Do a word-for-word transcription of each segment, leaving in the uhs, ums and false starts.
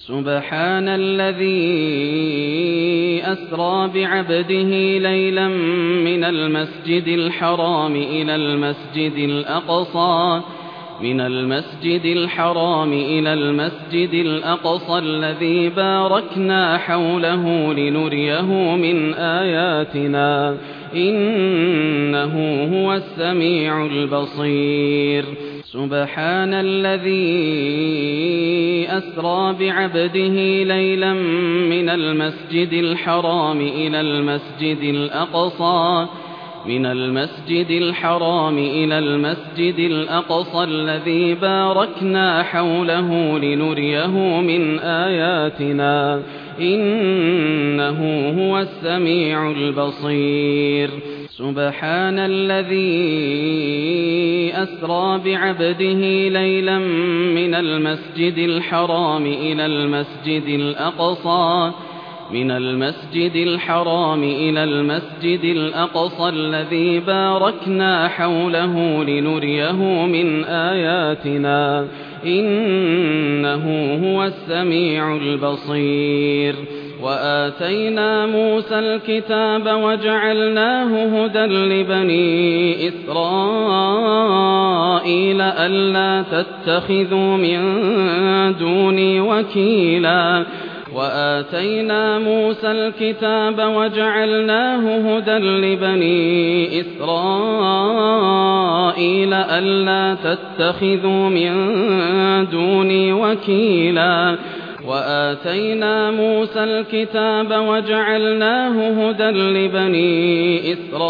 سبحان الذي أسرى بعبده ليلا من المسجد الحرام إلى المسجد الأقصى من المسجد الحرام إلى المسجد الأقصى الذي باركنا حوله لنريه من آياتنا إنه هو السميع البصير سبحان الذي أسرى بعبده ليلا من المسجد الحرام إلى المسجد الأقصى من المسجد الحرام إلى المسجد الأقصى الذي باركنا حوله لنريه من آياتنا إنه هو السميع البصير سبحان الذي أسرى بعبده ليلا من المسجد الحرام إلى المسجد الأقصى من المسجد الحرام إلى المسجد الأقصى الذي باركنا حوله لنريه من آياتنا إنه هو السميع البصير وآتينا موسى الكتاب وجعلناه هدى لبني إسرائيل ألا تتخذوا من دوني وكيلا وآتينا موسى الكتاب وجعلناه هدى لبني إسرائيل ألا تتخذوا من دوني وكيلا وآتينا موسى الكتاب وجعلناه هدى لبني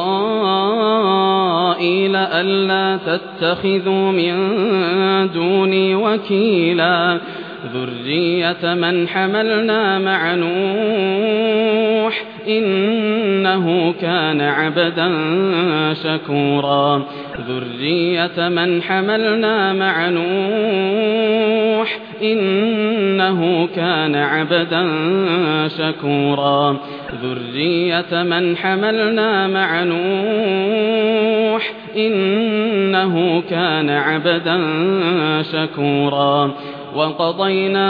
إسرائيل ألا تتخذوا من دوني وكيلا ذرية من حملنا مع نوح إنه كان عبدا شكورا ذرية من حملنا مع نوح إنه كان عبدا شكورا ذرية من حملنا مع نوح إنه كان عبدا شكورا وقضينا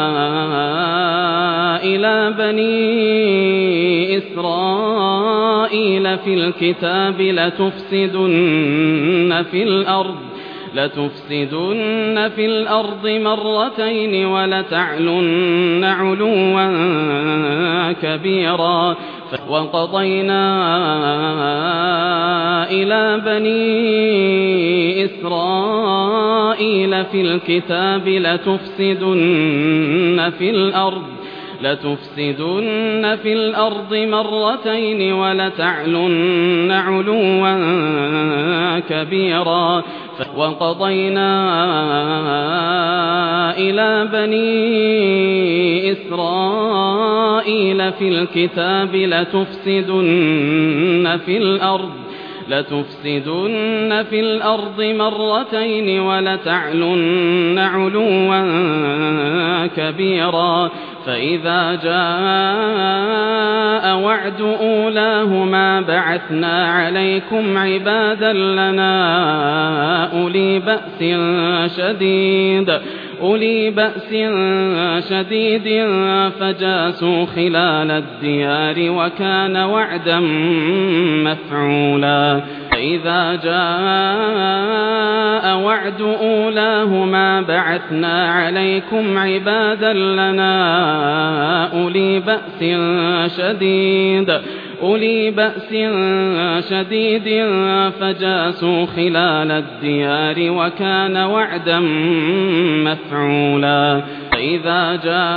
إلى بني إسرائيل في الكتاب لتفسدن في الأرض لتفسدن في الأرض مرتين ولتعلن علوا كبيرا وقضينا إلى بني إسرائيل في الكتاب لتفسدن في الأرض لتفسدن في الأرض مرتين ولتعلن علوا كبيرا وقضينا إلى بني إسرائيل في الكتاب لتفسدن في الأرض لتفسدن في الأرض مرتين ولتعلن علوا كبيرا فإذا جاء وعد أولاهما بعثنا عليكم عبادا لنا أولي بأس شديد أولي بأس شديد فجاسوا خلال الديار وكان وعدا مفعولا فإذا جاء وعد أولاهما بعثنا عليكم عبادا لنا أولي بأس شديد أولي بأس شديد فجاسوا خلال الديار وكان وعدا مفعولا فإذا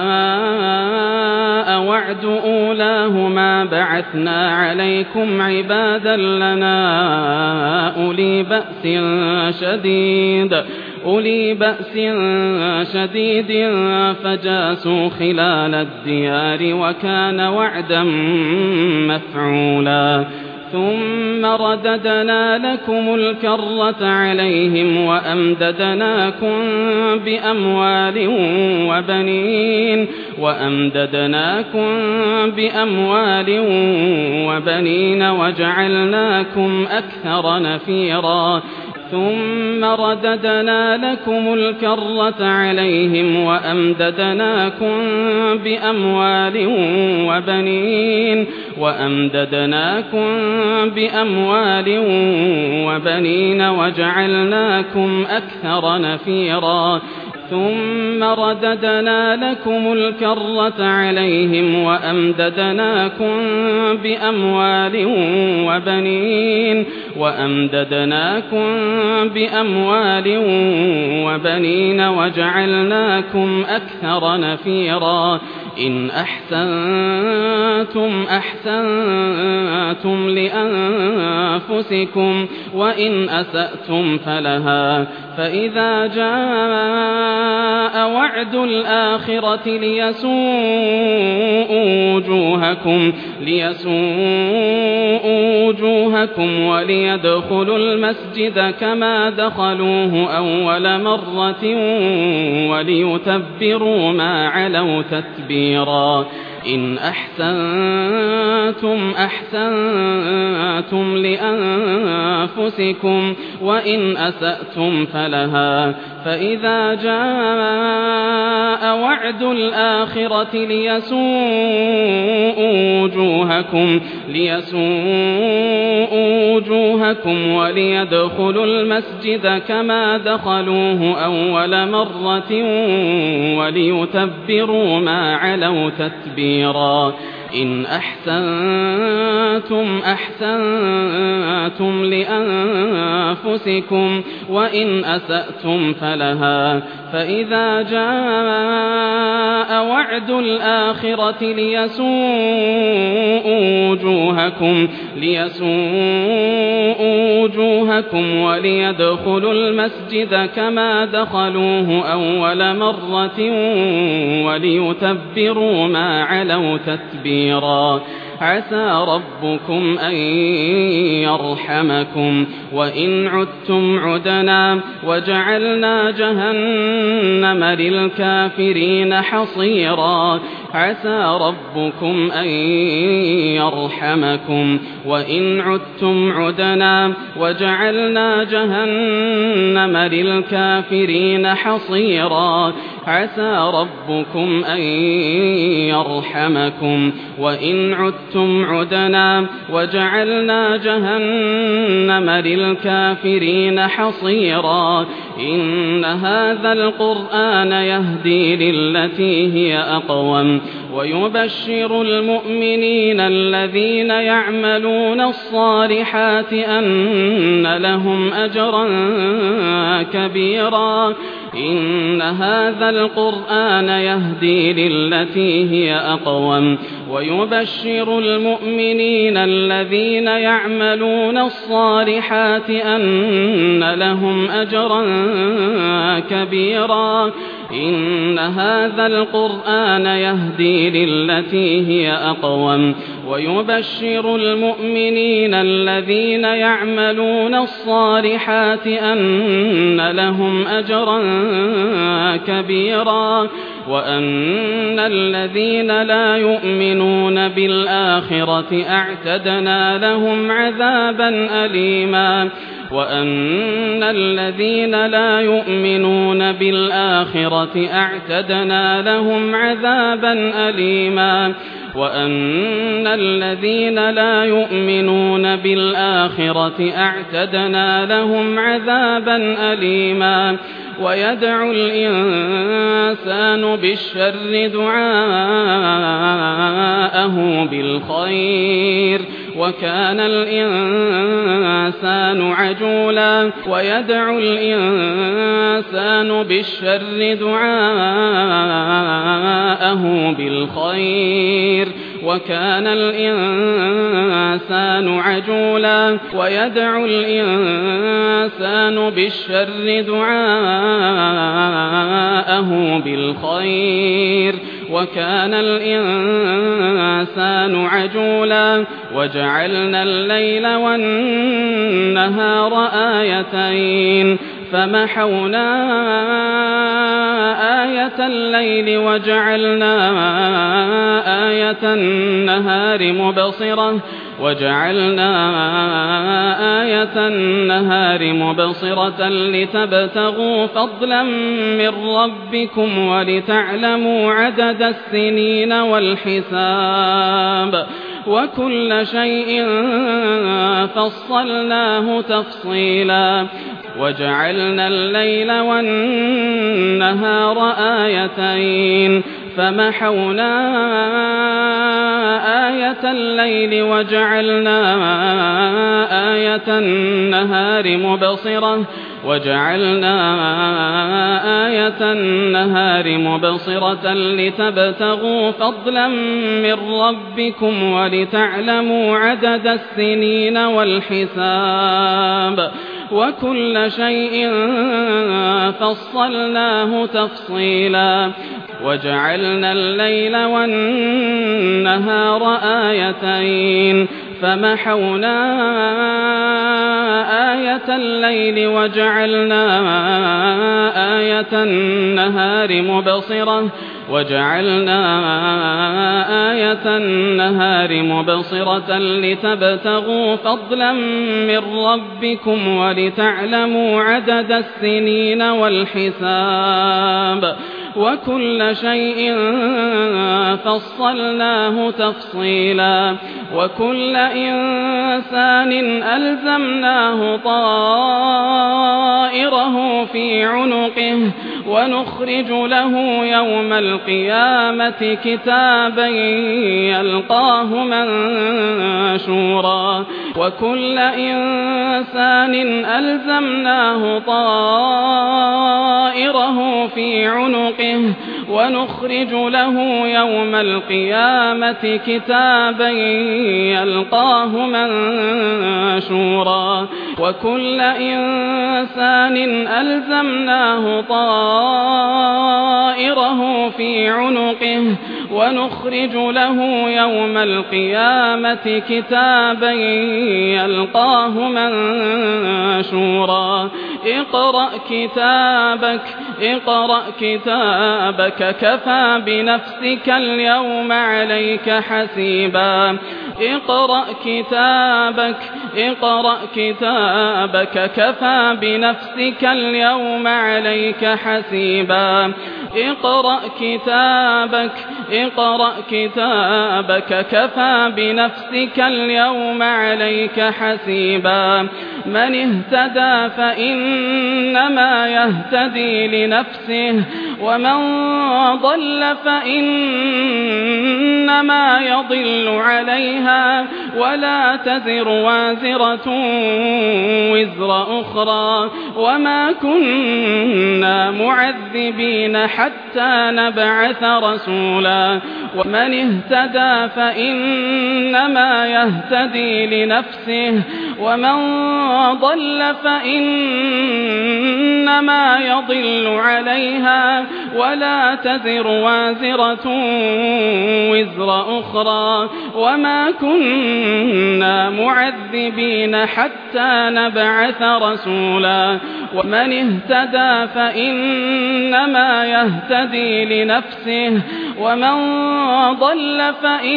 جاء وعد أولاهما بعثنا عليكم عبادا لنا أولي بأس شديد أولي بأس شديد فجاسوا خلال الديار وكان وعدا مفعولا ثم رددنا لكم الكرة عليهم وأمددناكم بأموال وبنين وأمددناكم بأموال وبنين وجعلناكم أكثر نفيرا ثم رددنا لكم الكرة عليهم وأمددناكم بأموال وبنين وأمددناكم بأموال وبنين وجعلناكم أكثر نفيرا ثم رددنا لكم الكرة عليهم وأمددناكم بأموال وبنين وأمددناكم بأموال وبنين وجعلناكم أكثر نفيرا إن أحسنتم أحسنتم لأنفسكم وإن أسأتم فلها فإذا جاء وعد الآخرة ليسوءوا وجوهكم ليسوءوا وجوهكم وليدخلوا المسجد كما دخلوه أول مرة وليتبروا ما علوا تتبيرا إن أحسنتم أحسنتم لأنفسكم وإن أسأتم فلها فإذا جاء وعد الآخرة ليسوءوا وجوهكم ليسوءوا وجوهكم وليدخلوا المسجد كما دخلوه أول مرة وليتبروا ما علوا تتبيرا إن أحسنتم أحسنتم لأنفسكم وإن أسأتم فلها فإذا جاء وعد الآخرة ليسوءوا وجوهكم ليسوءوا وجوهكم وليدخلوا المسجد كما دخلوه أول مرة وليتبروا ما علوا تتبيرا عسى ربكم أن يرحمكم وإن عدتم عدنا وجعلنا جهنم للكافرين حصيرا عسى ربكم أن يرحمكم وإن عدتم عدنا وجعلنا جهنم للكافرين حصيرا عسى ربكم أن يرحمكم وإن عدتم عدنا وجعلنا جهنم للكافرين حصيرا إن هذا القرآن يهدي للتي هي أقوم ويبشر المؤمنين الذين يعملون الصالحات أن لهم أجرا كبيرا إن هذا القرآن يهدي للتي هي أقوم ويبشر المؤمنين الذين يعملون الصالحات أن لهم أجرا كبيرا إن هذا القرآن يهدي للتي هي أقوم ويبشر المؤمنين الذين يعملون الصالحات أن لهم أجرا كبيرا وأن الذين لا يؤمنون بالآخرة أعتدنا لهم عذابا أليما وأن الذين لا يؤمنون بالآخرة أعتدنا لهم عذابا أليما وأن الذين لا يؤمنون بالآخرة أعتدنا لهم عذابا أليما ويدعو الإنسان بالشر دعاءه بالخير وكان الإنسان عجولا ويدعو الإنسان بالشر دعاءه بالخير وكان الإنسان عجولا ويدعو الإنسان بالشر دعاءه بالخير وكان الإنسان عجولا وجعلنا الليل والنهار آيتين فمحونا آية الليل وجعلنا آية النهار مبصرة وجعلنا آية النهار مبصرة لتبتغوا فضلا من ربكم ولتعلموا عدد السنين والحساب وكل شيء فصلناه تفصيلا وجعلنا الليل والنهار آيتين فمحونا آية الليل وجعلنا آية النهار مبصرة وجعلنا آية النهار مبصرة لتبتغوا فضلا من ربكم ولتعلموا عدد السنين والحساب وكل شيء فصلناه تفصيلا وجعلنا الليل والنهار آيتين فمحونا آية الليل وجعلنا آية النهار مبصرة وجعلنا آية النهار مبصرة لتبتغوا فضلا من ربكم ولتعلموا عدد السنين والحساب وكل شيء فصلناه تفصيلا وكل إنسان ألزمناه طائره في عنقه ونخرج له يوم القيامة كتابا يلقاه منشورا وكل إنسان ألزمناه طائره في عنقه ونخرج له يوم القيامة كتابا يلقاه منشورا وكل إنسان ألزمناه طائره في عنقه ونخرج له يوم القيامة كتابا يلقاه منشورا اقرأ كتابك اقرأ كتابك كفى بنفسك اليوم عليك حسيبا اقرأ كتابك اقرأ كتابك كفى بنفسك اليوم عليك حسيبا اقرأ كتابك اقرأ كتابك كفى بنفسك اليوم عليك حسيبا من اهتدى فإنما يهتدي لنفسه ومن ضل فإنما يضل عليها ولا تزر وازرة وزر أخرى وما كنا معذبين حتى نبعث رسولا ومن اهتدى فإنما يهتدي لنفسه ومن ضل فإنما يضل عليها ولا تزر وازرة وزر أخرى وما كنا معذبين حتى نبعث رسولا ومن اهتدى فإنما يهتدي لنفسه ومن ضل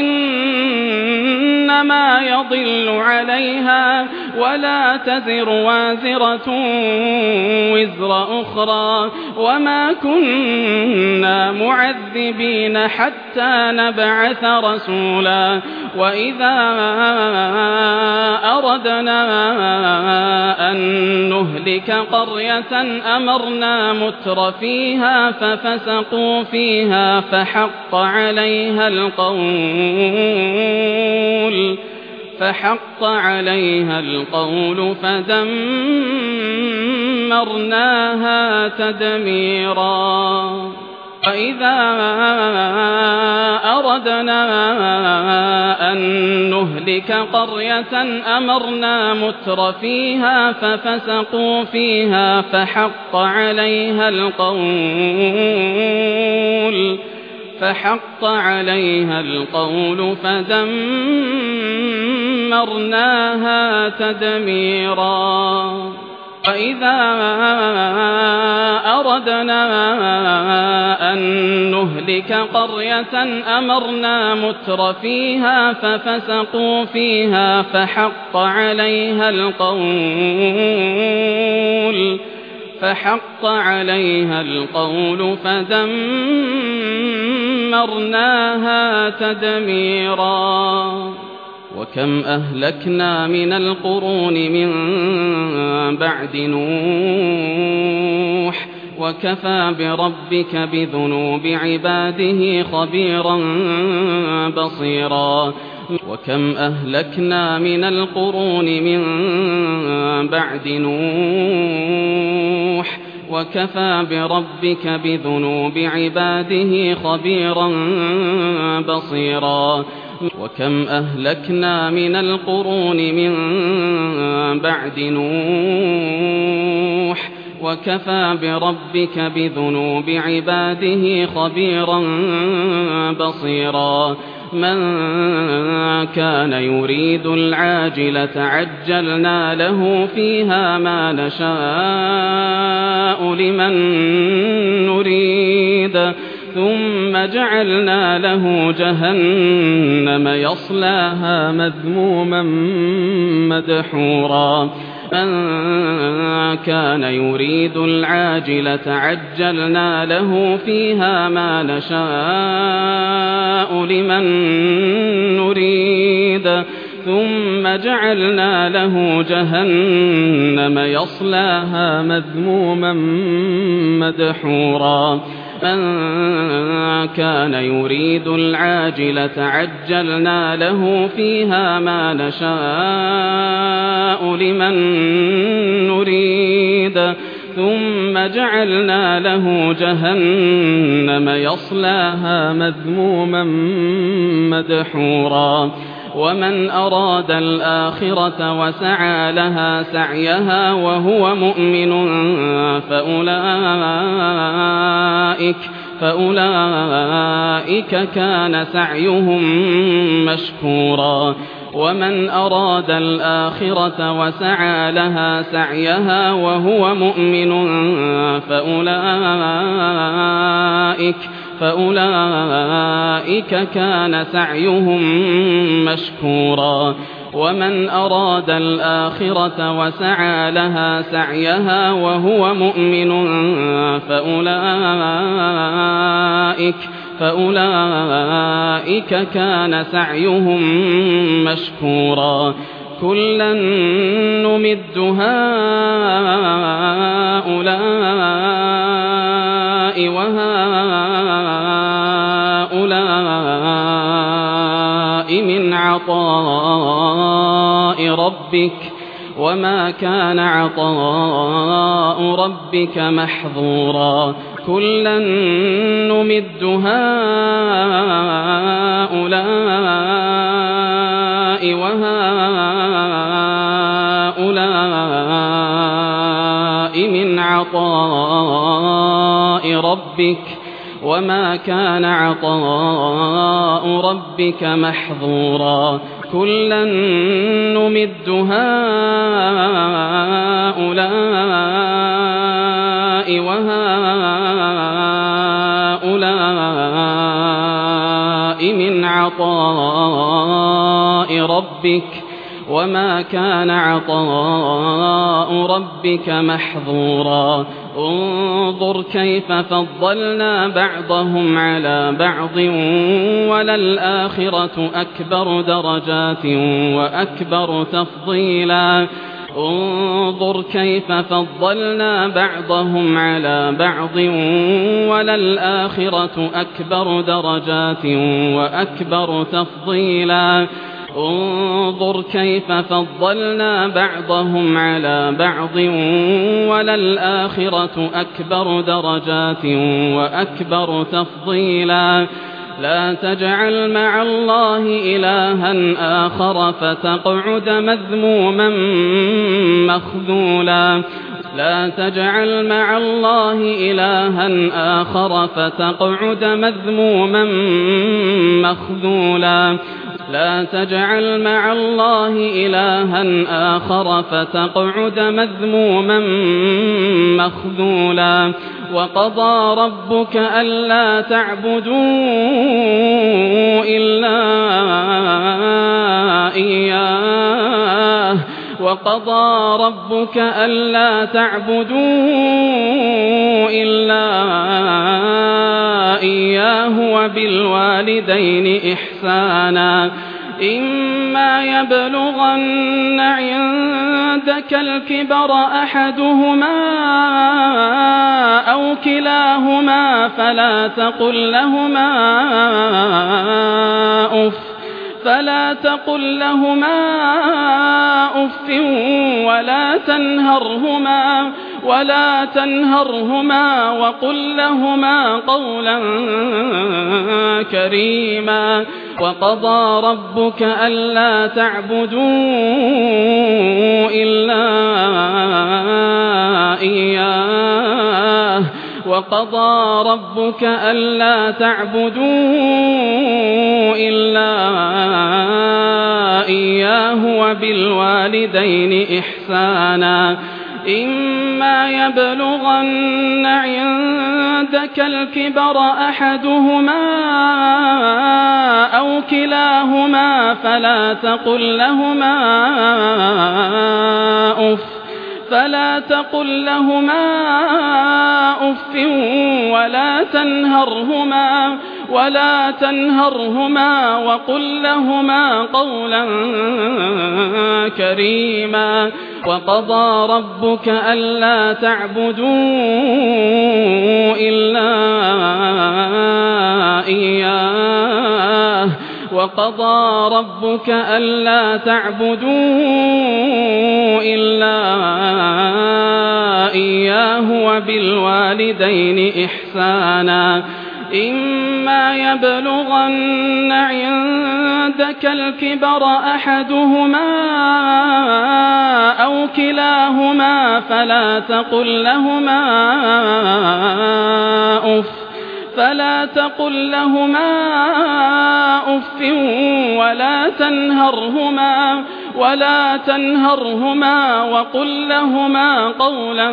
فإنما يضل عليها ولا تزر وازرة وزر أخرى وما كنا معذبين حتى نبعث رسولا وإذا أردنا أن نهلك قرية أمرنا متر فيها ففسقوا فيها فحق عليها القول فحق عليها القول فدمرناها تدميرا. تدميرا. وإذا أردنا أن نهلك قرية أمرنا متر فيها ففسقوا فيها فحق عليها القول فحق عليها القول فدمرناها تدميرا. وإذا أردنا أن نهلك قرية أمرنا متر فيها ففسقوا فيها فحق عليها القول فحق عليها القول فدمرناها تدميرا وكم أهلكنا من القرون من بعد نوح وكفى بربك بذنوب عباده خبيرا بصيرا وكم أهلكنا من القرون من بعد نوح وكفى بربك بذنوب عباده خبيرا بصيرا وكم أهلكنا من القرون من بعد نوح وكفى بربك بذنوب عباده خبيرا بصيرا من كان يريد العاجلة عجلنا له فيها ما نشاء لمن نريد ثم جعلنا له جهنم يصلاها مذموما مدحورا من كان يريد العاجلة عجلنا له فيها ما نشاء لمن نريد ثم جعلنا له جهنم يصلاها مذموما مدحورا من كان يريد العاجلة عجلنا له فيها ما نشاء لمن نريد ثم جعلنا له جهنم يصلاها مذموما مدحورا ومن أراد الآخرة وسعى لها سعيها وهو مؤمن فأولئك فأولئك كان سعيهم مشكورا ومن أراد الآخرة وسعى لها سعيها وهو مؤمن فأولئك فأولئك كان سعيهم مشكورا ومن أراد الآخرة وسعى لها سعيها وهو مؤمن فأولئك فأولئك كان سعيهم مشكورا كلا نمد هؤلاء وهؤلاء من عطاء ربك وما كان عطاء ربك محظورا كلا نمد هؤلاء وهؤلاء من عطاء ربك وما كان عطاء ربك محظورا كلا نمد هؤلاء وهؤلاء من عطاء ربك وما كان عطاء ربك محظورا انظر كيف فضلنا بعضهم على بعض وللآخرة أكبر درجات وأكبر تفضيلا انظر كيف فضلنا بعضهم على بعض وللآخرة أكبر درجات وأكبر تفضيلا انظر كيف فضلنا بعضهم على بعض وللآخرة أكبر درجات وأكبر تفضيلا لا تجعل مع الله إلها آخر فتقعد مذموما مخذولا لا تجعل مع الله إلها آخر فتقعد مذموما مخذولا لا تجعل مع الله إلها آخر فتقعد مذموما مخذولا وقضى ربك ألا تعبدوا إلا إياه وقضى ربك ألا تعبدوا إلا إياه وبالوالدين إحسانا إما يبلغن عندك الكبر أحدهما أو كلاهما فلا تقل لهما أف فلا تقل لهما أف ولا تنهرهما ولا تنهرهما وقل لهما قولا كريما وقضى ربك ألا تعبدوا إلا إياه وقضى ربك ألا تعبدوا إلا إياه وبالوالدين إحسانا إما يبلغن عندك الكبر أحدهما أو كلاهما فلا تقل لهما أف فلا تقل لهما أف ولا تنهرهما ولا تنهرهما وقل لهما قولا كريما وقضى ربك ألا تعبدوا إلا إياه وقضى ربك ألا تعبدوا إلا إياه وبالوالدين إحسانا إما يبلغن عندك الكبر أحدهما أو كلاهما فلا تقل لهما أف فلا تقل لهما أف ولا تنهرهما ولا تنهرهما وقل لهما قولا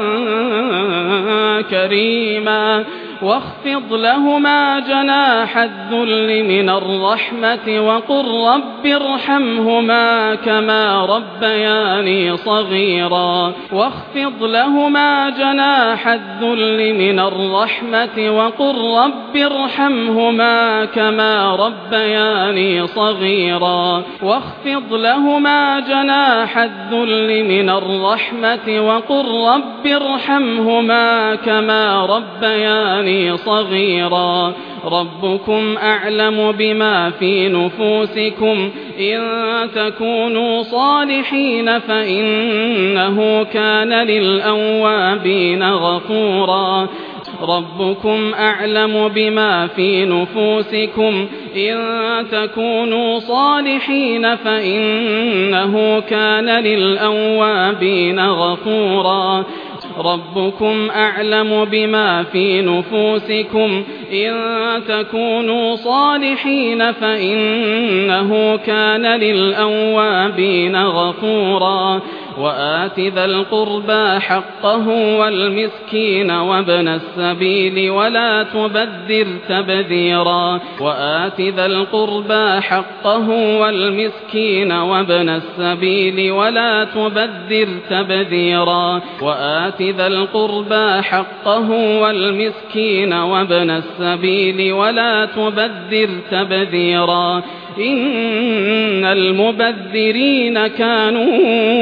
كريما واخفض لهما جناح الذل من الرحمة وقل رب ارحمهما كما ربياني صغيرا واخفض لهما جناح الذل من الرحمة وقل رب ارحمهما كما ربياني صغيرا واخفض لهما جناح الذل من الرحمة وقل رب ارحمهما كما ربياني صغيرا ربكم أعلم بما في نفوسكم إن تكونوا صالحين فإنه كان للأوابين غفورا ربكم أعلم بما في نفوسكم إن تكونوا صالحين فإنه كان للأوابين غفورا ربكم أعلم بما في نفوسكم إن تكونوا صالحين فإنه كان للأوابين غفورا وآت ذا القربى حقه والمسكين وابن السبيل ولا تبذر تبذيرا وآت ذا القربى حقه والمسكين وابن السبيل ولا تبذر تبذيرا وآت ذا القربى حقه والمسكين وابن السبيل ولا تبذر تبذيرا إن المبذرين كانوا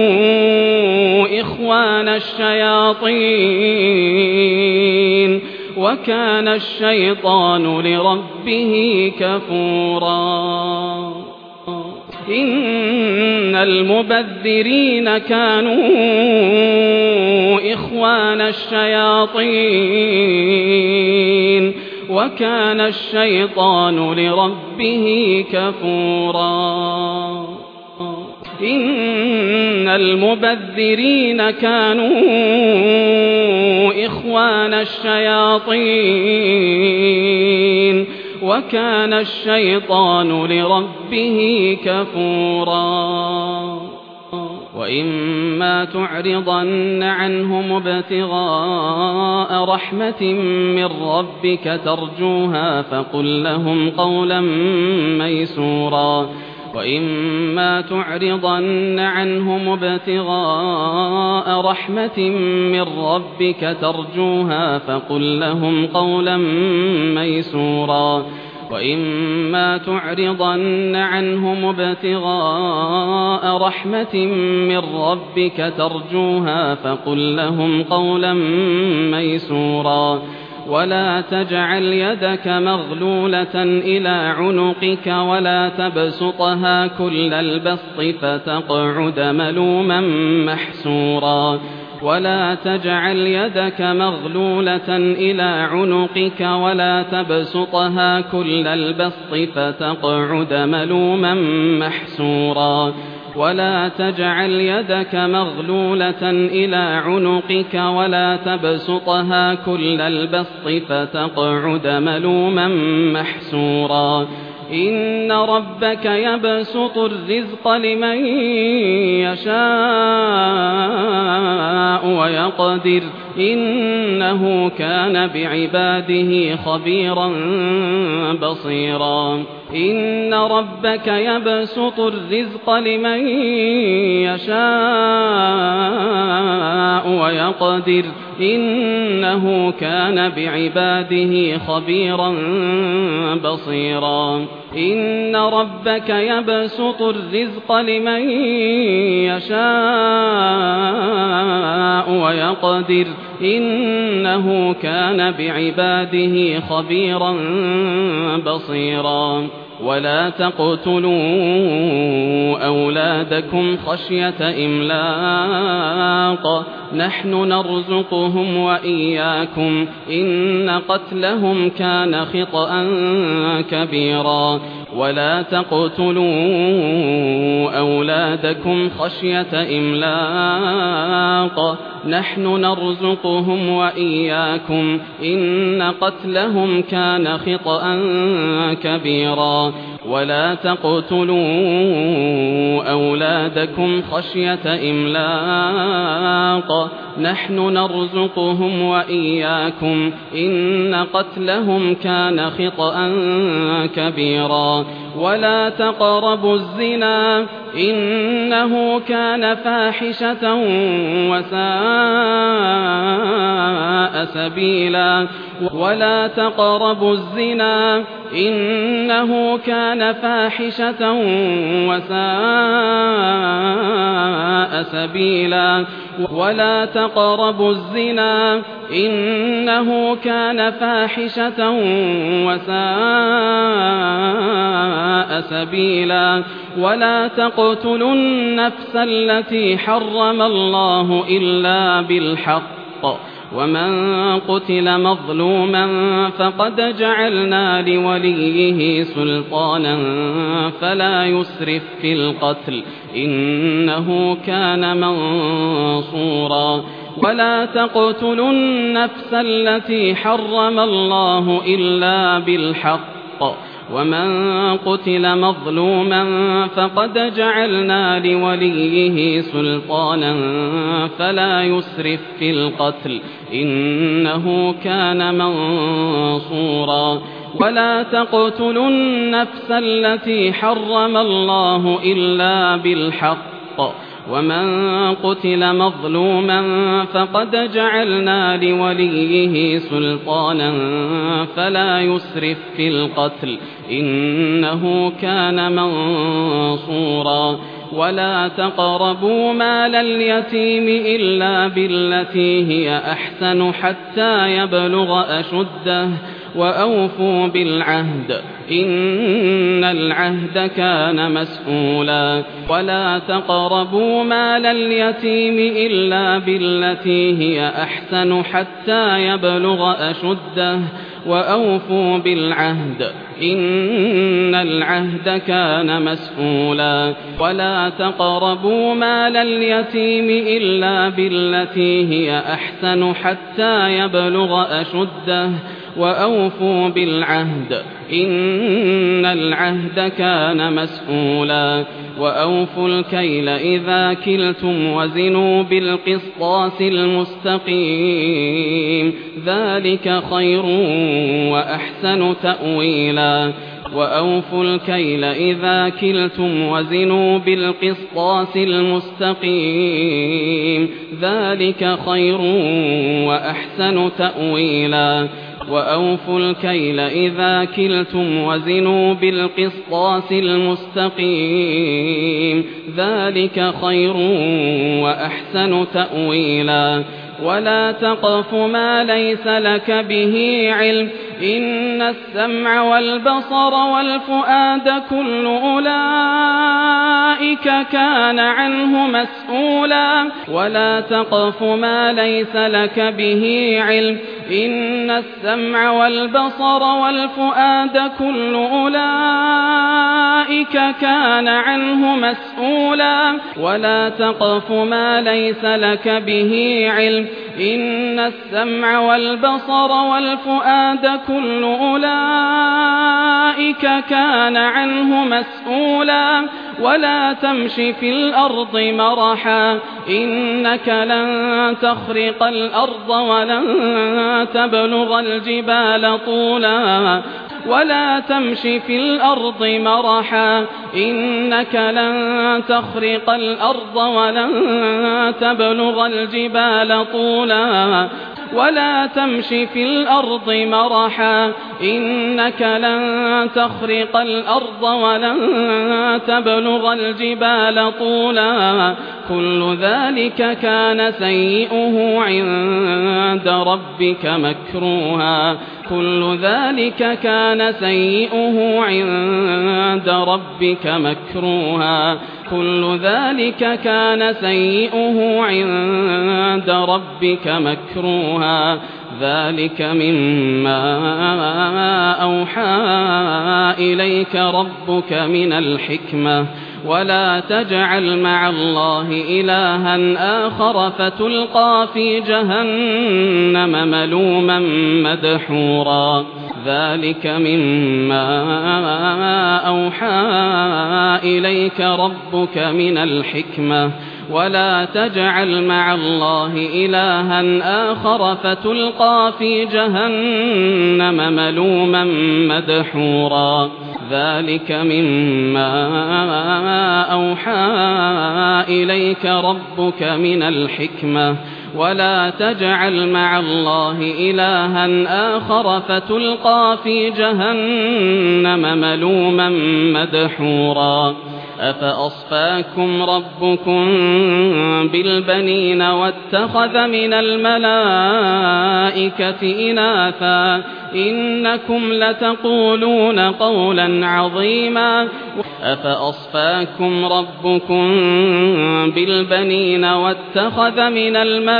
إخوان الشياطين وكان الشيطان لربه كفورا إن المبذرين كانوا إخوان الشياطين وكان الشيطان لربه كفورا إن المبذرين كانوا إخوان الشياطين وكان الشيطان لربه كفورا وإما تعرضن عنهم ابتغاء رحمة من ربك ترجوها فقل لهم قولا ميسورا وإما تعرضن عنهم ابتغاء رحمة من ربك ترجوها فقل لهم قولا ميسورا وإما تعرضن عنهم ابتغاء رحمة من ربك ترجوها فقل لهم قولا ميسورا ولا تجعل يدك مغلولة إلى عنقك ولا تبسطها كل البسط فتقعد ملوما محسورا ولا تجعل يدك مغلولة إلى عنقك ولا تبسطها كل البسط فتقعد ملوما محسورا ولا تجعل يدك مغلولة إلى عنقك ولا تبسطها كل البسط فتقعد ملوما محسورا إن ربك يبسط الرزق لمن يشاء ويقدر إنه كان بعباده خبيرا بصيرا إن ربك يبسط الرزق لمن يشاء ويقدر إنه كان بعباده خبيرا بصيرا إن ربك يبسط الرزق لمن يشاء ويقدر إنه كان بعباده خبيرا بصيرا ولا تقتلوا أولادكم خشية إملاق نحن نرزقهم وإياكم إن قتلهم كان خطأ كبيرا ولا تقتلوا أولادكم خشية إملاق نحن نرزقهم وإياكم إن قتلهم كان خطأ كبيرا ولا تقتلوا أولادكم خشية إملاق نحن نرزقهم وإياكم إن قتلهم كان خطأ كبيرا ولا تقربوا الزنا إنه كان فاحشة وساء سبيلا ولا تقربوا الزنا إنه كان فاحشة وساء سبيلا ولا تقربوا الزنا إنه كان فاحشة وساء سبيلا ولا تقتلوا النفس التي حرم الله إلا بالحق ومن قتل مظلوما فقد جعلنا لوليه سلطانا فلا يسرف في القتل إنه كان منصورا ولا تقتلوا النفس التي حرم الله إلا بالحق ومن قتل مظلوما فقد جعلنا لوليه سلطانا فلا يسرف في القتل إنه كان منصورا ولا تقتلوا النفس التي حرم الله إلا بالحق ومن قتل مظلوما فقد جعلنا لوليه سلطانا فلا يسرف في القتل إنه كان منصورا ولا تقربوا مال اليتيم إلا بالتي هي أحسن حتى يبلغ أشده وأوفوا بالعهد إن العهد كان مسؤولا ولا تقربوا مال اليتيم إلا بالتي هي أحسن حتى يبلغ أشده وأوفوا بالعهد إن العهد كان مسؤولا ولا تقربوا مال اليتيم إلا بالتي هي أحسن حتى يبلغ أشده وأوفوا بالعهد إن العهد كان مسؤولا وأوفوا الكيل إذا كلتم وزنوا بالقسطاس المستقيم ذلك خير وأحسن تأويلا وأوفوا الكيل إذا كلتم وزنوا بالقسطاس المستقيم ذلك خير وأحسن تأويلا وأوفوا الكيل إذا كلتم وزنوا بالقسطاس المستقيم ذلك خير وأحسن تأويلا ولا تقف ما ليس لك به علم إن السمع والبصر والفؤاد كل أولئك كان عنه مسؤولا ولا تقف ما ليس لك به علم إن السمع والبصر والفؤاد كل أولئك كان عنه مسؤولا ولا تقف ما ليس لك به علم إن السمع والبصر والفؤاد كل أولئك كان عنه مسؤولا ولا تمش في الأرض مرحا إنك لن تخرق الأرض ولن تبلغ الجبال طولا ولا تمش في الأرض مرحا إنك لن تخرق الأرض ولن تبلغ الجبال طولا ولا تمش في الأرض مرحا إنك لن تخرق الأرض ولن تبلغ الجبال طولا كل ذلك كان سيئه عند ربك مكروها كل ذلك كان سيئه عند ربك مكروها كل ذلك كان سيئه عند ربك مكروها ذلك مما أوحى إليك ربك من الحكمة ولا تجعل مع الله إلها آخر فتلقى في جهنم ملوما مدحورا ذلك مما أوحى إليك ربك من الحكمة ولا تجعل مع الله إلها آخر فتلقى في جهنم ملوما مدحورا ذلك مما أوحى إليك ربك من الحكمة ولا تجعل مع الله إلها آخر فتلقى في جهنم ملوما مدحورا أفأصفاكم ربكم بالبنين واتخذ من الملائكة إناثا إنكم لتقولون قولا عظيما أفأصفاكم ربكم بالبنين واتخذ من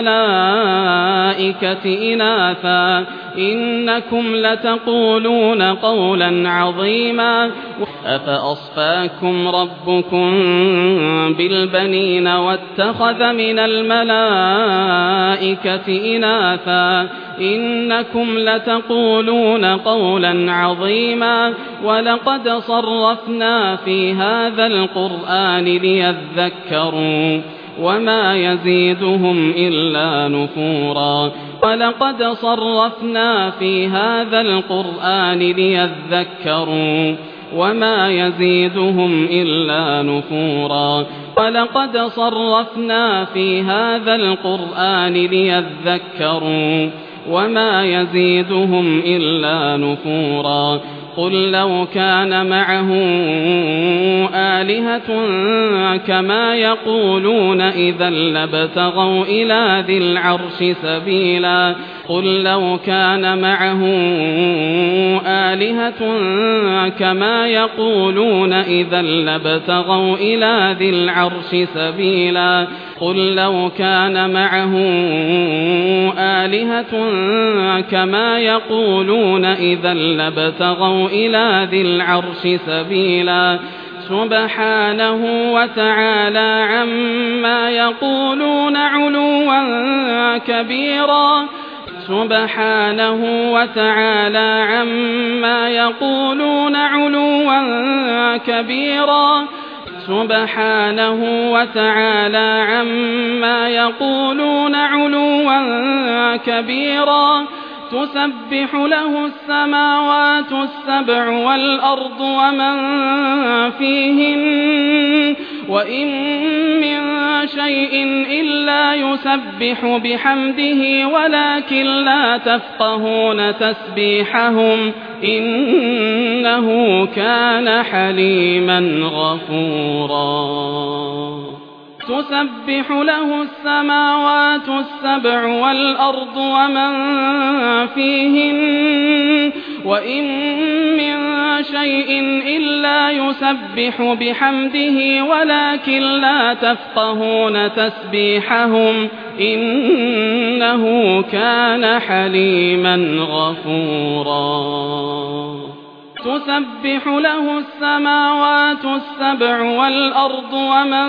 الملائكة إناثا إنكم لتقولون قولا عظيما أفأصفاكم ربكم بالبنين واتخذ من الملائكة إناثا إنكم لتقولون قولا عظيما ولقد صرفنا في هذا القرآن ليذكروا وما يزيدهم إلا نفورا ولقد صرفنا في هذا القرآن ليذكروا وما يزيدهم إلا نفورا ولقد صرفنا في هذا القرآن ليذكروا وما يزيدهم إلا نفورا قل لو كان معه آلهة كما يقولون إذا لابتغوا إلى ذي العرش سبيلا قل لو كان معه آلهة كما يقولون إذا لابتغوا إلى ذي العرش سبيلا قل لو كان معه آلهة كما يقولون إذا لابتغوا إلى ذي العرش سبيلا سبحانه وتعالى عما يقولون علوا كبيرا سبحانه وتعالى عما يقولون علوا كبيرا سبحانه وتعالى عما يقولون علوا كبيرا تسبح له السماوات السبع والأرض ومن فيهن وإن من شيء إلا يسبح بحمده ولكن لا تفقهون تسبيحهم إنه كان حليما غفورا تسبح له السماوات السبع والأرض ومن فيهن وإن من شيء إلا يسبح بحمده ولكن لا تفقهون تسبيحهم إنه كان حليما غفورا تسبح له السماوات السبع والأرض ومن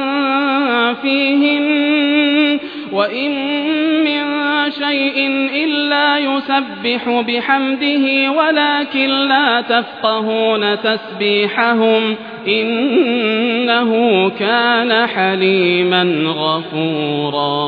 فيهن وإن من شيء إلا يسبح بحمده ولكن لا تفقهون تسبيحهم إنه كان حليما غفورا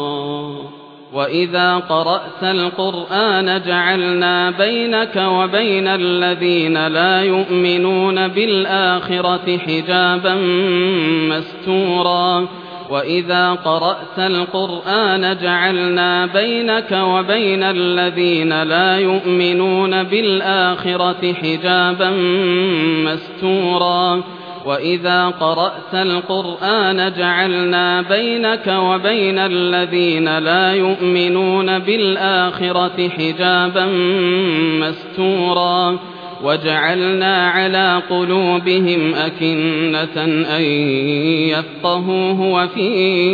وإذا قرأت القرآن جعلنا بينك وبين الذين لا يؤمنون بالآخرة حجابا مستورا وإذا قرأت القرآن جعلنا بينك وبين الذين لا يؤمنون بالآخرة حجابا مستورا وإذا قرأت القرآن جعلنا بينك وبين الذين لا يؤمنون بالآخرة حجابا مستورا وجعلنا على قلوبهم أكنة أن يفقهوه وفي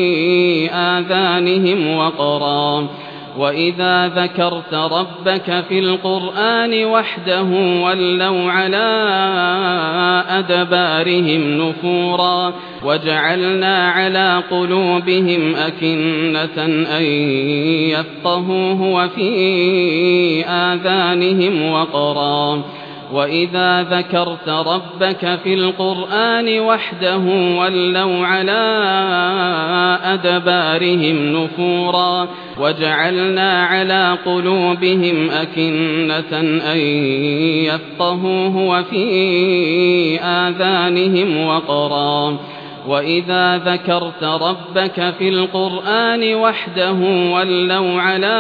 آذانهم وقرا وإذا ذكرت ربك في القرآن وحده ولوا على أدبارهم نفورا وجعلنا على قلوبهم أكنة أن يفقهوه وفي آذانهم وقرا وإذا ذكرت ربك في القرآن وحده ولوا على أدبارهم نفورا وجعلنا على قلوبهم أكنة أن يفقهوه وفي آذانهم وقرا وإذا ذكرت ربك في القرآن وحده ولوا على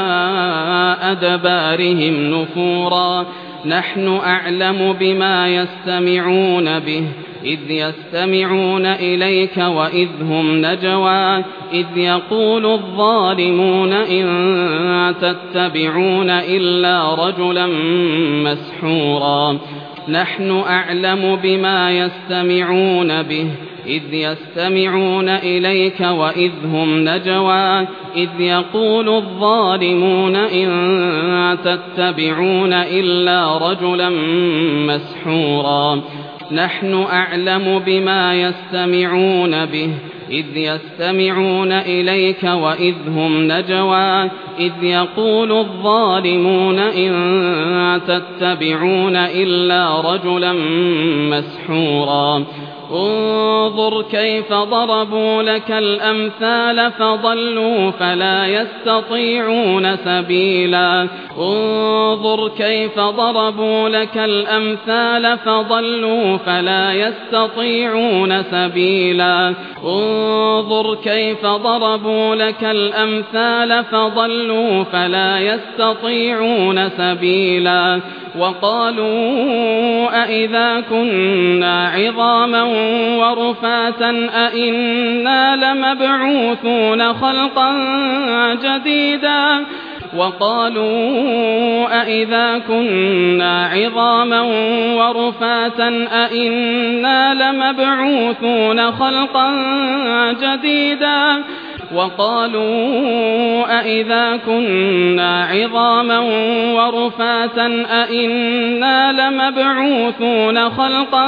أدبارهم نفورا نحن أعلم بما يستمعون به إذ يستمعون إليك وإذ هم نجوى إذ يقول الظالمون إن تتبعون إلا رجلا مسحورا نحن أعلم بما يستمعون به إذ يستمعون إليك وإذ هم نجوى إذ يقول الظالمون إن تتبعون إلا رجلا مسحورا نحن أعلم بما يستمعون به إذ يستمعون إليك وإذ هم نجوى إذ يقول الظالمون إن تتبعون إلا رجلا مسحورا انظر كيف ضربوا لك الأمثال فضلوا فلا يستطيعون سبيلا انظر كيف ضربوا لك الأمثال فضلوا فلا يستطيعون سبيلا انظر كيف ضربوا لك الأمثال فضلوا فلا يستطيعون سبيلا وقالوا أئذا كنا عظاما ورفاتا أئنا لمبعوثون خلقا جديدا وقالوا أئذا كنا عظاما ورفاتا أئنا لمبعوثون خلقا جديدا وقالوا أئذا كنا عظاما ورفاتا أئنا لمبعوثون خلقا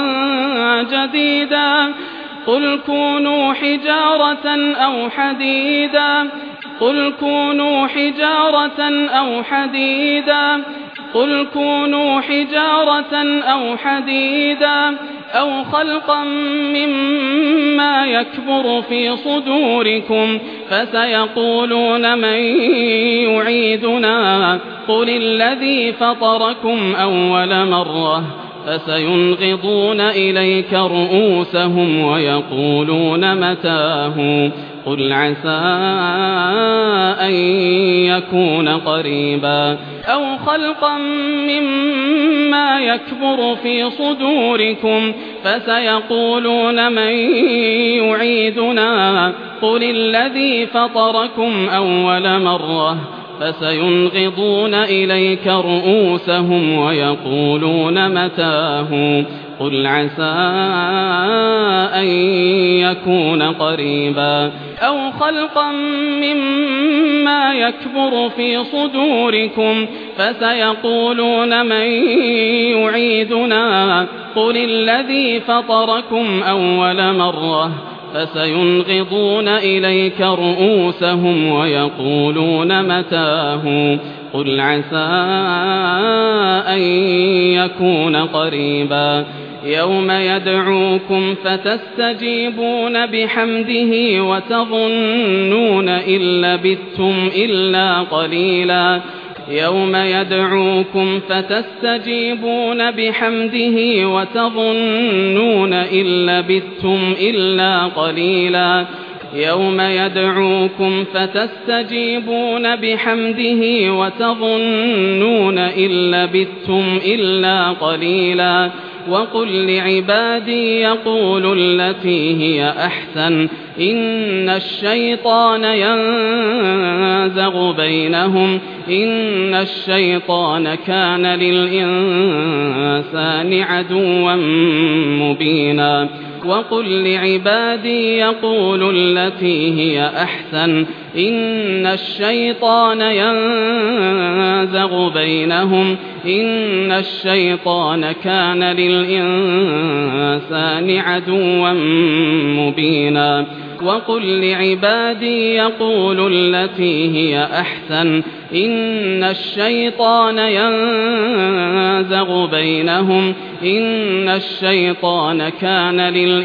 جديدا قل كونوا حجارة أو حديدا قل كونوا حجارة أو حديدا قل كونوا حجارة أو حديدا أو خلقا مما يكبر في صدوركم فسيقولون من يعيدنا قل الذي فطركم أول مرة فسينغضون إليك رؤوسهم ويقولون متاه قل عسى أن يكون قريبا أو خلقا مما يكبر في صدوركم فسيقولون من يعيدنا قل الذي فطركم أول مرة فسينغضون إليك رؤوسهم ويقولون متاه قل عسى أن يكون قريبا أو خلقا مما يكبر في صدوركم فسيقولون من يعيدنا قل الذي فطركم أول مرة فسينغضون إليك رؤوسهم ويقولون متاه قل عسى أن يكون قريبا يوم يدعوكم فتستجيبون بحمده وتظنون إن لبثتم إلا قليلا يوم يدعوكم فتستجيبون بحمده وتظنون إن لبثتم إلا قليلا يوم يدعوكم فتستجيبون بحمده وتظنون إن لبثتم إلا قليلا وقل لعبادي يقولوا التي هي أحسن إن الشيطان ينزغ بينهم إن الشيطان كان للإنسان عدوا مبينا وقل لعبادي يقولوا التي هي أحسن إن الشيطان ينزغ بينهم إن الشيطان كان للإنسان عدوا مبينا وقل لعبادي يقولوا التي هي أحسن إن الشيطان ينزغ بينهم إن الشيطان كان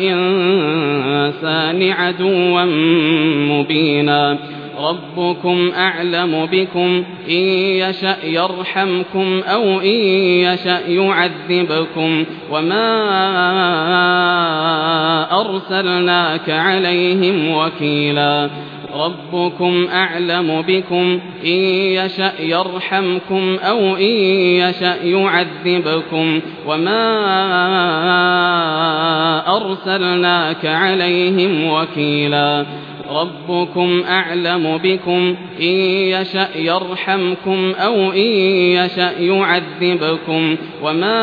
للإنسان عدوا مبينا ربكم أعلم بكم إن يشأ يرحمكم أو إن يشأ يعذبكم وما أرسلناك عليهم وكيلا ربكم أعلم بكم إن يشأ يرحمكم أو إن يشأ يعذبكم وما أرسلناك عليهم وكيلا ربكم أعلم بكم إن يشأ يرحمكم أو إن يشأ يعذبكم وما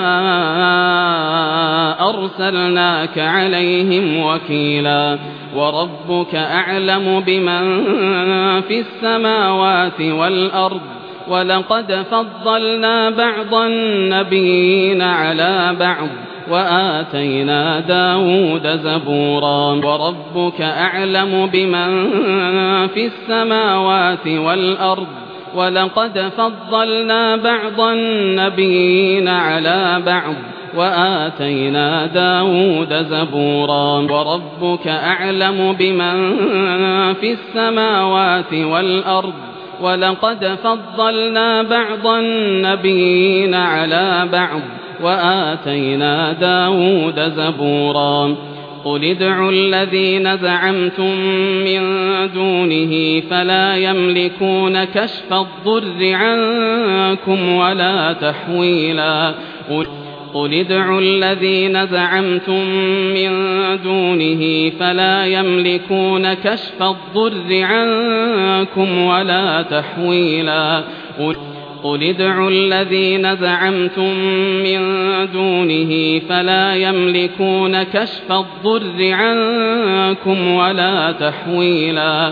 أرسلناك عليهم وكيلا وربك أعلم بمن في السماوات والأرض ولقد فضلنا بعض النبيين على بعض وآتينا داود زبورا وربك أعلم بمن في السماوات والأرض ولقد فضلنا بعض النبيين على بعض وآتينا داود زبورا وربك أعلم بمن في السماوات والأرض ولقد فضلنا بعض النبيين على بعض وآتينا داود زبورا قل ادعوا الذين زعمتم من دونه فلا يملكون كشف الضر عنكم ولا تحويلا قل ادعوا الذين زعمتم من دونه فلا يملكون كشف الضر عنكم ولا تحويلا قل ادعوا الذين زعمتم من دونه فلا يملكون كشف الضر عنكم ولا تحويلا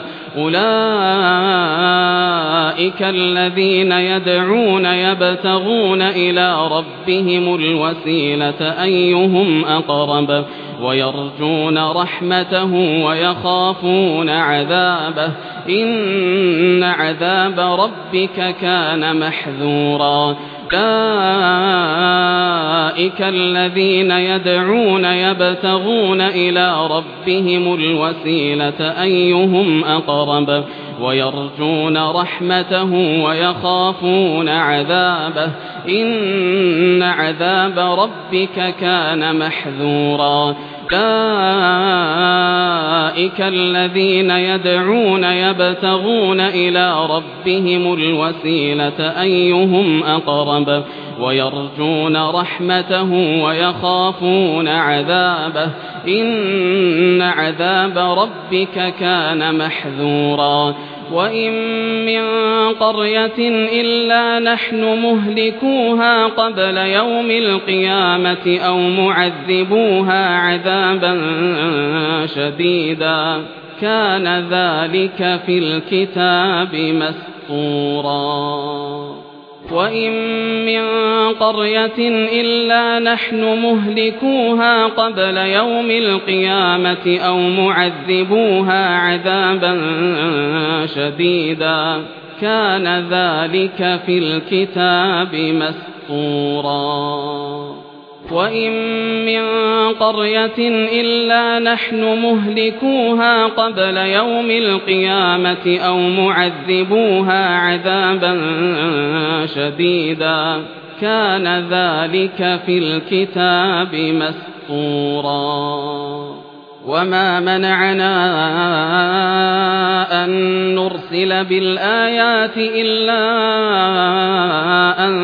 أولئك الذين يدعون يبتغون إلى ربهم الوسيلة أيهم أقرب ويرجون رحمته ويخافون عذابه إن عذاب ربك كان محذورا أولئك الذين يدعون يبتغون إلى ربهم الوسيلة أيهم أقرب ويرجون رحمته ويخافون عذابه إن عذاب ربك كان محذورا أولئك الذين يدعون يبتغون إلى ربهم الوسيلة أيهم أقرب ويرجون رحمته ويخافون عذابه إن عذاب ربك كان محذورا وإن من قرية إلا نحن مهلكوها قبل يوم القيامة أو معذبوها عذابا شديدا كان ذلك في الكتاب مسطورا وإن من قرية إلا نحن مهلكوها قبل يوم القيامة أو معذبوها عذابا شديدا كان ذلك في الكتاب مسطورا وإن من قرية إلا نحن مهلكوها قبل يوم القيامة أو معذبوها عذابا شديدا كان ذلك في الكتاب مسطورا وما منعنا أن نرسل بالآيات إلا أن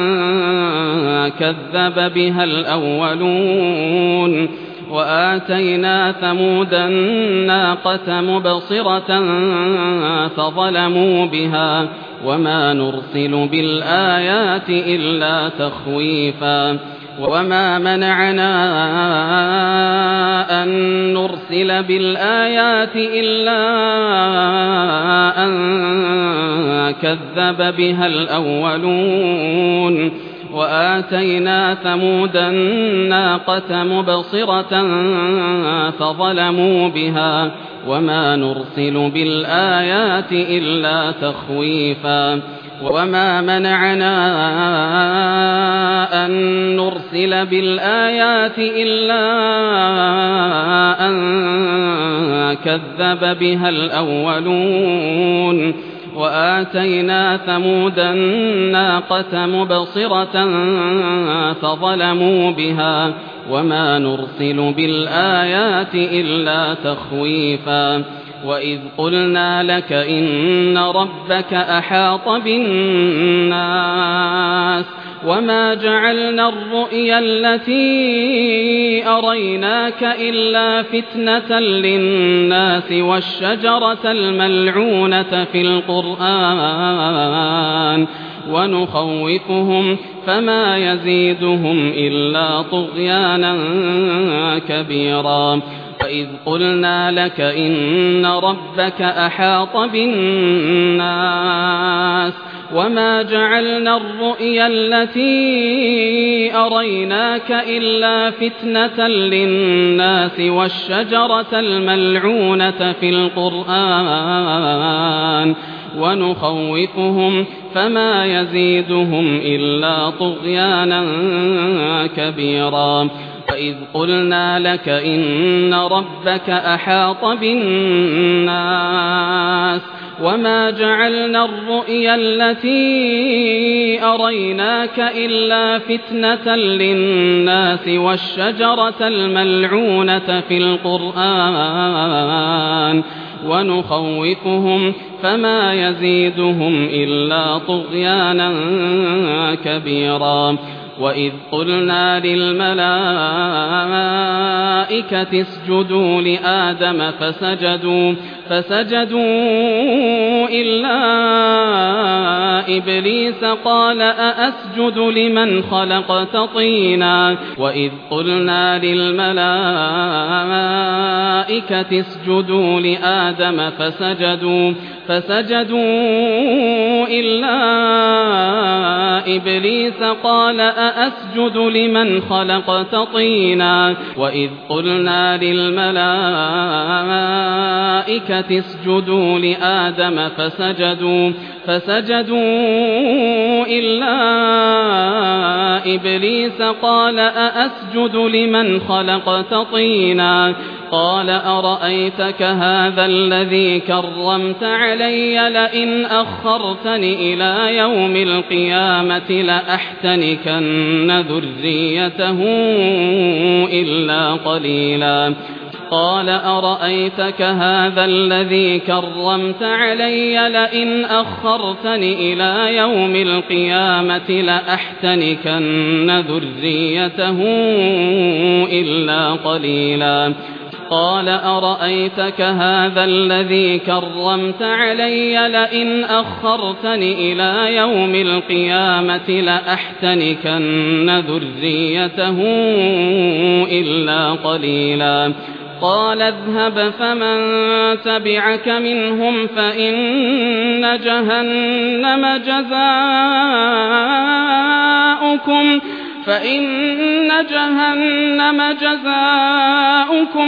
كذب بها الأولون وآتينا ثمود الناقة مبصرة فظلموا بها وما نرسل بالآيات إلا تخويفا وما منعنا أن نرسل بالآيات إلا أن كذب بها الأولون وآتينا ثمود الناقة مبصرة فظلموا بها وما نرسل بالآيات إلا تخويفا وما منعنا أن نرسل بالآيات إلا أن كذب بها الأولون وآتينا ثمود الناقة مبصرة فظلموا بها وما نرسل بالآيات إلا تخويفا وإذ قلنا لك إن ربك أحاط بالناس وما جعلنا الرؤيا التي أريناك إلا فتنة للناس والشجرة الملعونة في القرآن ونخوفهم فما يزيدهم إلا طغيانا كبيرا وإذ قلنا لك إن ربك أحاط بالناس وما جعلنا الرؤيا التي أريناك إلا فتنة للناس والشجرة الملعونة في القرآن ونخوفهم فما يزيدهم إلا طغيانا كبيرا وإذ قلنا لك إن ربك أحاط بالناس وما جعلنا الرؤيا التي أريناك إلا فتنة للناس والشجرة الملعونة في القرآن ونخوفهم فما يزيدهم إلا طغيانا كبيرا وإذ قلنا للملائكة اسجدوا لآدم فسجدوا فسجدوا إلا إبليس قال أأسجد لمن خلقت طينا وإذ قلنا للملائكة اسجدوا لآدم فسجدوا فسجدوا إلا إبليس قال أأسجد لمن خلقت طينا وإذ قلنا للملائكة اسجدوا لآدم فسجدوا فسجدوا إلا إبليس قال أأسجد لمن خلقت طينا قال أرأيتك هذا الذي كرمت علي لئن أخرتني إلى يوم القيامة لأحتنكن ذريته إلا قليلا قال أرأيتك هذا الذي كرمت علي لئن أخرتني إلى يوم القيامة لأحتنكن ذريته إلا قليلا قال أرأيتك هذا الذي كرمت علي لئن أخرتني إلى يوم القيامة لأحتنكن ذريته إلا قليلا قال اذهب فمن تبعك منهم فإن جهنم جزاؤكم فإن جهنم جزاؤكم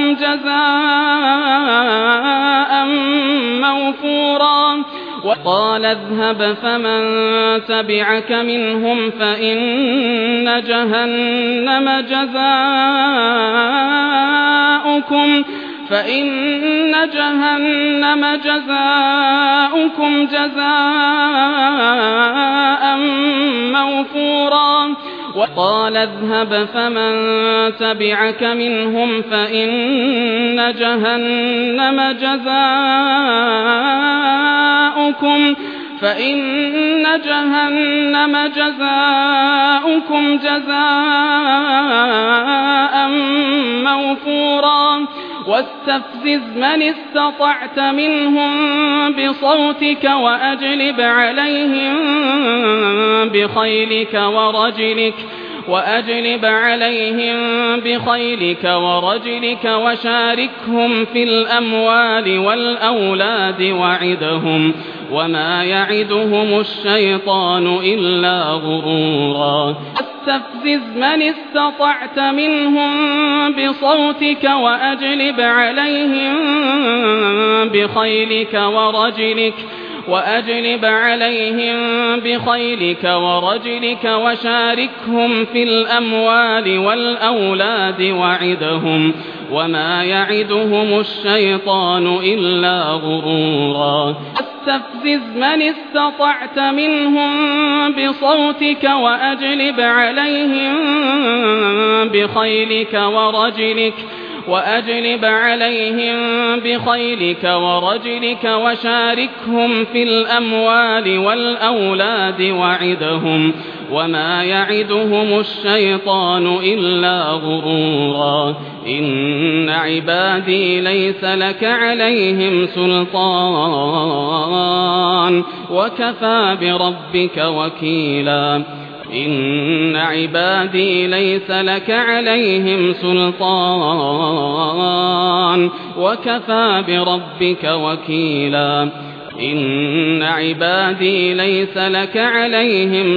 جزاء موفورا وقال اذهب فمن تبعك منهم فإن جهنم جزاؤكم فإن جهنم جزاؤكم جزاء موفورا وقال اذهب فمن تبعك منهم فإن جهنم جزاؤكم فإن جهنم جزاؤكم جزاء موفورا واستفزز من استطعت منهم بصوتك وأجلب عليهم بخيلك ورجلك وأجلب عليهم بخيلك ورجلك وشاركهم في الأموال والأولاد وعدهم وما يعدهم الشيطان إلا غرورا واستفزز من استطعت منهم بصوتك وأجلب عليهم بخيلك ورجلك وأجلب عليهم بخيلك ورجلك وشاركهم في الأموال والأولاد وعدهم وما يعدهم الشيطان إلا غرورا واستفزز من استطعت منهم بصوتك وأجلب عليهم بخيلك ورجلك وأجلب عليهم بخيلك ورجلك وشاركهم في الأموال والأولاد وعدهم وما يعدهم الشيطان إلا غرورا إن عبادي ليس لك عليهم سلطان وكفى بربك وكيلا إن عبادي ليس لك عليهم سلطان وكفى بربك وكيلا إن عبادي ليس لك عليهم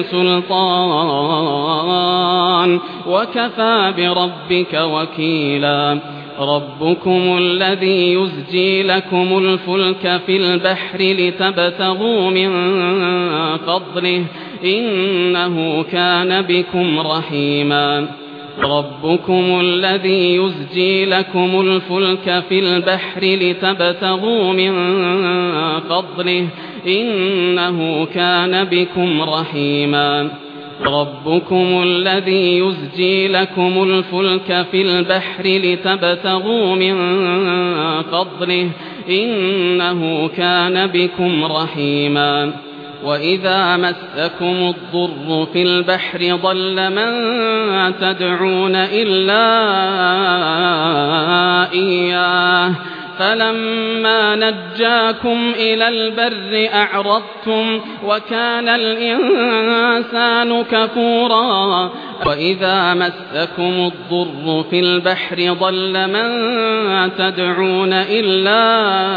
سلطان وكفى بربك وكيلا ربكم الذي يزجي لكم الفلك في البحر لتبتغوا من فضله إنه كان بكم رحيما ربكم الذي يزجي لكم الفلك في البحر لتبتغوا من فضله إنه كان بكم رحيما ربكم الذي يزجي لكم الفلك في البحر لتبتغوا من فضله إنه كان بكم رحيما وإذا مسكم الضر في البحر ضل من تدعون إلا إياه فلما نجاكم إلى البر أعرضتم وكان الإنسان كفورا وإذا مسكم الضر في البحر ضل من تدعون إلا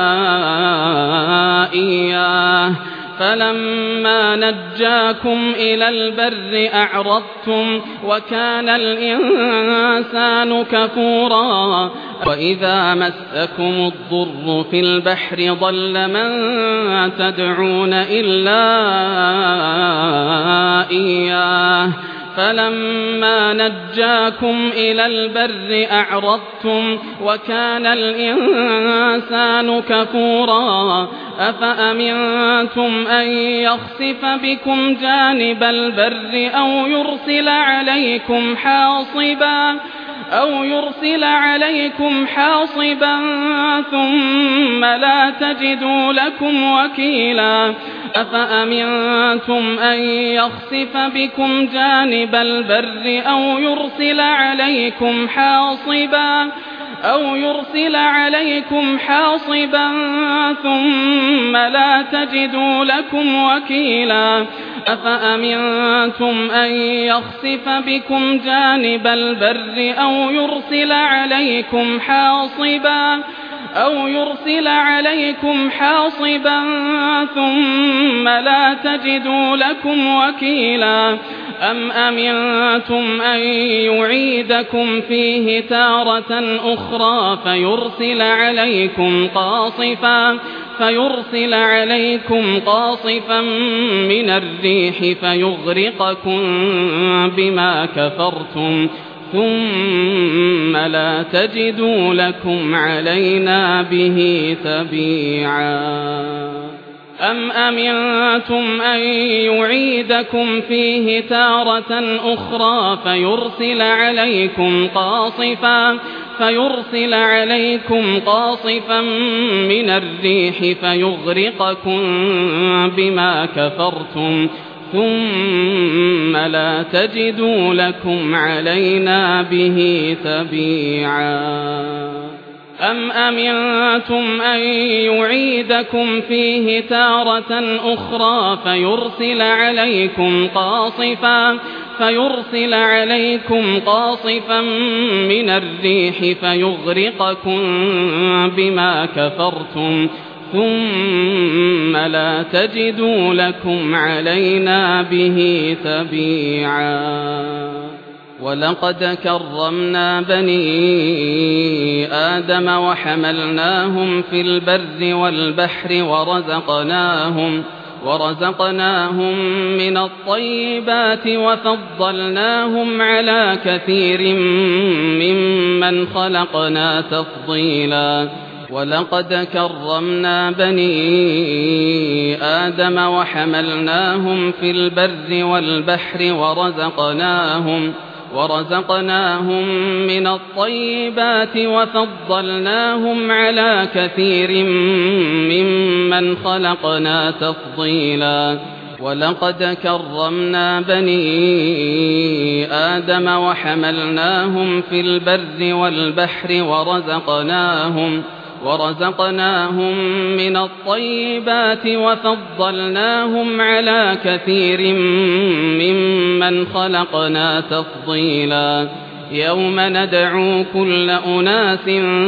إياه فلما نجاكم إلى البر أعرضتم وكان الإنسان كفورا وإذا مسكم الضر في البحر ضل من تدعون إلا إياه فلما نجاكم إلى البر أعرضتم وكان الإنسان كفورا أفأمنتم أن يخسف بكم جانب البر أو يرسل عليكم حاصبا أو يرسل عليكم حاصبا ثم لا تجدوا لكم وكيلا أفأمنتم أن يخسف بكم جانب البر أو يرسل عليكم حاصبا أو يرسل عليكم حاصبا ثم لا تجدوا لكم وكيلا أفأمنتم أن يخسف بكم جانب البر أو يرسل عليكم حاصبا أو يرسل عليكم حاصبا ثم لا تجدوا لكم وكيلا أم أمنتم أن يعيدكم فيه تارة أخرى فيرسل عليكم قاصفا فيرسل عليكم قاصفا من الريح فيغرقكم بما كفرتم ثم لا تجدوا لكم علينا به تبيعا أم أمنتم أن يعيدكم فيه تارة أخرى فيرسل عليكم قاصفا فيرسل عليكم قاصفا من الريح فيغرقكم بما كفرتم ثم لا تجدوا لكم علينا به تبيعا أم أمنتم أن يعيدكم فيه تارة أخرى فيرسل عليكم قاصفا فيرسل عليكم قاصفا من الريح فيغرقكم بما كفرتم ثم لا تجدوا لكم علينا به تبيعا ولقد كرمنا بني آدم وحملناهم في البر والبحر ورزقناهم ورزقناهم من الطيبات وفضلناهم على كثير ممن خلقنا تفضيلا ولقد كرمنا بني آدم وحملناهم في البر والبحر ورزقناهم ورزقناهم من الطيبات وفضلناهم على كثير ممن خلقنا تفضيلا ولقد كرمنا بني آدم وحملناهم في البر والبحر ورزقناهم ورزقناهم من الطيبات وفضلناهم على كثير ممن خلقنا تفضيلا يوم ندعو كل أناس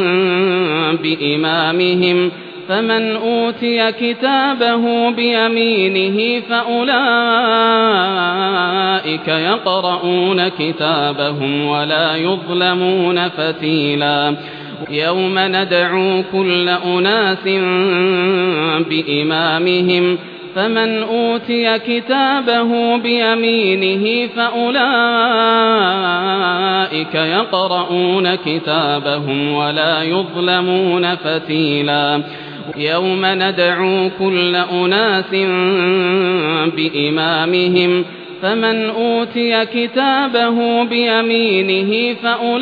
بإمامهم فمن أوتي كتابه بيمينه فأولئك يقرؤون كتابهم ولا يظلمون فتيلا يوم ندعو كل أناس بإمامهم فمن أوتي كتابه بيمينه فأولئك يقرؤون كتابهم ولا يظلمون فتيلا يوم ندعو كل أناس بإمامهم فمن أوتي كتابه بيمينه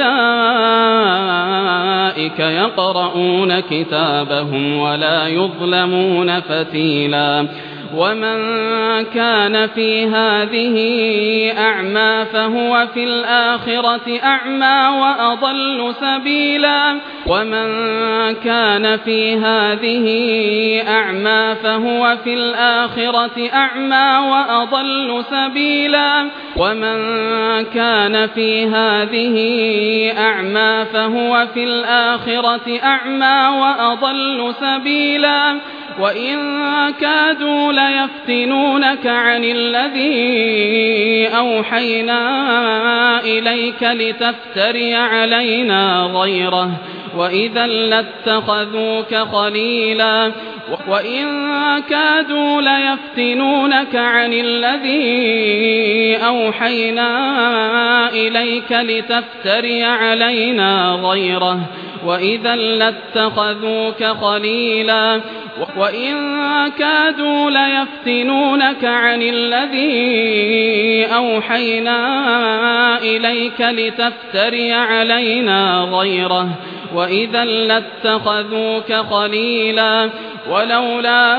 فأولئك يقرؤون كتابهم ولا يظلمون فتيلا ومن كان في هذه أعمى فهو في الآخرة أعمى وأضل سبيلا ومن كان في هذه أعمى فهو في الآخرة أعمى وأضل سبيلا ومن كان في هذه أعمى فهو في الآخرة أعمى وأضل سبيلا وإن كادوا ليفتنونك عن الذي أوحينا إليك لتفتري علينا غيره وإذا لاتخذوك خليلا وإن كادوا ليفتنونك عن الذي أوحينا إليك لتفتري علينا غيره وإذا لاتخذوك خليلا وإن كادوا ليفتنونك عن الذي أوحينا إليك لتفتري علينا غيره وإذا لاتخذوك خليلا ولولا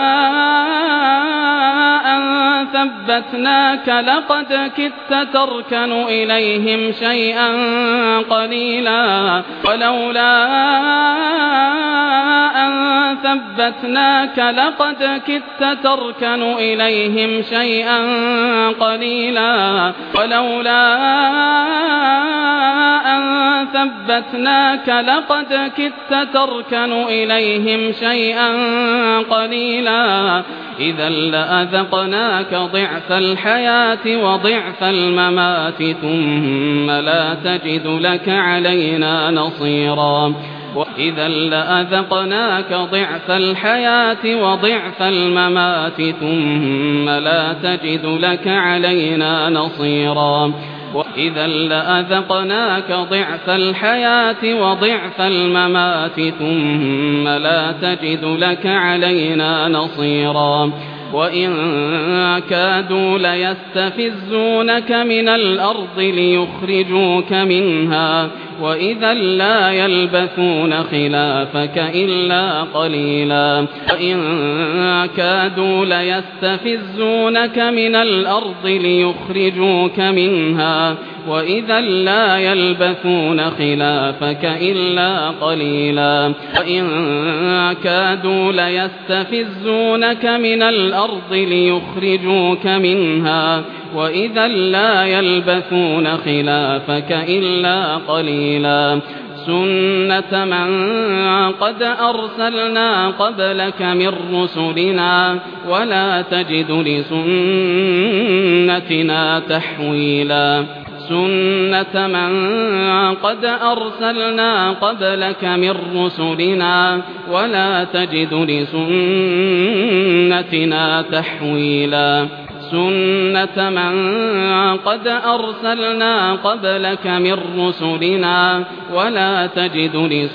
أن ثبتناك لقد كدت تركن إليهم شيئا قليلا ولولا أن ثبتناك لقد كدت تركن إليهم شيئا قليلا ولولا أن ثبتناك لقد كدت تركن إليهم شيئا قليلا إذا لأذقناك ضعف الحياة وضعف الممات ثم لا تجد لك علينا نصيرا وإذا لأذقناك ضعف الحياة وضعف الممات ثم لا تجد لك علينا نصيرا وإذا لأذقناك ضعف الحياة وضعف الممات ثم لا تجد لك علينا نصيرا وإن كادوا ليستفزونك من الأرض ليخرجوك منها وإذا لا يلبثون خلافك إلا قليلا وإن كادوا ليستفزونك من الأرض ليخرجوك منها وإذا لا يلبثون خلافك إلا قليلا وإن كادوا ليستفزونك من الأرض ليخرجوك منها وإذا لا يلبثون خلافك إلا قليلا سنة من قد أرسلنا قبلك من رسلنا ولا تجد لسنتنا تحويلا سنة من قد أرسلنا قبلك من رسلنا ولا تجد لسنتنا تحويلا سنة من قد أرسلنا قبلك من رسلنا ولا تجد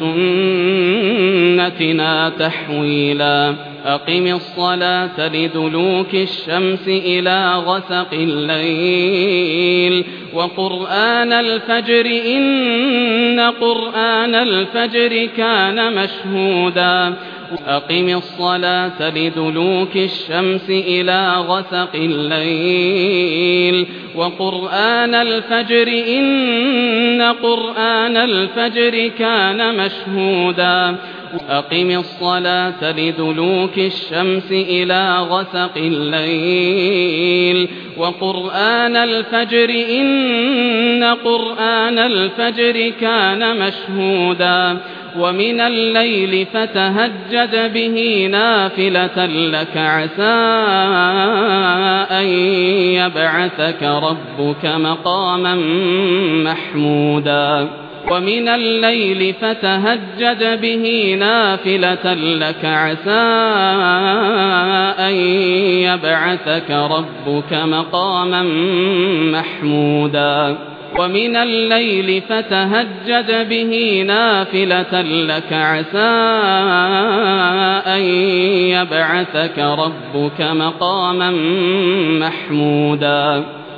لسنتنا تحويلا أقم الصلاة لدلوك الشمس إلى غسق الليل وقرآن الفجر إن قرآن الفجر كان مشهودا أقم الصلاة لدلوك الشمس إلى غسق الليل وقرآن الفجر إن قرآن الفجر كان مشهودا أقم الصلاة لدلوك الشمس إلى غسق الليل وقرآن الفجر إن قرآن الفجر كان مشهودا ومن الليل فتهجد به نافلة لك عسى أن يبعثك ربك مقاما محمودا ومن الليل فتهجد به نافلة لك عسى أن يبعثك ربك مقاما محمودا ومن الليل فتهجد به نافلة لك عسى أن يبعثك ربك مقاما محمودا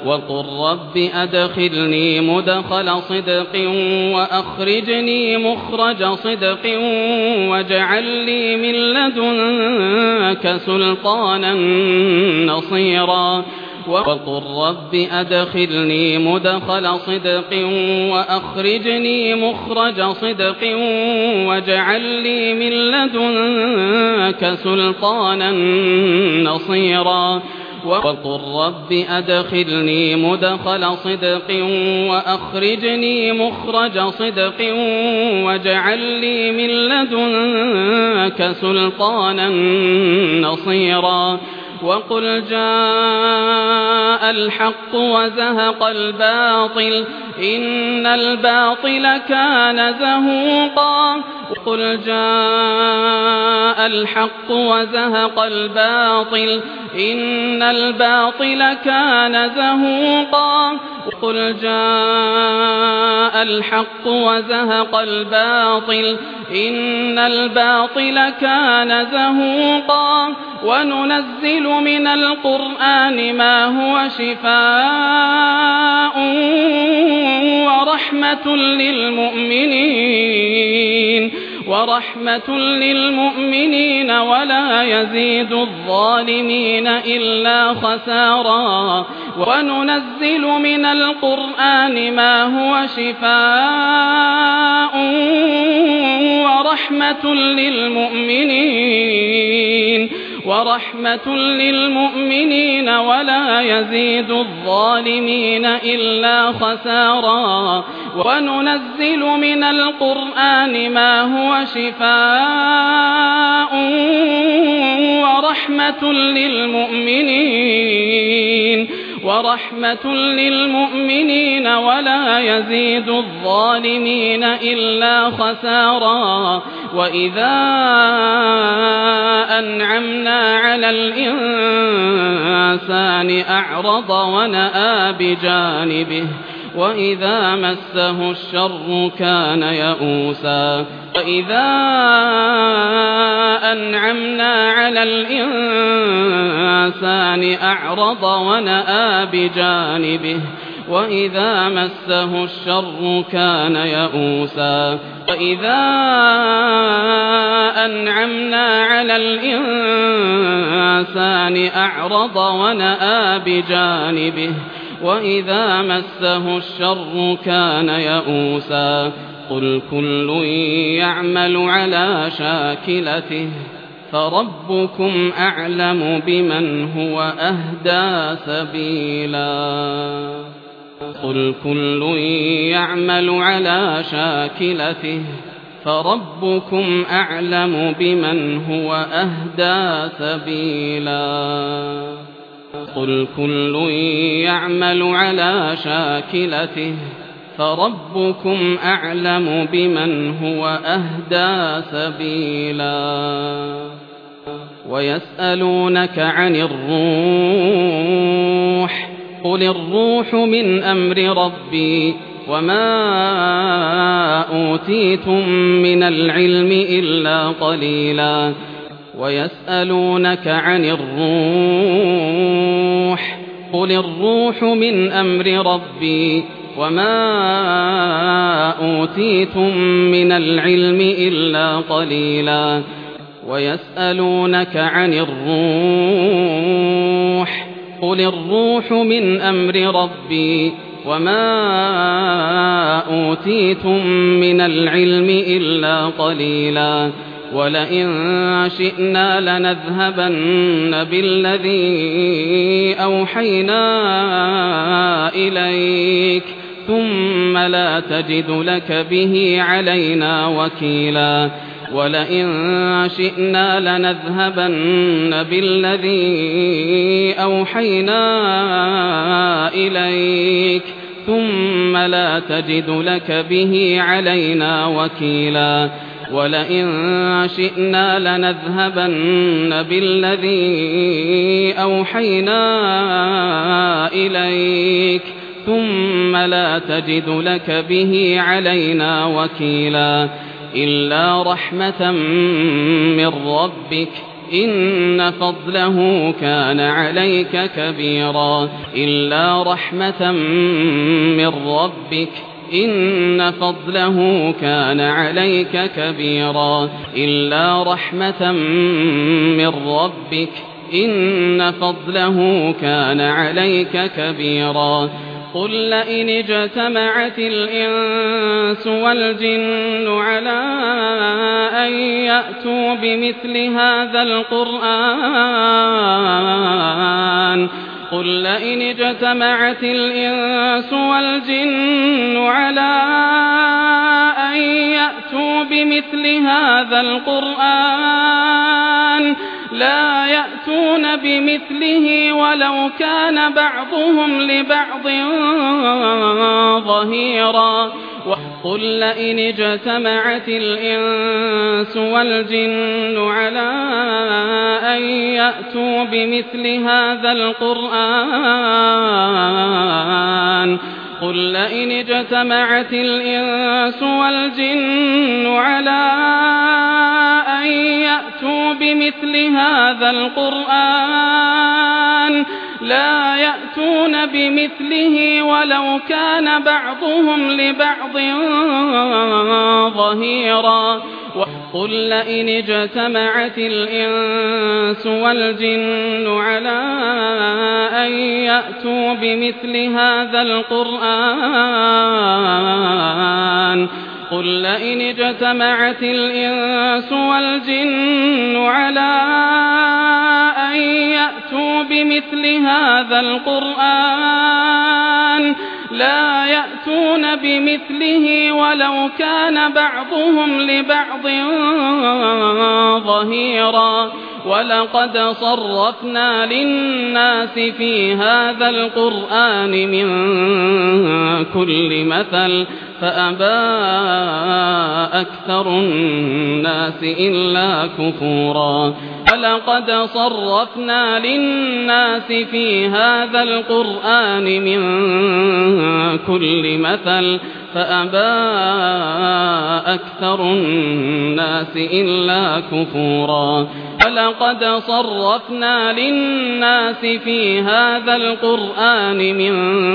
وقل رب أدخلني مدخل صدق وأخرجني مخرج صدق واجعل لي من لدنك سلطانا نصيرا وقل رب أدخلني مدخل صدق وأخرجني مخرج صدق واجعل لي من لدنك سلطانا نصيرا وقل رب أدخلني مدخل صدق وأخرجني مخرج صدق واجعل لي من لدنك سلطانا نصيرا وقل جاء الحق وزهق الباطل إن الباطل كان زهوقا وقل جاء الحق وزهق الباطل إن الباطل كان زهوقا وقل جاء الحق وزهق الباطل إن الباطل كان زهوقا وننزل من القرآن ما هو شفاء ورحمة للمؤمنين ورحمة للمؤمنين ولا يزيد الظالمين إلا خسارا وننزل من القرآن ما هو شفاء ورحمة للمؤمنين ورحمة للمؤمنين ولا يزيد الظالمين إلا خسارا وننزل من القرآن ما هو شفاء ورحمة للمؤمنين ورحمة للمؤمنين ولا يزيد الظالمين إلا خسارا وإذا أنعمنا على الإنسان أعرض ونأى بجانبه وإذا مسه الشر كان يئوسا وإذا أنعمنا على الإنسان أعرض ونأى بجانبه وإذا مسه الشر كان يئوسا وإذا أنعمنا على الإنسان أعرض ونأى بجانبه وإذا مسه الشر كان يئوسا قل كل يعمل على شاكلته فربكم أعلم بمن هو أهدى سبيلا قل كل يعمل على شاكلته فربكم أعلم بمن هو أهدى سبيلا قل كل يعمل على شاكلته فربكم أعلم بمن هو أهدى سبيلا ويسألونك عن الروح قل الروح من أمر ربي وما أوتيتم من العلم إلا قليلا ويسألونك عن الروح قل الروح من أمر ربي وما أوتيتم من العلم إلا قليلا ويسألونك عن الروح قل الروح من أمر ربي وما أوتيتم من العلم إلا قليلا ولئن شئنا لنذهبن بالذي أوحينا إليك ثم لا تجد لك به علينا وكيلا ولئن شئنا لنذهبن بالذي أوحينا إليك ثم لا تجد لك به علينا وكيلا ولئن شئنا لنذهبن بالذي أوحينا إليك ثم لا تجد لك به علينا وكيلا إلا رحمة من ربك إن فضله كان عليك كبيرا إلا رحمة من ربك إن فضله كان عليك كبيرا إلا رحمة من ربك إن فضله كان عليك كبيرا قل لئن اجتمعت الإنس والجن على أن يأتوا بمثل هذا القرآن قل لئن اجتمعت الإنس والجن على أن يأتوا بمثل هذا القرآن لا يأتون بمثله ولو كان بعضهم لبعض ظهيرا قل لئن اجتمعت الإنس والجن على أن يأتوا بمثل هذا القرآن قل لئن اجتمعت الإنس والجن على أن يأتوا بمثل هذا القرآن لا يأتون بمثله ولو كان بعضهم لبعض ظهيرا قل لئن اجتمعت الإنس والجن على أن يأتوا بمثل هذا القرآن قل لئن اجتمعت الإنس والجن على أن يأتوا بمثل هذا القرآن لا يأتون بمثله ولو كان بعضهم لبعض ظهيرا ولقد صرفنا للناس في هذا القرآن من كل مثل فأبى أكثر الناس إلا كفورا ولقد صرفنا للناس في هذا القرآن من كل مثل فأبى أكثر الناس إلا كفورا ولقد صرفنا للناس في هذا القرآن من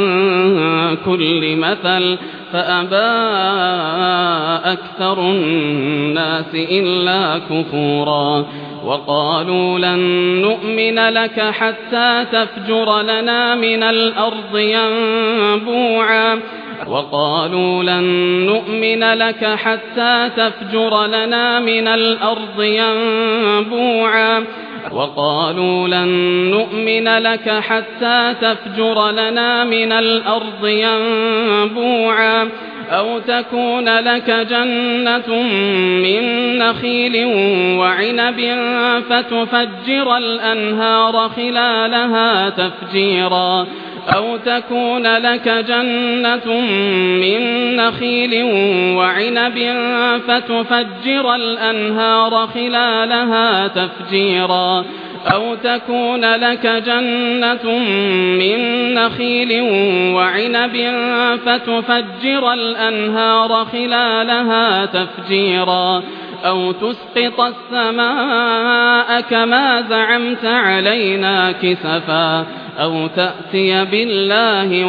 كل مثل فأبى أكثر الناس إلا كفورا وقالوا لن نؤمن لك حتى تفجر لنا من الأرض ينبوعا وقالوا لن نؤمن لك حتى تفجر لنا من الأرض ينبوعا وقالوا لن نؤمن لك حتى تفجر لنا من الأرض ينبوعا أو تكون لك جنة من نخيل وعنب فتفجر الأنهار خلالها تفجيرا أو تكون لك جنة من نخيل وعنب فتفجر الأنهار خلالها تفجيرا أو تكون لك جنة من نخيل وعنب فتفجر الأنهار خلالها تفجيرا أو تسقط السماء كما زعمت علينا كسفا أو تأتي بالله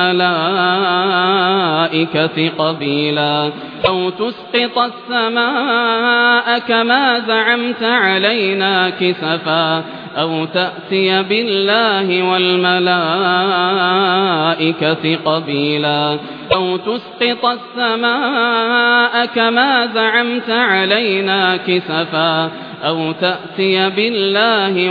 والملائكة قبيلا أو تسقط السماء كما زعمت علينا كسفا أو تأتي بالله والملائكة قبيلا أو تسقط السماء كما زعمت علينا كسفا أو تأتي بالله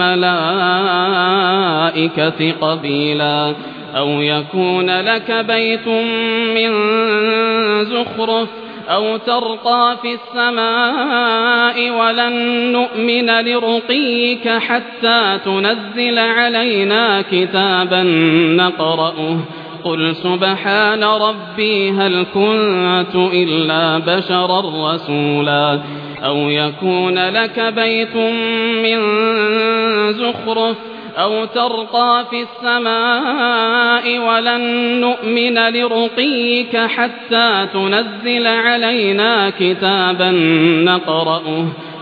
والملائكة قبيلا أو يكون لك بيت من زخرف أو ترقى في السماء ولن نؤمن لرقيك حتى تنزل علينا كتابا نقرأه قل سبحان ربي هل كنت إلا بشرا رسولا أو يكون لك بيت من زخرف أو ترقى في السماء ولن نؤمن لرقيك حتى تنزل علينا كتابا نقرأه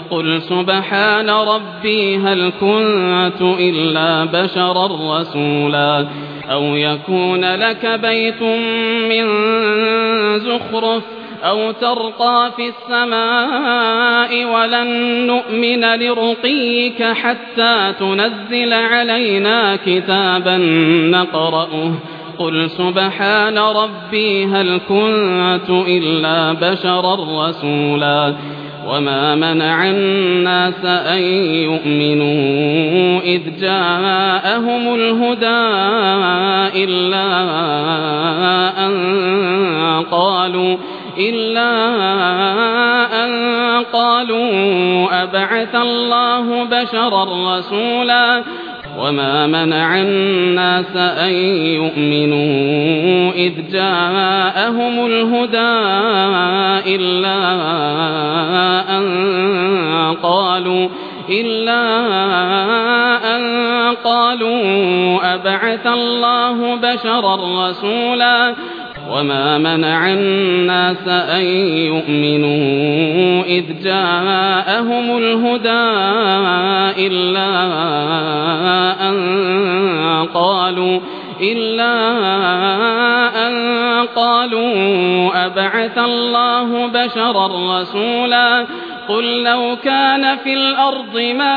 قل سبحان ربي هل كنت إلا بشرا رسولا أو يكون لك بيت من زخرف أو ترقى في السماء ولن نؤمن لرقيك حتى تنزل علينا كتابا نقرأه قل سبحان ربي هل كنت إلا بشرا رسولا وما منع الناس أن يؤمنوا إذ جاءهم الهدى إلا أن قالوا إلا أن قالوا أبعث الله بشرا رسولا وما منع الناس أن يؤمنوا إذ جاءهم الهدى إلا أن قالوا إلا أن قالوا أبعث الله بشرا رسولا وما منع الناس أن يؤمنوا إذ جاءهم الهدى إلا أن قالوا إلا أن قالوا أبعث الله بشرا رسولا قل لو كان في الأرض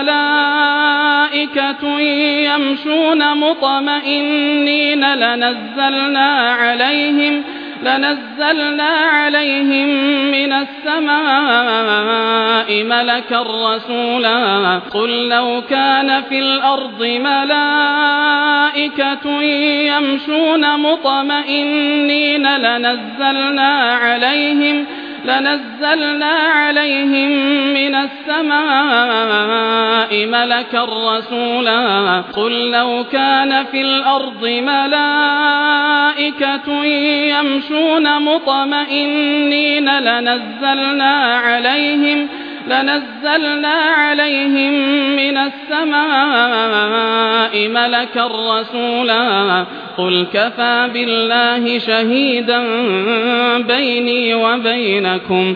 ملائكة يمشون مطمئنين لنزلنا عليهم لنزلنا عليهم من السماء ملكا رسولا قل لو كان في الأرض ملائكة يمشون مطمئنين لنزلنا عليهم لنزلنا عليهم من السماء ملكا رسولا قل لو كان في الأرض ملائكة يمشون مطمئنين لنزلنا عليهم لنزلنا عليهم من السماء ملكا رسولا قل كفى بالله شهيدا بيني وبينكم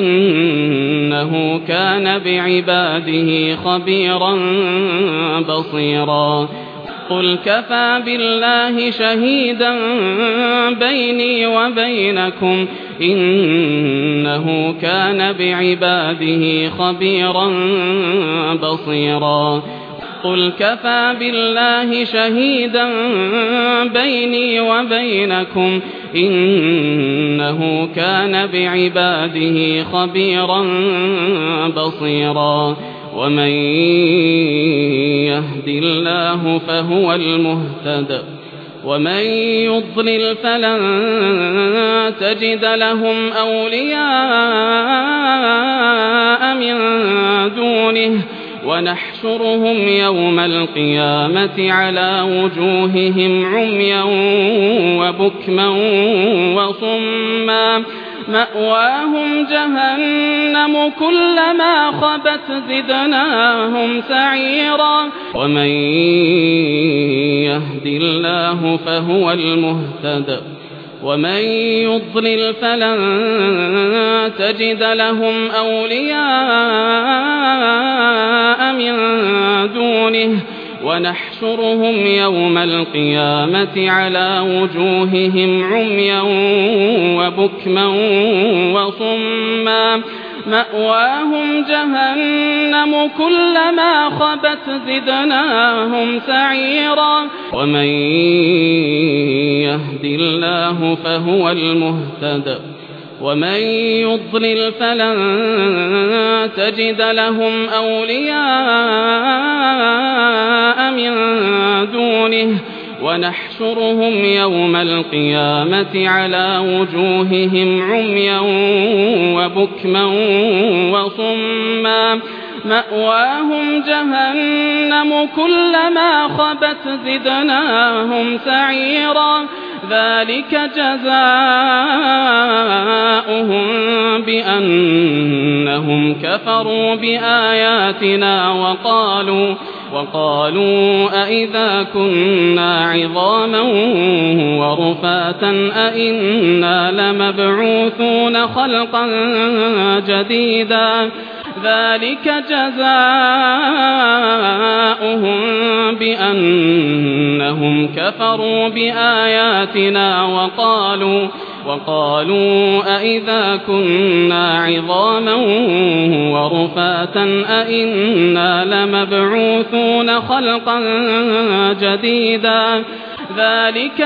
إنه كان بعباده خبيرا بصيرا قل كفى بالله شهيدا بيني وبينكم إنه كان بعباده خبيرا بصيرا قل كفى بالله شهيدا بيني وبينكم إنه كان بعباده خبيرا بصيرا ومن يهد الله فهو المهتد ومن يضلل فلن تجد لهم أولياء من دونه ونحشرهم يوم القيامة على وجوههم عميا وبكما وصما مأواهم جهنم كلما خبت زدناهم سعيرا ومن يهد الله فهو المهتد ومن يضلل فلن تجد لهم أولياء من دونه ونحشرهم يوم القيامة على وجوههم عميا وبكما وصما مأواهم جهنم كلما خبت زدناهم سعيرا ومن يهد الله فهو المهتد ومن يضلل فلن تجد لهم أولياء من دونه ونحشرهم يوم القيامة على وجوههم عميا وبكما وصما مأواهم جهنم كلما خبت زدناهم سعيرا ذلك جزاؤهم بأنهم كفروا بآياتنا وقالوا وقالوا أئذا كنا عظاما ورفاتا أئنا لمبعوثون خلقا جديدا ذلك جزاؤهم بأنهم كفروا بآياتنا وقالوا وقالوا أئذا كنا عظاما ورفاتا أئنا لمبعوثون خلقا جديدا ذلك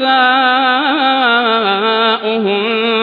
جزاؤهم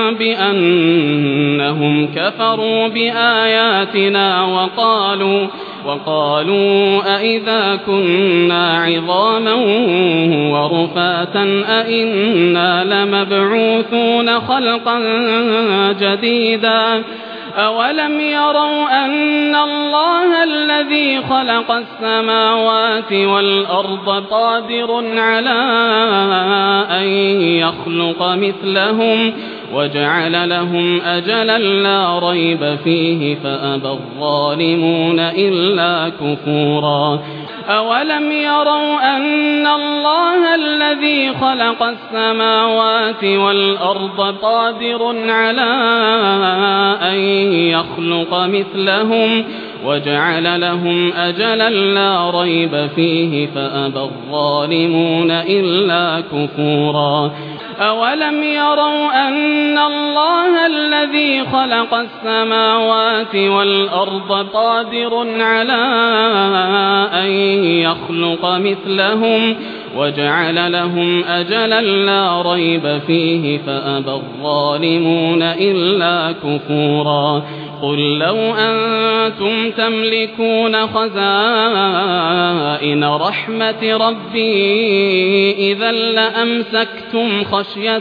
بأنهم كفروا بآياتنا وقالوا وقالوا أئذا كنا عظاما ورفاتا أئنا لمبعوثون خلقا جديدا أولم يروا أن الله الذي خلق السماوات والأرض قادر على أن يخلق مثلهم وجعل لهم أجلا لا ريب فيه فأبى الظالمون إلا كفورا أولم يروا أن الله الذي خلق السماوات والأرض قادر على أن يخلق مثلهم وجعل لهم أجلا لا ريب فيه فأبى الظالمون إلا كفورا أولم يروا أن الله الذي خلق السماوات والأرض قادر على أن يخلق مثلهم وجعل لهم أجلا لا ريب فيه فأبى الظالمون إلا كفورا قل لو أنتم تملكون خزائن رحمة ربي إذا لأمسكتم خشية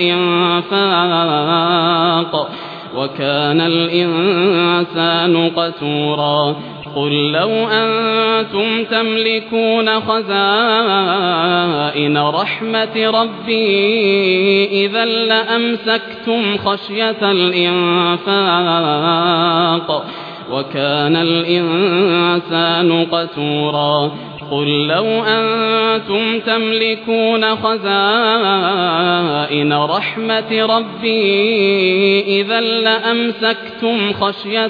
الإنفاق وكان الإنسان قتورا قل لو أنتم تملكون خزائن رحمة ربي إذا لأمسكتم خشية الإنفاق وكان الإنسان قتورا قل لو أنتم تملكون خزائن رحمة ربي إذا لأمسكتم خشية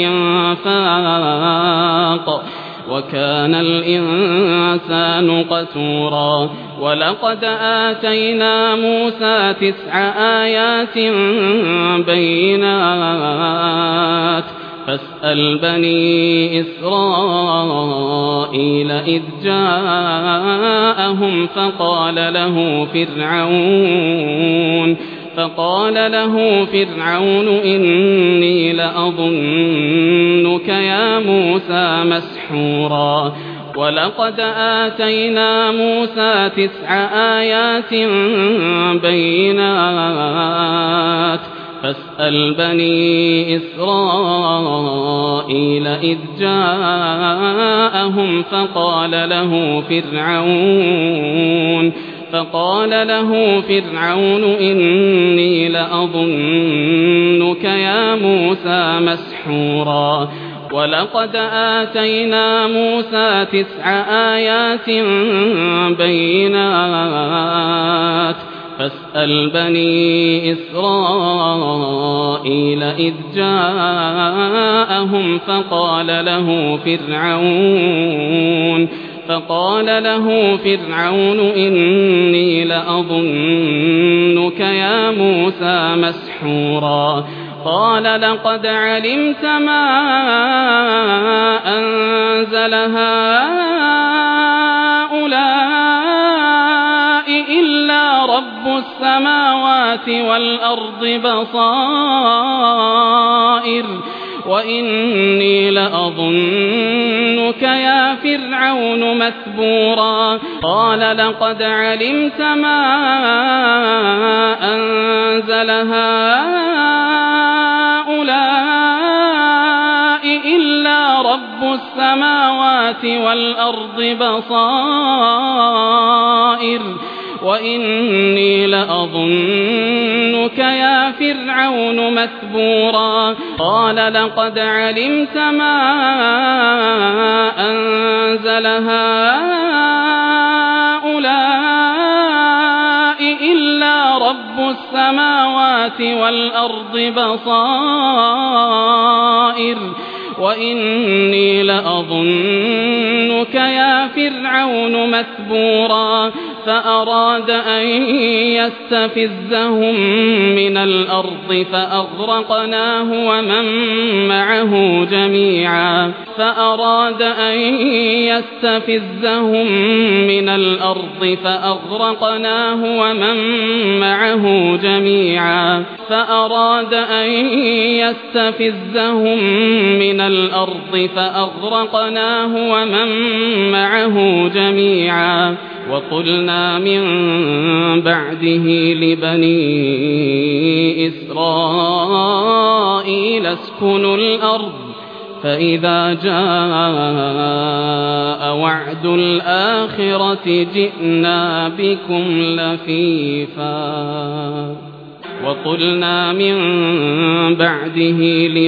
الإنفاق وكان الإنسان قتورا ولقد آتينا موسى تسع آيات بينات فاسأل بني إسرائيل إذ جاءهم فقال له فرعون فقال له فرعون إني لأظنك يا موسى مسحورا ولقد آتينا موسى تسع آيات بينات فاسأل بني إسرائيل إذ جاءهم فقال له فرعون فقال له فرعون إني لأظنك يا موسى مسحورا ولقد آتينا موسى تسع آيات بينات فاسأل بني إسرائيل إذ جاءهم فقال له فرعون فقال له فرعون إني لأظنك يا موسى مسحورا قال لقد علمت ما أنزل هؤلاء إلا رب السماوات والأرض بصائر وإني لأظنك يا فرعون مثبورا قال لقد علمت ما أنزل هؤلاء إلا رب السماوات والأرض بصائر وإني لأظنك يا فرعون مثبورا قال لقد علمت ما أنزل هؤلاء إلا رب السماوات والأرض بصائر وإني لأظنك يا فرعون مثبورا فأراد أن يستفزهم من الأرض فأغرقناه ومن معه جميعا فأراد أن يستفزهم من الأرض فأغرقناه ومن معه جميعا فأراد أن يستفزهم من الأرض فأغرقناه ومن معه جميعا وقلنا من بعده لبني إسرائيل اسكنوا الأرض فإذا جاء وعد الآخرة جئنا بكم لفيفا وقلنا من بعده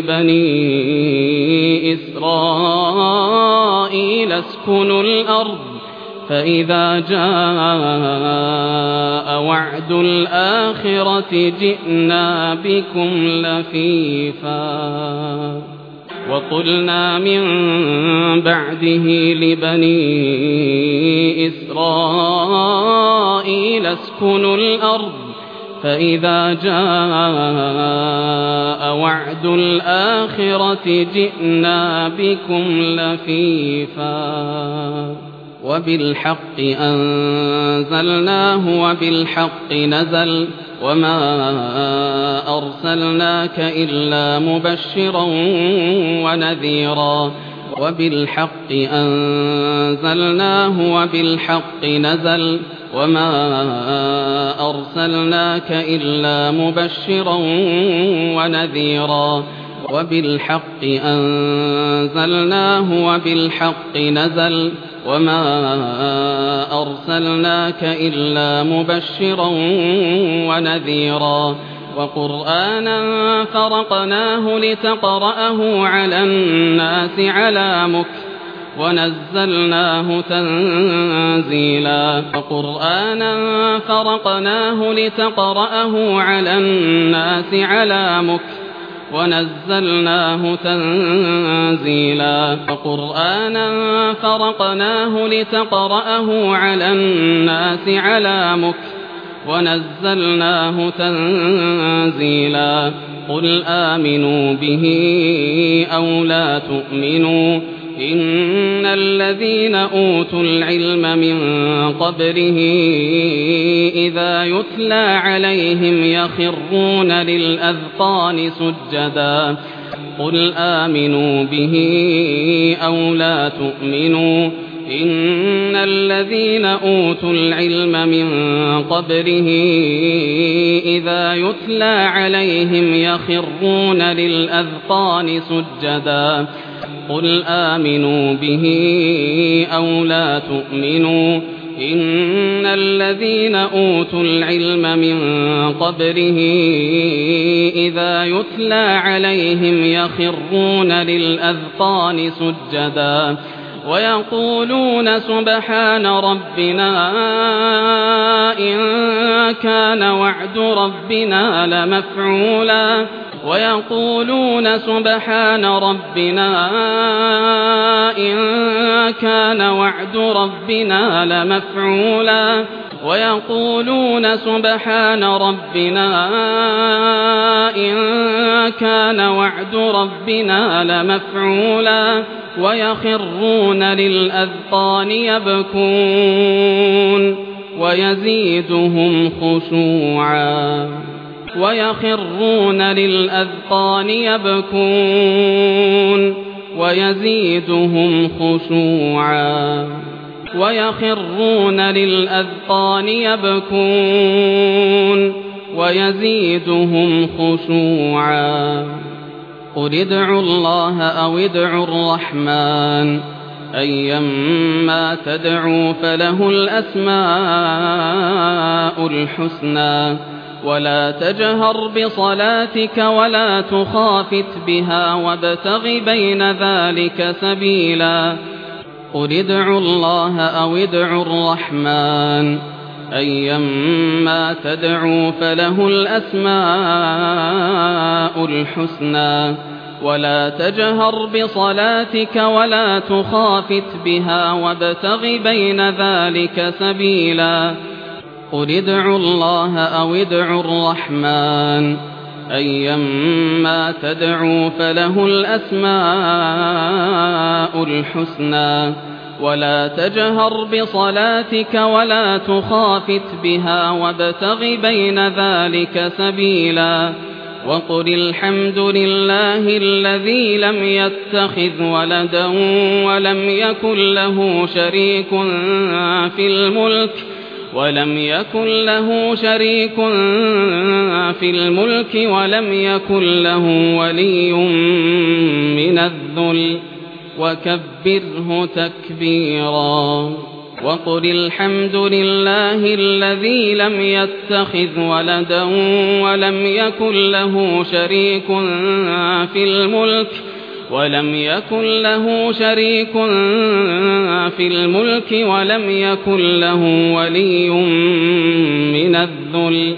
لبني إسرائيل اسكنوا الأرض فإذا جاء وعد الآخرة جئنا بكم لفيفا وقلنا من بعده لبني إسرائيل اسكنوا الأرض فإذا جاء وعد الآخرة جئنا بكم لفيفا وبالحق أنزلناه وبالحق نزل وما أرسلناك إلا مبشرا ونذيرا وبالحق أنزلناه وبالحق نزل وما أرسلناك إلا مبشرا ونذيرا وبالحق أنزلناه وبالحق نزل وما أرسلناك إلا مبشرا ونذيرا وقرآنا فرقناه لتقرأه على الناس على مكث ونزلناه تنزيلا وقرآنا فرقناه لتقرأه على الناس على مكث ونزلناه تنزيلا وقرآنا فرقناه لتقرأه على الناس على مكث ونزلناه تنزيلا قل آمنوا به أو لا تؤمنوا إن الذين أوتوا العلم من قبله إذا يتلى عليهم يخرون للأذقان سجدا قل آمنوا به أو لا تؤمنوا إن الذين أوتوا العلم من قبله إذا يتلى عليهم يخرون للأذقان سجدا قل آمنوا به أو لا تؤمنوا إن الذين أوتوا العلم من قبله إذا يتلى عليهم يخرون للأذقان سجدا ويقولون سبحان ربنا إن كان وعد ربنا لمفعولا ويقولون سبحان ربنا إن كان وعد ربنا لمفعولا ويقولون سبحان ربنا إن كان وعد ربنا لمفعولا ويخرون للأذقان يبكون ويزيدهم خشوعا ويخرون للأذقان يبكون ويزيدهم خشوعا ويخرون للأذقان يبكون ويزيدهم خشوعا قل ادعوا الله أو ادعوا الرحمن أيما تدعوا فله الأسماء الحسنى ولا تجهر بصلاتك ولا تخافت بها وابتغ بين ذلك سبيلا قل ادعوا الله أو ادعوا الرحمن أيما تدعوا فله الأسماء الحسنى ولا تجهر بصلاتك ولا تخافت بها وابتغ بين ذلك سبيلا قل ادعوا الله أو ادعوا الرحمن أيما تدعوا فله الأسماء الحسنى ولا تجهر بصلاتك ولا تخافت بها وابتغ بين ذلك سبيلا وقل الحمد لله الذي لم يتخذ ولدا ولم يكن له شريك في الملك ولم يكن له شريك في الملك ولم يكن له ولي من الذل وكبره تكبيرا وقل الحمد لله الذي لم يتخذ ولدا ولم يكن له شريك في الملك ولم يكن له شريك في الملك ولم يكن له ولي من الذل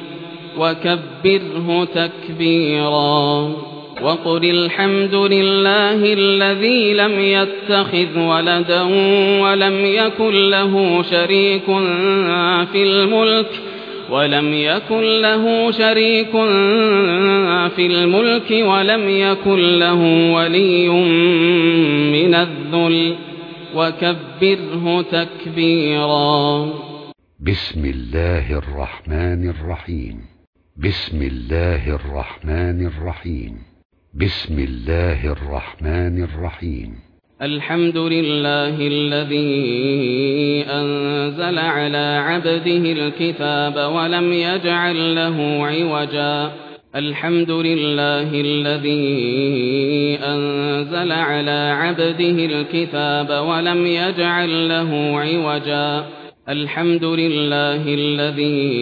وكبره تكبيرا وقل الحمد لله الذي لم يتخذ ولدا ولم يكن له شريك في الملك ولم يكن له شريك في الملك ولم يكن له ولي من الذل وكبره تكبيرا بسم الله الرحمن الرحيم بسم الله الرحمن الرحيم بسم الله الرحمن الرحيم الحمد لله الذي أنزل على عبده الكتاب ولم يجعل له عوجا الحمد لله الذي أنزل على عبده الكتاب ولم يجعل له عوجا الحمد لله الذي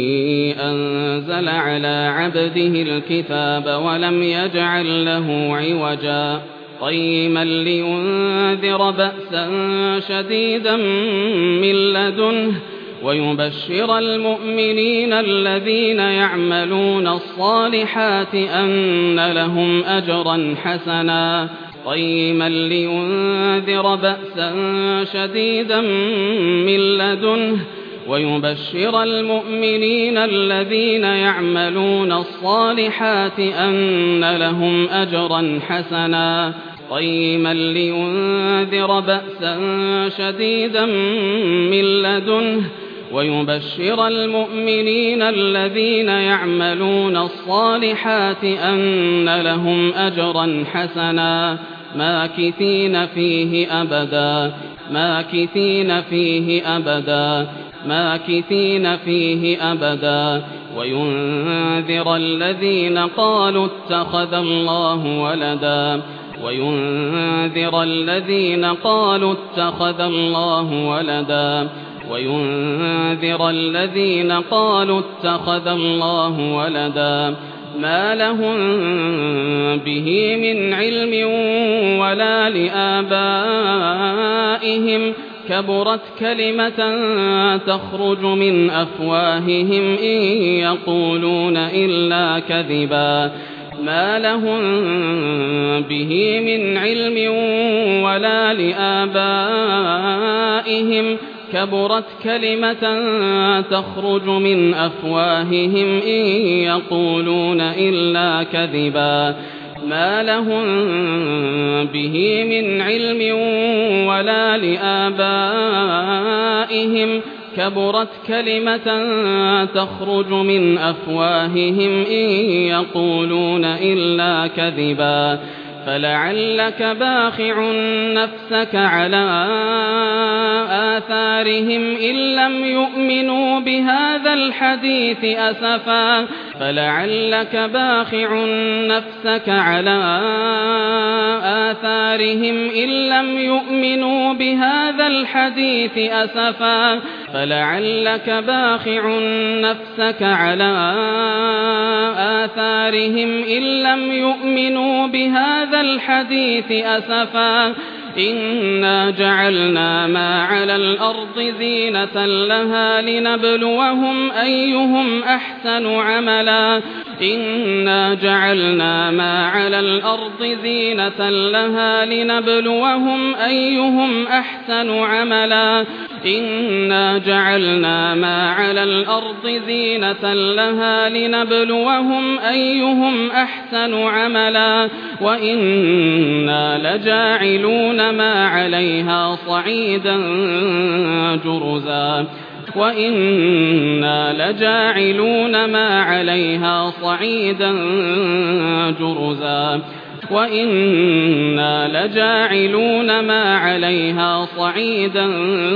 أنزل على عبده الكتاب ولم يجعل له عوجا قيما لينذر بأسا شديدا من لدنه ويبشر المؤمنين الذين يعملون الصالحات أن لهم أجرا حسنا قيما لينذر بأسا شديدا من لدنه ويبشر المؤمنين الذين يعملون الصالحات أن لهم أجرا حسنا قيما لينذر بأسا شديدا من لدنه ويبشر المؤمنين الذين يعملون الصالحات أن لهم أجرا حسنا ماكثين فيه أبدا ماكثين فيه أبدا ماكثين فيه أبدا وينذر الذين قالوا اتخذ الله ولدا وينذر الذين قالوا اتخذ الله ولدا وينذر الذين قالوا اتخذ الله ولدا ما لهم به من علم ولا لآبائهم كبرت كلمة تخرج من أفواههم إن يقولون إلا كذبا ما لهم به من علم ولا لآبائهم كبرت كلمة تخرج من أفواههم إن يقولون إلا كذبا ما لهم به من علم ولا لآبائهم كبرت كلمة تخرج من أفواههم إن يقولون إلا كذبا فلعلك باخع نفسك على آثارهم إن لم يؤمنوا بهذا الحديث أسفا فلعلك باخع نفسك على آثارهم إن لم يؤمنوا بهذا الحديث أسفا فلعلك باخع نفسك على آثارهم إن لم يؤمنوا بهذا الحديث أسفا إنا جعلنا ما على الأرض زينة لها لنبلوهم أيهم أحسن عملا إنا جعلنا ما على الأرض زينة لها لنبلوهم أيهم أحسن عملا إنا جعلنا ما على الأرض زينة لها لنبلوهم أيهم أحسن عملا وإنا لجاعلون ما عليها صعيدا جرزا وإنا لجاعلون ما عليها صعيدا جرزا وإنا لجاعلون ما عليها صعيدا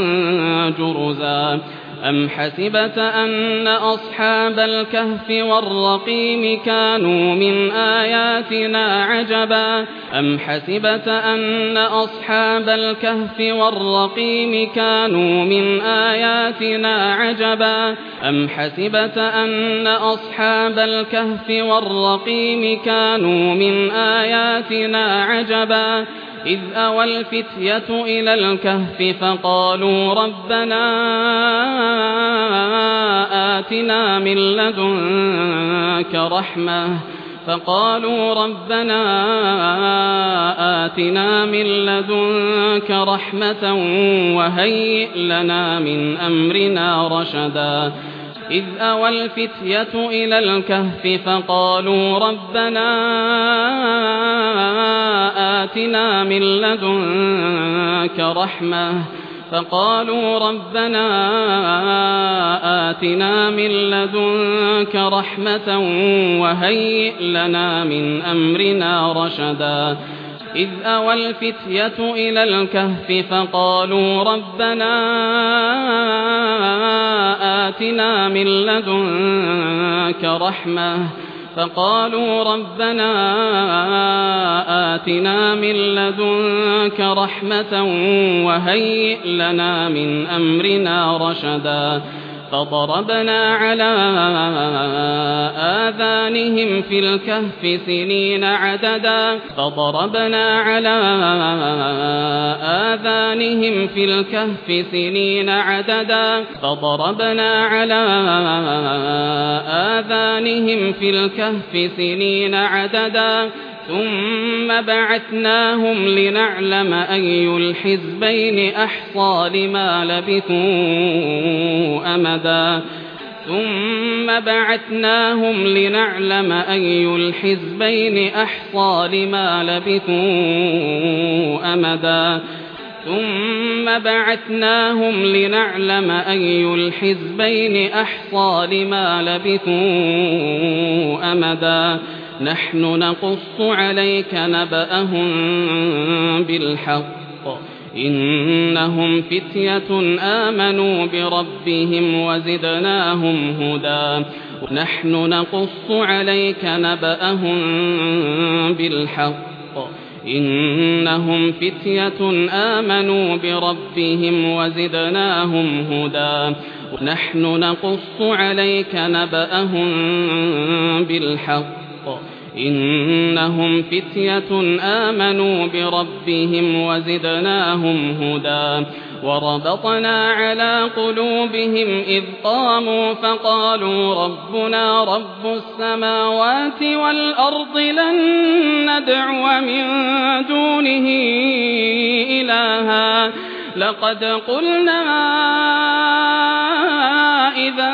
جرزا أم حسبت أن أصحاب الكهف والرقيم كانوا من آياتنا عجبا أم حسبت أن أصحاب الكهف والرقيم كانوا من آياتنا عجبا أم حسبت أن أصحاب الكهف والرقيم كانوا من آياتنا عجبا إذ أوى الفتية إلى الكهف فقالوا ربنا آتنا من لدنك رحمة فقالوا ربنا آتنا من لدنك رحمة وهيئ لنا من أمرنا رشدا إذ أوى الفتية إلى الكهف فقالوا ربنا آتنا من لدنك رحمة فقالوا ربنا آتنا من لدنك رحمة وهيئ لنا من أمرنا رشدا إذ أوى الفتية إلى الكهف فقالوا ربنا آتنا من لدنك رحمة فقالوا ربنا آتنا من لدنك رحمة وهيئ لنا من أمرنا رشدا فضربنا على آذانهم في الكهف سنين عددا فضربنا على آذانهم في الكهف سنين عددا فضربنا على آذانهم في الكهف سنين عددا ثم بعثناهم لنعلم أي الحزبين أحصى لما لبثوا أمدا ثم بعثناهم لنعلم أي الحزبين أحصى لما لبثوا أمدا ثم بعثناهم لنعلم أي الحزبين أحصى لما لبثوا أمدا نحن نقص عليك نبأهم بالحق إنهم فتية آمنوا بربهم وزدناهم هدى نحن نقص عليك نبأهم بالحق إنهم فتية آمنوا بربهم وزدناهم هدى نحن نقص عليك نبأهم بالحق إنهم فتية آمنوا بربهم وزدناهم هدى وربطنا على قلوبهم إذ قاموا فقالوا ربنا رب السماوات والأرض لن ندعو من دونه إلها لقد قلنا إذا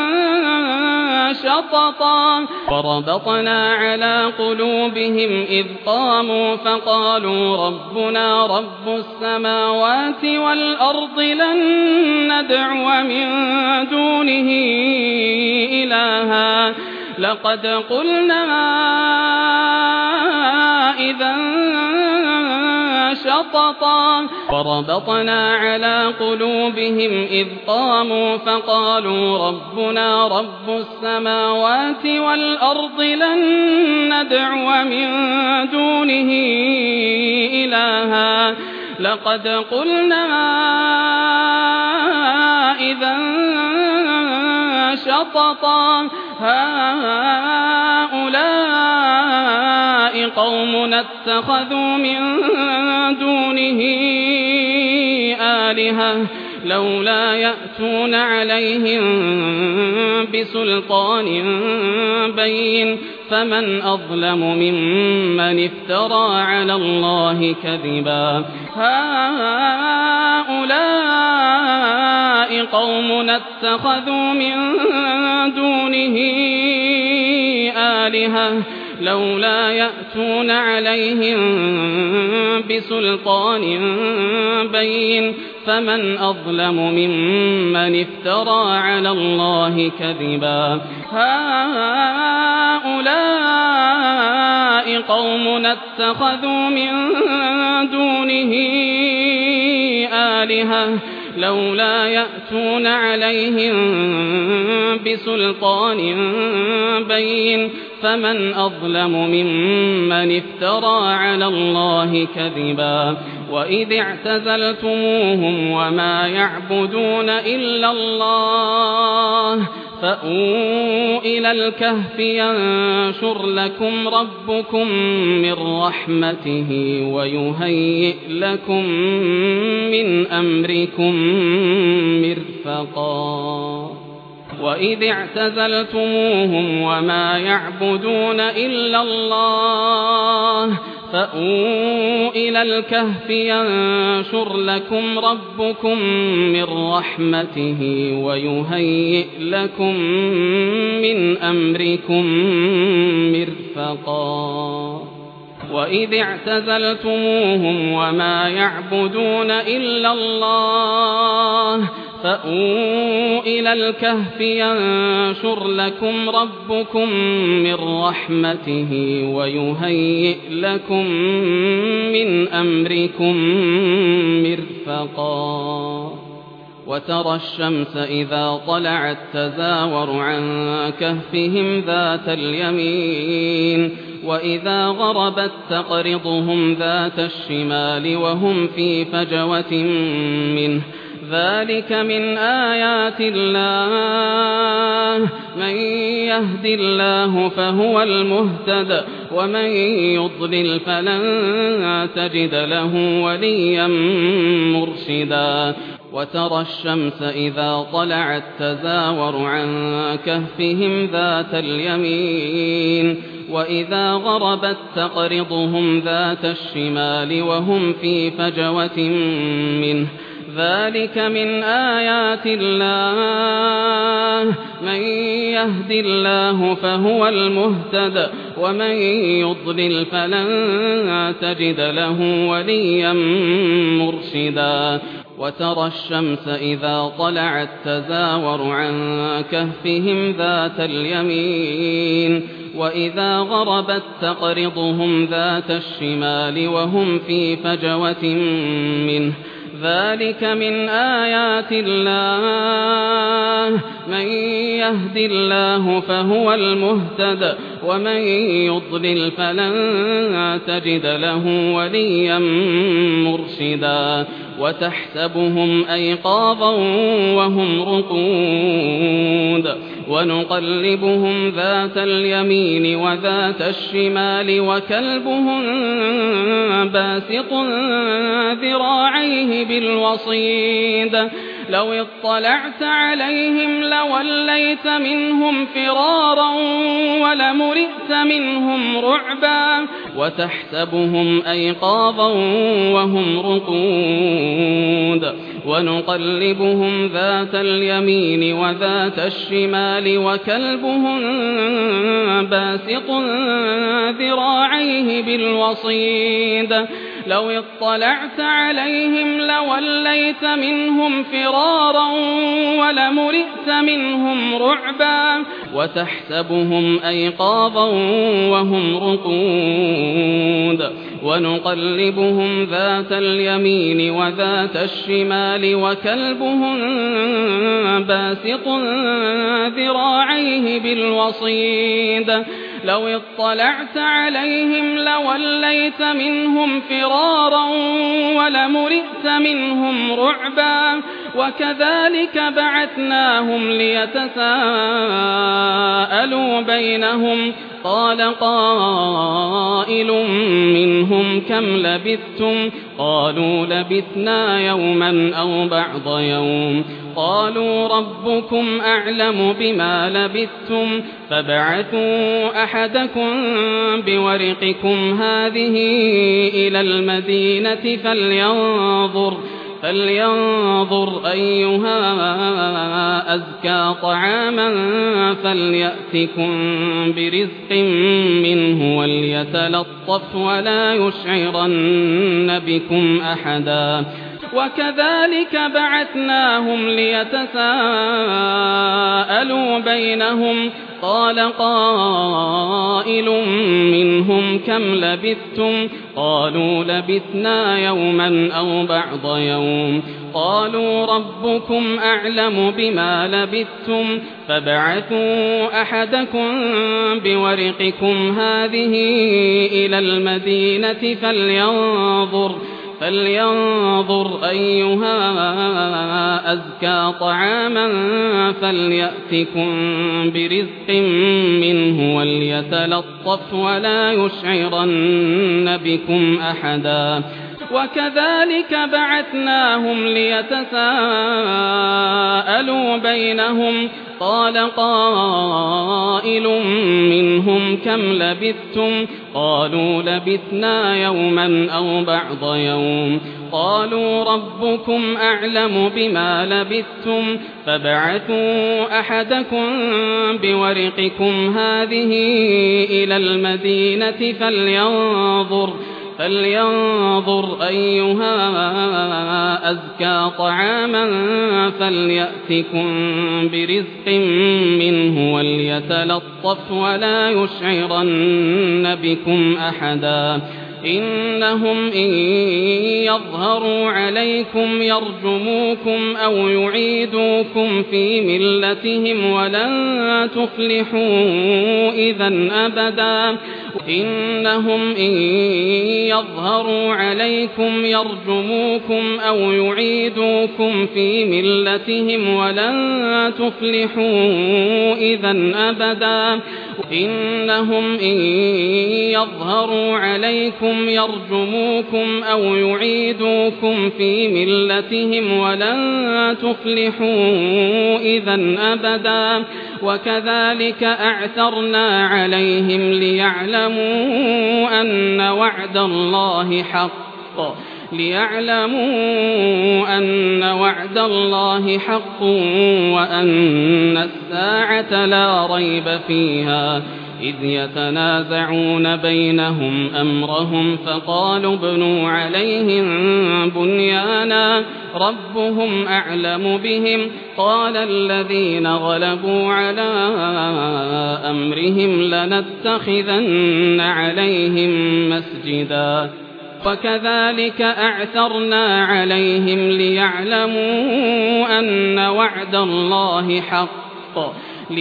شططا وربطنا على قلوبهم إذ قاموا فقالوا ربنا رب السماوات والأرض لن ندعو من دونه إلها لقد قلنا إذا شططا وربطنا على قلوبهم إذ قاموا فقالوا ربنا رب السماوات والأرض لن ندعو من دونه إلها لقد قلنا إذا شططا هؤلاء قوم اتخذوا من دونه آلهة لولا يأتون عليهم بسلطان بين فمن أظلم ممن افترى على الله كذبا هؤلاء قوم اتخذوا من دونه آلهة لولا يأتون عليهم بسلطان بين فمن أظلم ممن افترى على الله كذبا هؤلاء قوم اتخذوا من دونه آلهة لولا يأتون عليهم بسلطان بين فمن أظلم ممن افترى على الله كذبا وإذ اعتزلتموهم وما يعبدون إلا الله فأووا إلى الكهف ينشر لكم ربكم من رحمته ويهيئ لكم من أمركم مرفقا وإذ اعتزلتموهم وما يعبدون إلا الله فأووا إلى الكهف ينشر لكم ربكم من رحمته ويهيئ لكم من أمركم مرفقا وإذ اعتزلتموهم وما يعبدون إلا الله فأووا إلى الكهف ينشر لكم ربكم من رحمته ويهيئ لكم من أمركم مرفقا وترى الشمس إذا طلعت تزاور عن كهفهم ذات اليمين وإذا غربت تقرضهم ذات الشمال وهم في فجوة منه ذلك من آيات الله من يهد الله فهو المهتد ومن يضلل فلن تجد له وليا مرشدا وترى الشمس إذا طلعت تزاور عن كهفهم ذات اليمين وإذا غربت تقرضهم ذات الشمال وهم في فجوة منه ذلك من آيات الله من يهد الله فهو المهتد ومن يضلل فلن تجد له وليا مرشدا وترى الشمس إذا طلعت تزاور عن كهفهم ذات اليمين وإذا غربت تقرضهم ذات الشمال وهم في فجوة منه ذلك من آيات الله من يهد الله فهو المهتد ومن يضلل فلن تجد له وليا مرشدا وتحسبهم أيقاظا وهم رقود ونقلبهم ذات اليمين وذات الشمال وكلبهم باسط ذراعيه بالوصيد لو اطلعت عليهم لوليت منهم فرارا ولملئت منهم رعبا وتحسبهم أيقاظا وهم رقود ونقلبهم ذات اليمين وذات الشمال وكلبهم باسط ذراعيه بالوصيد لو اطلعت عليهم لوليت منهم فرارا ولملئت منهم رعبا وتحسبهم أيقاظا وهم رقود ونقلبهم ذات اليمين وذات الشمال وكلبهم باسط ذراعيه بالوصيد لو اطلعت عليهم لوليت منهم فرارا ولملئت منهم رعبا وكذلك بعثناهم ليتساءلوا بينهم قال قائل منهم كم لبثتم قالوا لبثنا يوما أو بعض يوم قالوا ربكم أعلم بما لبثتم فابعثوا أحدكم بورقكم هذه إلى المدينة فلينظر فلينظر أيها أزكى طعاما فليأتكم برزق منه وليتلطف ولا يشعرن بكم أحدا وكذلك بعثناهم ليتساءلوا بينهم قال قائل منهم كم لبثتم قالوا لبثنا يوما أو بعض يوم قالوا ربكم أعلم بما لبثتم فابعثوا أحدكم بورقكم هذه إلى المدينة فلينظر فلينظر أيها أزكى طعاما فليأتكم برزق منه وليتلطف ولا يشعرن بكم أحدا وكذلك بعثناهم ليتساءلوا بينهم قال قائل منهم كم لبثتم قالوا لبثنا يوما أو بعض يوم قالوا ربكم أعلم بما لبثتم فابعثوا أحدكم بورقكم هذه إلى المدينة فلينظر فلينظر أيها أزكى طعاما فليأتكم برزق منه وليتلطف ولا يشعرن بكم أحدا إنهم إن يظهروا عليكم يرجموكم أو يعيدوكم في ملتهم ولن تفلحوا إذا أبدا إنهم إن يظهروا عليكم يرجموكم أو يعيدوكم في ملتهم ولن تفلحوا إذا أبدا إنهم إن يظهروا عليكم يرجموكم أو يعيدوكم في ملتهم ولن تفلحوا إذا أبدا وكذلك أعثرنا عليهم ليعلموا أن وعد الله حق ليعلموا أن وعد الله حق وأن الساعة لا ريب فيها إذ يتنازعون بينهم أمرهم فقالوا ابنوا عليهم بنيانا ربهم أعلم بهم قال الذين غلبوا على أمرهم لنتخذن عليهم مسجدا وكذلك أعثرنا عليهم ليعلموا أن وعد الله حق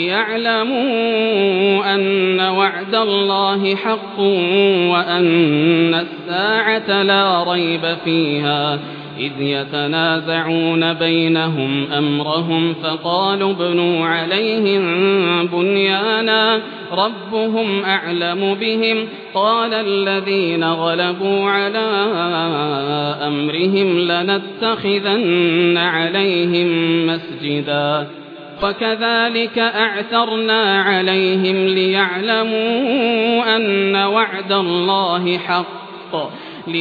ليعلموا أن وعد الله حق وأن الساعة لا ريب فيها إذ يتنازعون بينهم أمرهم فقالوا ابنوا عليهم بنيانا ربهم أعلم بهم قال الذين غلبوا على أمرهم لنتخذن عليهم مسجدا وكذلك أعثرنا عليهم ليعلموا أن وعد الله حق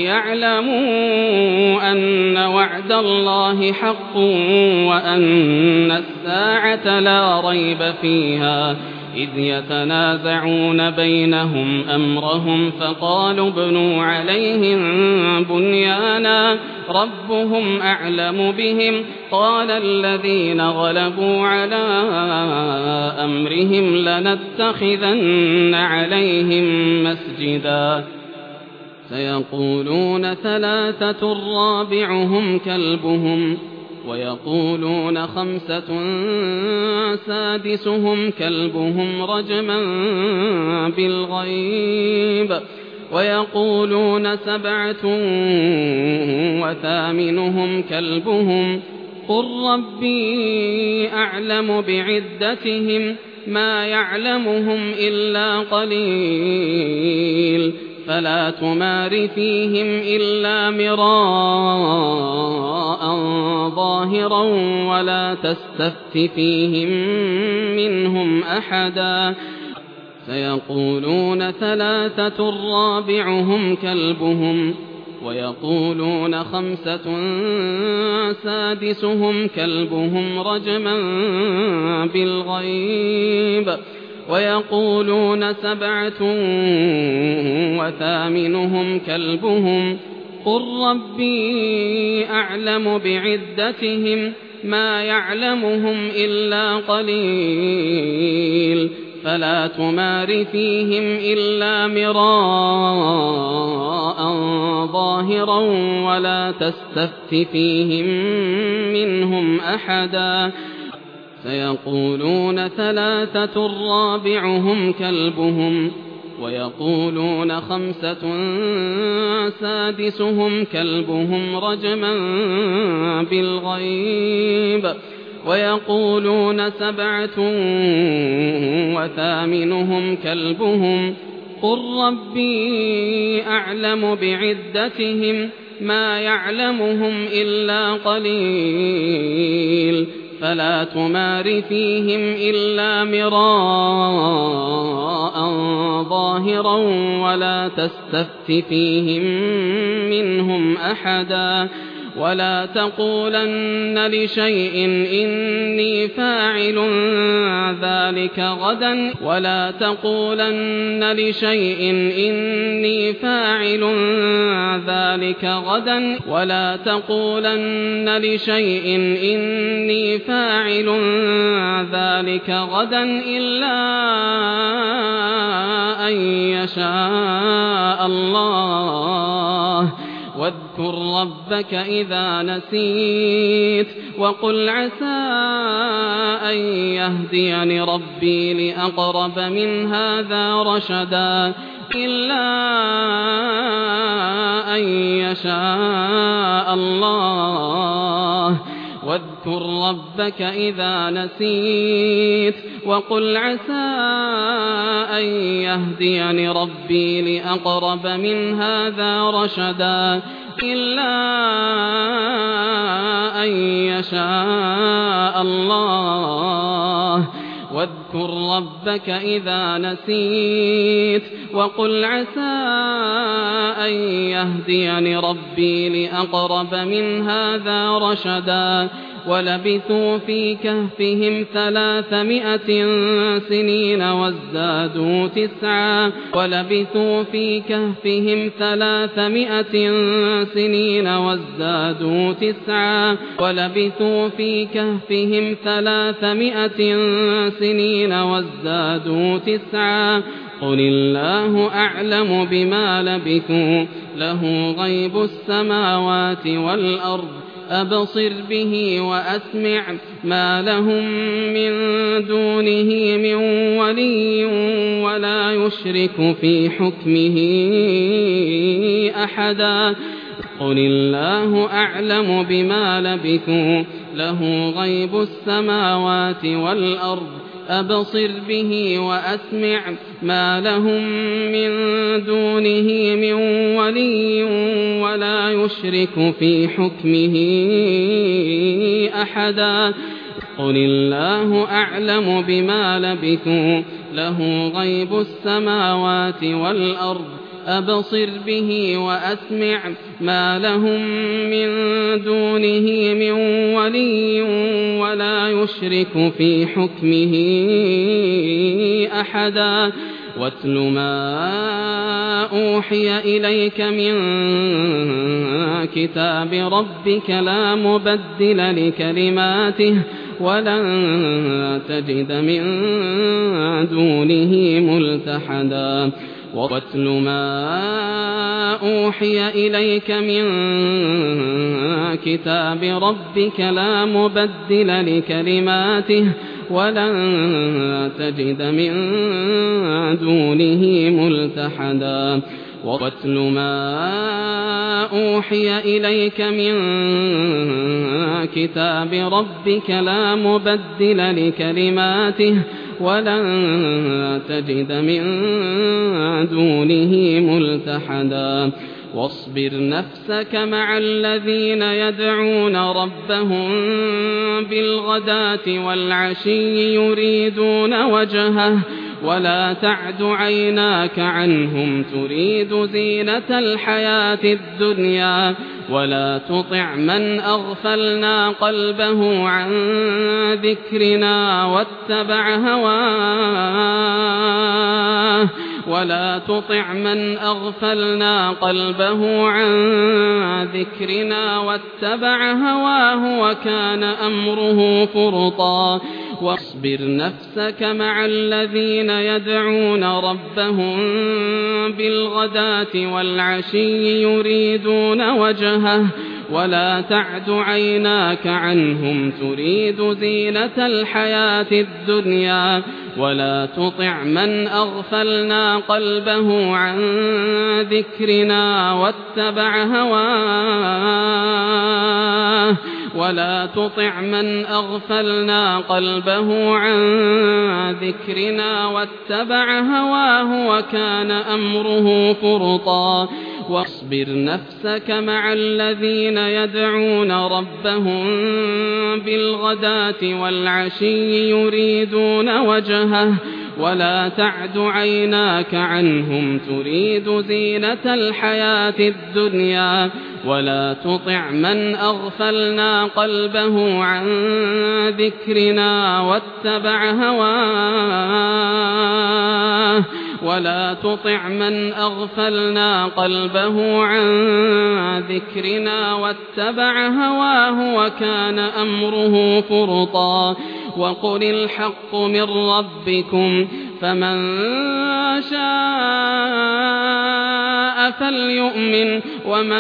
ليعلموا أن وعد الله حق وأن الساعة لا ريب فيها إذ يتنازعون بينهم أمرهم فقالوا ابنوا عليهم بنيانا ربهم أعلم بهم قال الذين غلبوا على أمرهم لنتخذن عليهم مسجدا سيقولون ثلاثة رابعهم كلبهم ويقولون خمسة سادسهم كلبهم رجما بالغيب ويقولون سبعة وثامنهم كلبهم قل ربي أعلم بعدتهم ما يعلمهم إلا قليل فلا تمار فيهم إلا مراء ظاهرا ولا تستفت فيهم منهم أحدا سيقولون ثلاثة رابعهم كلبهم ويقولون خمسة سادسهم كلبهم رجما بالغيب ويقولون سبعة وثامنهم كلبهم قل ربي أعلم بعدتهم ما يعلمهم إلا قليل فلا تمار فيهم إلا مراء ظاهرا ولا تستفت فيهم منهم أحدا سيقولون ثلاثة رابعهم كلبهم ويقولون خمسة سادسهم كلبهم رجما بالغيب ويقولون سبعة وثامنهم كلبهم قل ربي أعلم بعدتهم ما يعلمهم إلا قليل فلا تمار فيهم إلا مراء ظاهرا ولا تستفت فيهم منهم أحدا ولا تقولن لشيء إني فاعل ذلك غدا ولا تقولن لشيء إني فاعل ذلك غدا ولا تقولن لشيء إني فاعل ذلك غدا إلا أن يشاء الله واذكر ربك إذا نسيت وقل عسى أن يهديني ربي لأقرب من هذا رشدا إلا أن يشاء الله واذكر ربك إذا نسيت وقل عسى أن يهديني ربي لأقرب من هذا رشدا إلا أن يشاء الله واذكر ربك إذا نسيت وقل عسى أن يهديني ربي لأقرب من هذا رشدا ولبثوا في كهفهم ثلاثمائة سنين وازدادوا تسعا ولبثوا في كهفهم ثلاثمائة سنين وازدادوا تسعا ولبثوا في كهفهم ثلاثمائة سنين وازدادوا تسعا قل الله أعلم بما لبثوا له غيب السماوات والأرض أبصر به وأسمع ما لهم من دونه من ولي ولا يشرك في حكمه أحدا قل الله أعلم بما لبثوا له غيب السماوات والأرض أبصر به وأسمع ما لهم من دونه من ولي ولا يشرك في حكمه أحدا قل الله أعلم بما لبثوا له غيب السماوات والأرض أبصر به وأسمع ما لهم من دونه من ولي ولا يشرك في حكمه أحدا واتل ما أوحي إليك من كتاب ربك لا مبدل لكلماته ولن تجد من دونه ملتحدا واتل ما أوحي إليك من كتاب ربك لا مبدل لكلماته ولن تجد من دونه ملتحدا واتل ما أوحي إليك من كتاب ربك لا مبدل لكلماته ولن تجد من دونه ملتحدا واصبر نفسك مع الذين يدعون ربهم بالغداة والعشي يريدون وجهه ولا تعد عيناك عنهم تريد زينة الحياة الدنيا ولا تطع من أغفلنا قلبه عن ذكرنا واتبع هواه ولا تطع من أغفلنا قلبه عن ذكرنا واتبع هواه وكان أمره فرطا واصبر نفسك مع الذين يدعون ربهم بالغداة والعشي يريدون وجهه ولا تعد عيناك عنهم تريد زينة الحياة الدنيا ولا تطع من أغفلنا قلبه عن ذكرنا واتبع هواه ولا تطع من أغفلنا قلبه عن ذكرنا واتبع هواه وكان أمره فرطا واصبر نفسك مع الذين يدعون ربهم بالغداة والعشي يريدون وجهه ولا تعد عيناك عنهم تريد زينة الحياة الدنيا ولا تطع من أغفلنا قلبه عن ذكرنا واتبع هواه ولا تطع من أغفلنا قلبه عن ذكرنا واتبع هواه وكان أمره فرطا وقل الحق من ربكم فمن شاء فليؤمن ومن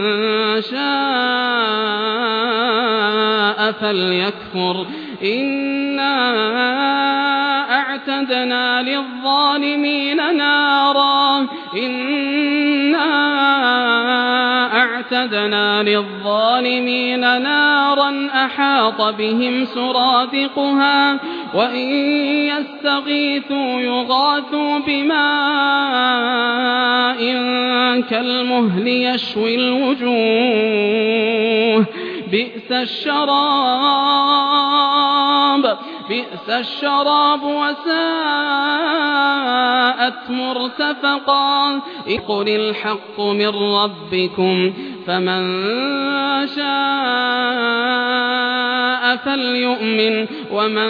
شاء فليكفر إنا أعتدنا للظالمين نارا إنا أعتدنا للظالمين نارا أحاط بهم سرادقها وإن يستغيثوا يغاثوا بماء كالمهل يشوي الوجوه بئس الشراب بئس الشراب وساءت مرتفقا قل الحق من ربكم فمن شاء فليؤمن ومن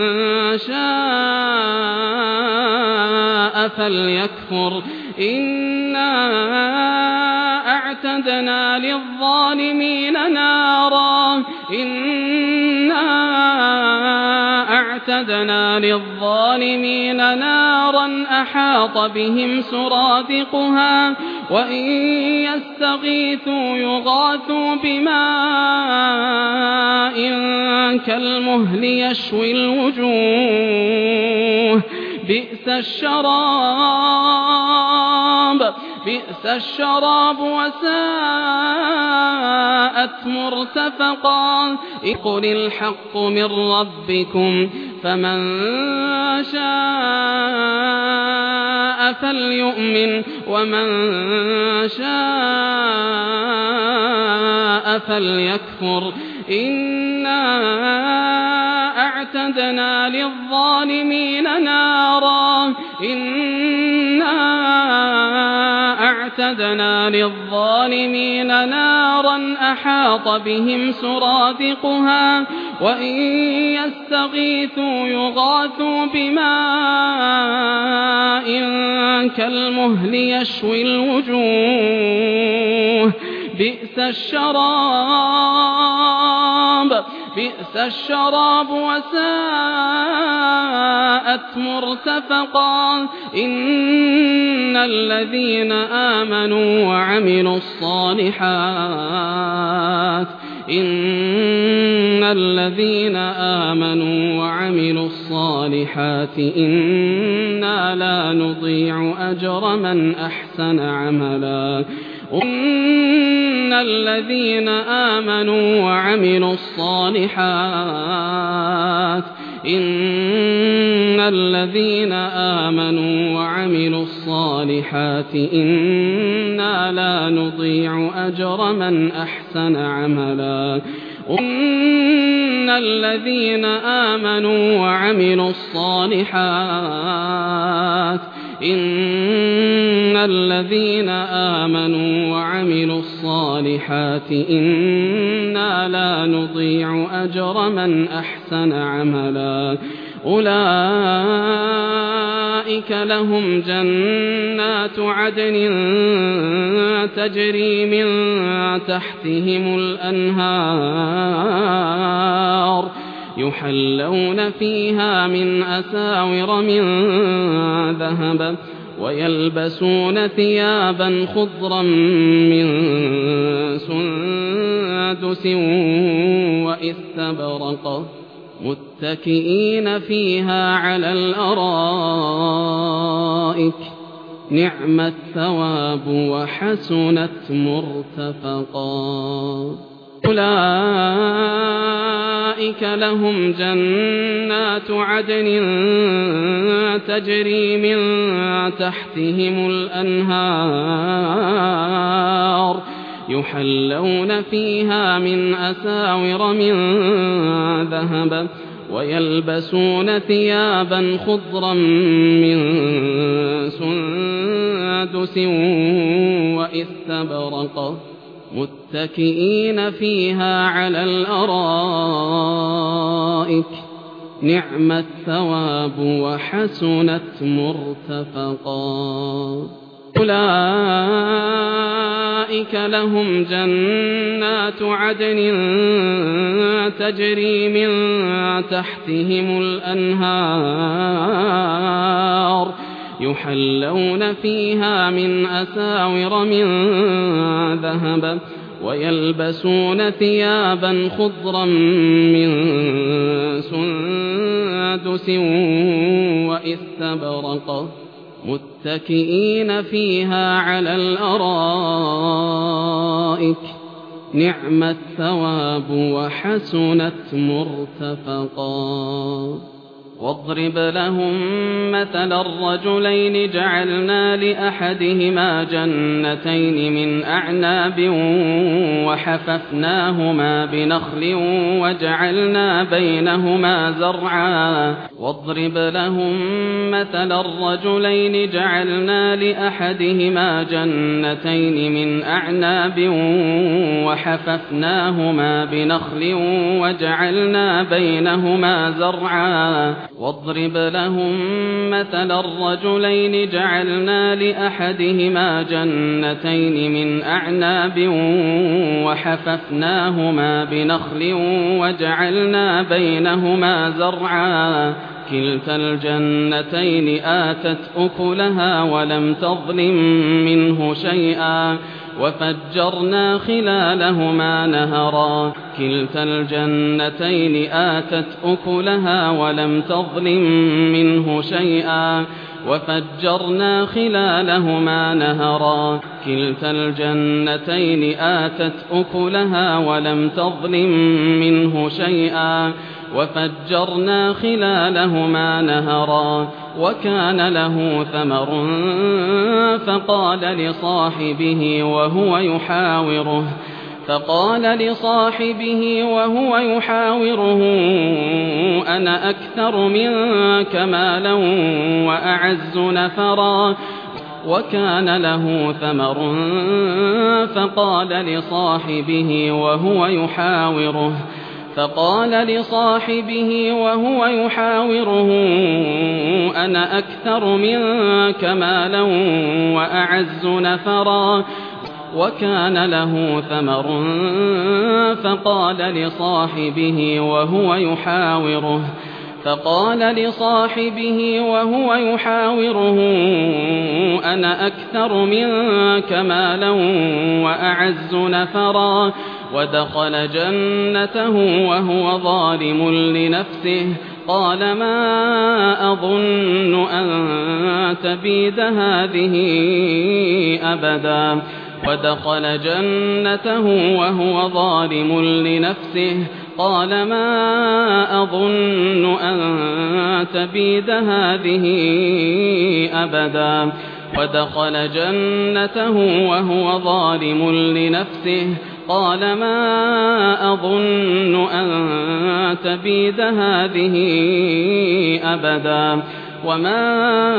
شاء فليكفر إنا أعتدنا للظالمين نارا إنا أعتدنا للظالمين نارا أحاط بهم سرادقها وإن يستغيثوا يغاثوا بماء كالمهل يشوي الوجوه بئس الشراب بئس الشراب وساءت مرتفقا قل الحق من ربكم فمن شاء فليؤمن ومن شاء فليكفر إنا أعتدنا للظالمين نارا إنا أعتدنا للظالمين نارا أحاط بهم سرادقها وإن يستغيثوا يغاثوا بماء كالمهل يشوي الوجوه بئس الشراب بئس الشراب وساءت مرتفقا إن الذين آمنوا وعملوا الصالحات إن الذين آمنوا وعملوا الصالحات إنا لا نضيع أجر من أحسن عملا إن الذين آمنوا وعملوا الصالحات إن الذين آمنوا وعملوا الصالحات إنا لا نضيع أجر من أحسن عملا إن الذين آمنوا وعملوا الصالحات إن الذين آمنوا وعملوا الصالحات إنا لا نضيع أجر من أحسن عملا أولئك لهم جنات عدن تجري من تحتهم الأنهار يحلون فيها من أساور من ذهب ويلبسون ثيابا خضرا من سندس وإستبرق متكئين فيها على الأرائك نعم الثواب وحسنت مرتفقا أولئك لهم جنات عدن تجري من تحتهم الأنهار يحلون فيها من أساور من ذهب ويلبسون ثيابا خضرا من سندس وإستبرق متكئين فيها على الأرائك نعم الثواب وحسنت مرتفقا أولئك لهم جنات عدن تجري من تحتهم الأنهار يحلون فيها من أساور من ذهب ويلبسون ثيابا خضرا من سندس وإستبرق متكئين فيها على الأرائك نعم الثواب وحسنت مرتفقا واضرب لهم مثل الرجلين جعلنا لأحدهما جنتين من أعناب وحففناهما بنخل وجعلنا بينهما زرعا واضرب لهم مثل الرجلين جعلنا لأحدهما جنتين من أعناب وحففناهما بنخل وجعلنا بينهما زرعا واضرب لهم مثل الرجلين جعلنا لأحدهما جنتين من أعناب وحففناهما بنخل وجعلنا بينهما زرعا كلتا الجنتين آتت أكلها ولم تظلم منه شيئا وفجرنا خلالهما نهرا كلتا الجنتين آتت أكلها ولم تظلم منه شيئا وفجرنا خلالهما نهرا كلتا الجنتين آتت أكلها ولم تظلم منه شيئا وفجرنا خلالهما نهرا وكان له ثمر فقال لصاحبه وهو يحاوره فقال لصاحبه وهو يحاوره أنا أكثر منك مالا وأعز نفرا وكان له ثمر فقال لصاحبه وهو يحاوره فقال لصاحبه وهو يحاوره أنا أكثر منك مالا وأعز نفرا وكان له ثمر فقال لصاحبه وهو يحاوره فقال لصاحبه وهو يحاوره أنا أكثر منك مالا وأعز نفرا ودخل جنته وهو ظالم لنفسه قال ما أظن أن تبيد هذه أبدا ودخل جنته وهو ظالم لنفسه قال ما أظن أن تبيد هذه أبدا ودخل جنته وهو ظالم لنفسه قال ما أظن أن تبيد هذه أبدا وما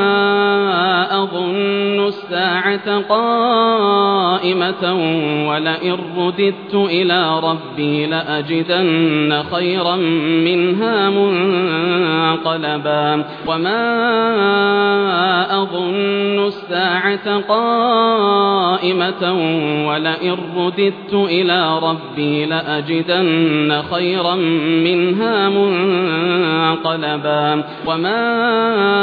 أظن الساعة قائمة ولئن رددت إلى ربي لأجدن خيرا منها منقلبا وما أظن الساعة قائمة ولئن رددت إلى ربي لأجدن خيرا منها منقلبا وما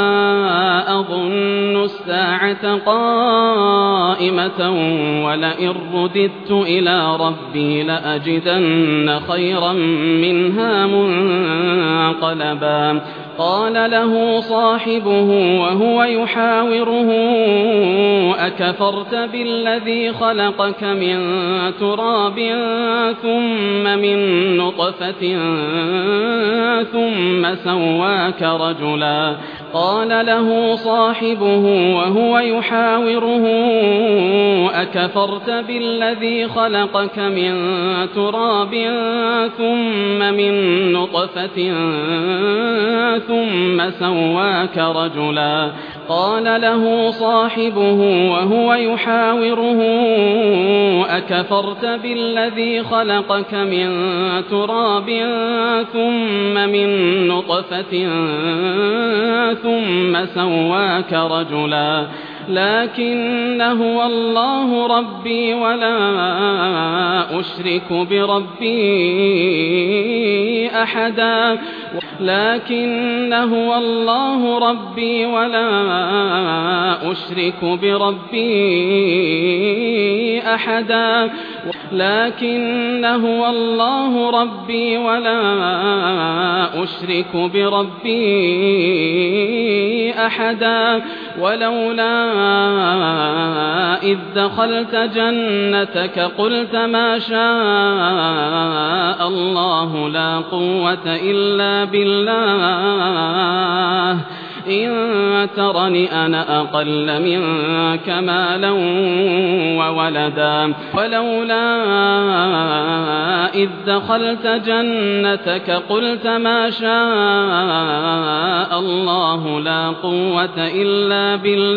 أظن الساعة قائمة ولئن رددت إلى ربي لأجدن خيرا منها منقلبا قال له صاحبه وهو يحاوره أكفرت بالذي خلقك من تراب ثم من نطفة ثم سواك رجلا قال له صاحبه وهو يحاوره أكفرت بالذي خلقك من تراب ثم من نطفة ثم سواك رجلا قال له صاحبه وهو يحاوره أكفرت بالذي خلقك من تراب ثم من نطفة ثم سواك رجلا لكن هو الله ربي ولا أشرك بربي أحدا لكن هو الله ربي ولا أشرك بربي أحدا لكن هو الله ربي ولا أشرك بربي أحدا ولولا إذ دخلت جنتك قلت ما شاء الله لا قوة إلا بالله إن ترني أنا أقل منك مالا وولدا ولولا إذ دخلت جنتك قلت ما شاء الله لا قوة إلا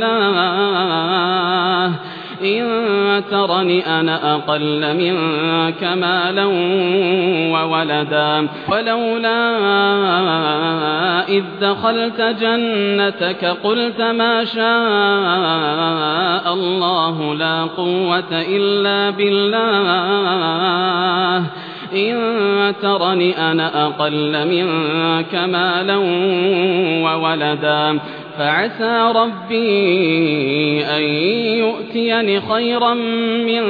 بالله إن ترني أنا أقل منك مالا وولدا ولولا إذ دخلت جنتك قلت ما شاء الله لا قوة إلا بالله إن ترني أنا أقل منك مالا وولدا فعسى ربي أن يؤتيني خيرا من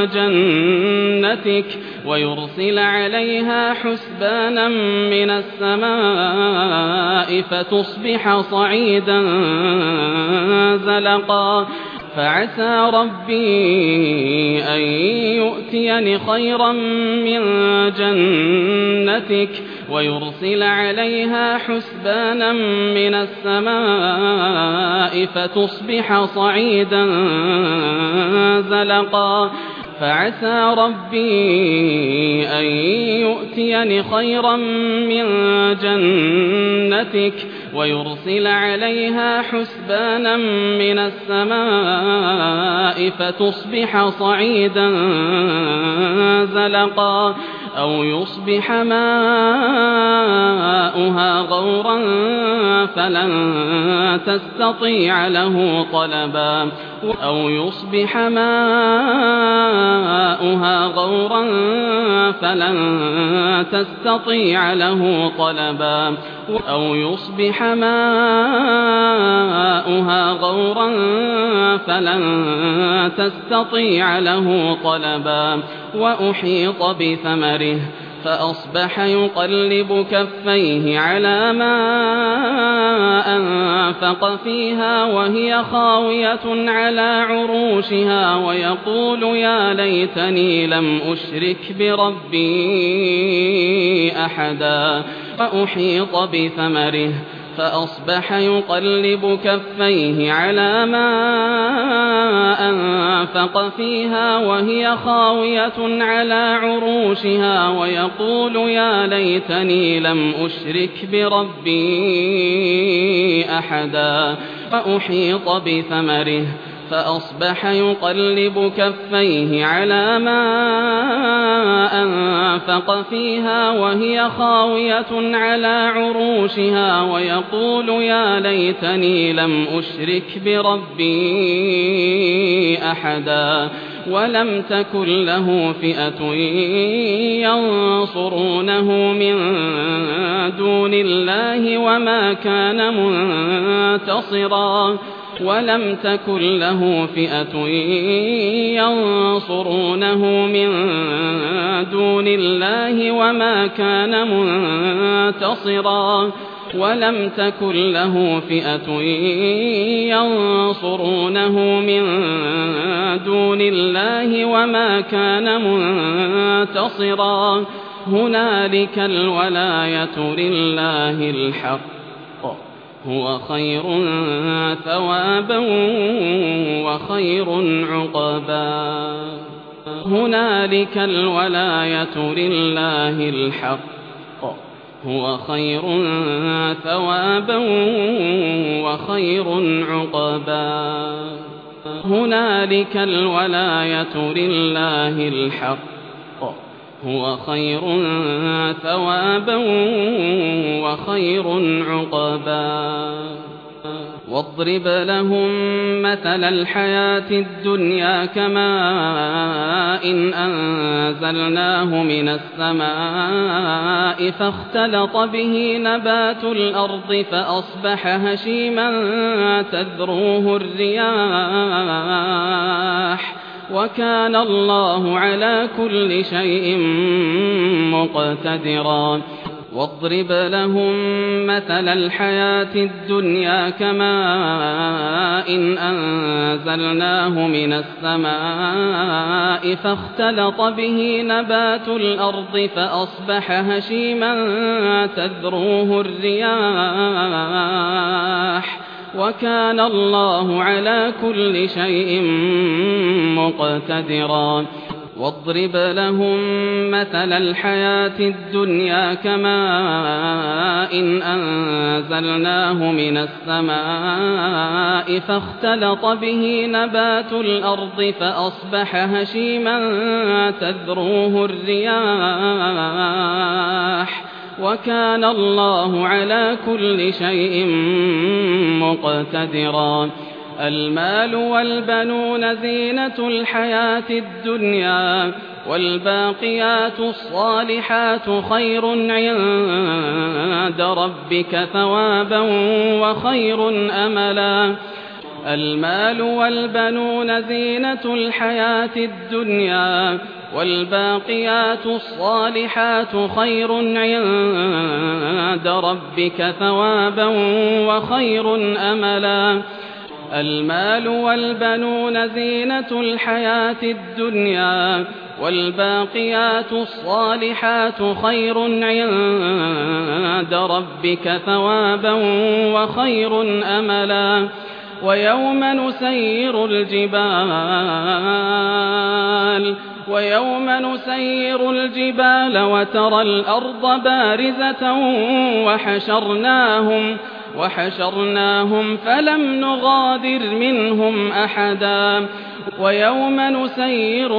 جنتك ويرسل عليها حسبانا من السماء فتصبح صعيدا زلقا فعسى ربي أن يؤتيني خيرا من جنتك ويرسل عليها حسبانا من السماء فتصبح صعيدا زلقا فعسى ربي أن يؤتيني خيرا من جنتك ويرسل عليها حسبانا من السماء فتصبح صعيدا زلقا أو يصبح ماؤها غورا فلن تستطيع له طلبا أو يصبح ماؤها غورا فلن تستطيع له طلبا أو يصبح ماؤها غورا فلن تستطيع له طلبا وأحيط بثمره فأصبح يقلب كفيه على ما أنفق فيها وهي خاوية على عروشها ويقول يا ليتني لم أشرك بربي أحدا وأحيط بثمره فأصبح يقلب كفيه على ما أنفق فيها وهي خاوية على عروشها ويقول يا ليتني لم أشرك بربي أحدا وأحيط بثمره فأصبح يقلب كفيه على ما أنفق فيها وهي خاوية على عروشها ويقول يا ليتني لم أشرك بربي أحدا ولم تكن له فئة ينصرونه من دون الله وما كان منتصرا ولم تكن له فئة ينصرونه من دون الله وما كان منتصرا ولم تكن له فئة ينصرونه من دون الله وما كان منتصرا هنالك الولاية لله الحق هو خير ثوابا وخير عقبا هنالك الولاية لله الحق هو خير ثوابا وخير عقبا هنالك الولاية لله الحق هو خير ثوابا وخير عقبا واضرب لهم مثل الحياة الدنيا كماء إن أنزلناه من السماء فاختلط به نبات الأرض فأصبح هشيما تذروه الرياح وكان الله على كل شيء مقتدرا واضرب لهم مثل الحياة الدنيا كماء إن أنزلناه من السماء فاختلط به نبات الأرض فأصبح هشيما تذروه الرياح وكان الله على كل شيء مقتدرا واضرب لهم مثل الحياة الدنيا كماء إن أنزلناه من السماء فاختلط به نبات الأرض فأصبح هشيما تذروه الرياح وكان الله على كل شيء مقتدرا المال والبنون زينة الحياة الدنيا والباقيات الصالحات خير عند ربك ثوابا وخير أملا المال والبنون زينة الحياة الدنيا والباقيات الصالحات خير عند ربك ثوابا وخير أملا المال والبنون زينة الحياة الدنيا والباقيات الصالحات خير عند ربك ثوابا وخير أملا ويوم نسير الجبال ويوم نسير الجبال وترى الأرض بارزة وحشرناهم وحشرناهم فلم نغادر منهم أحدا ويوم نسير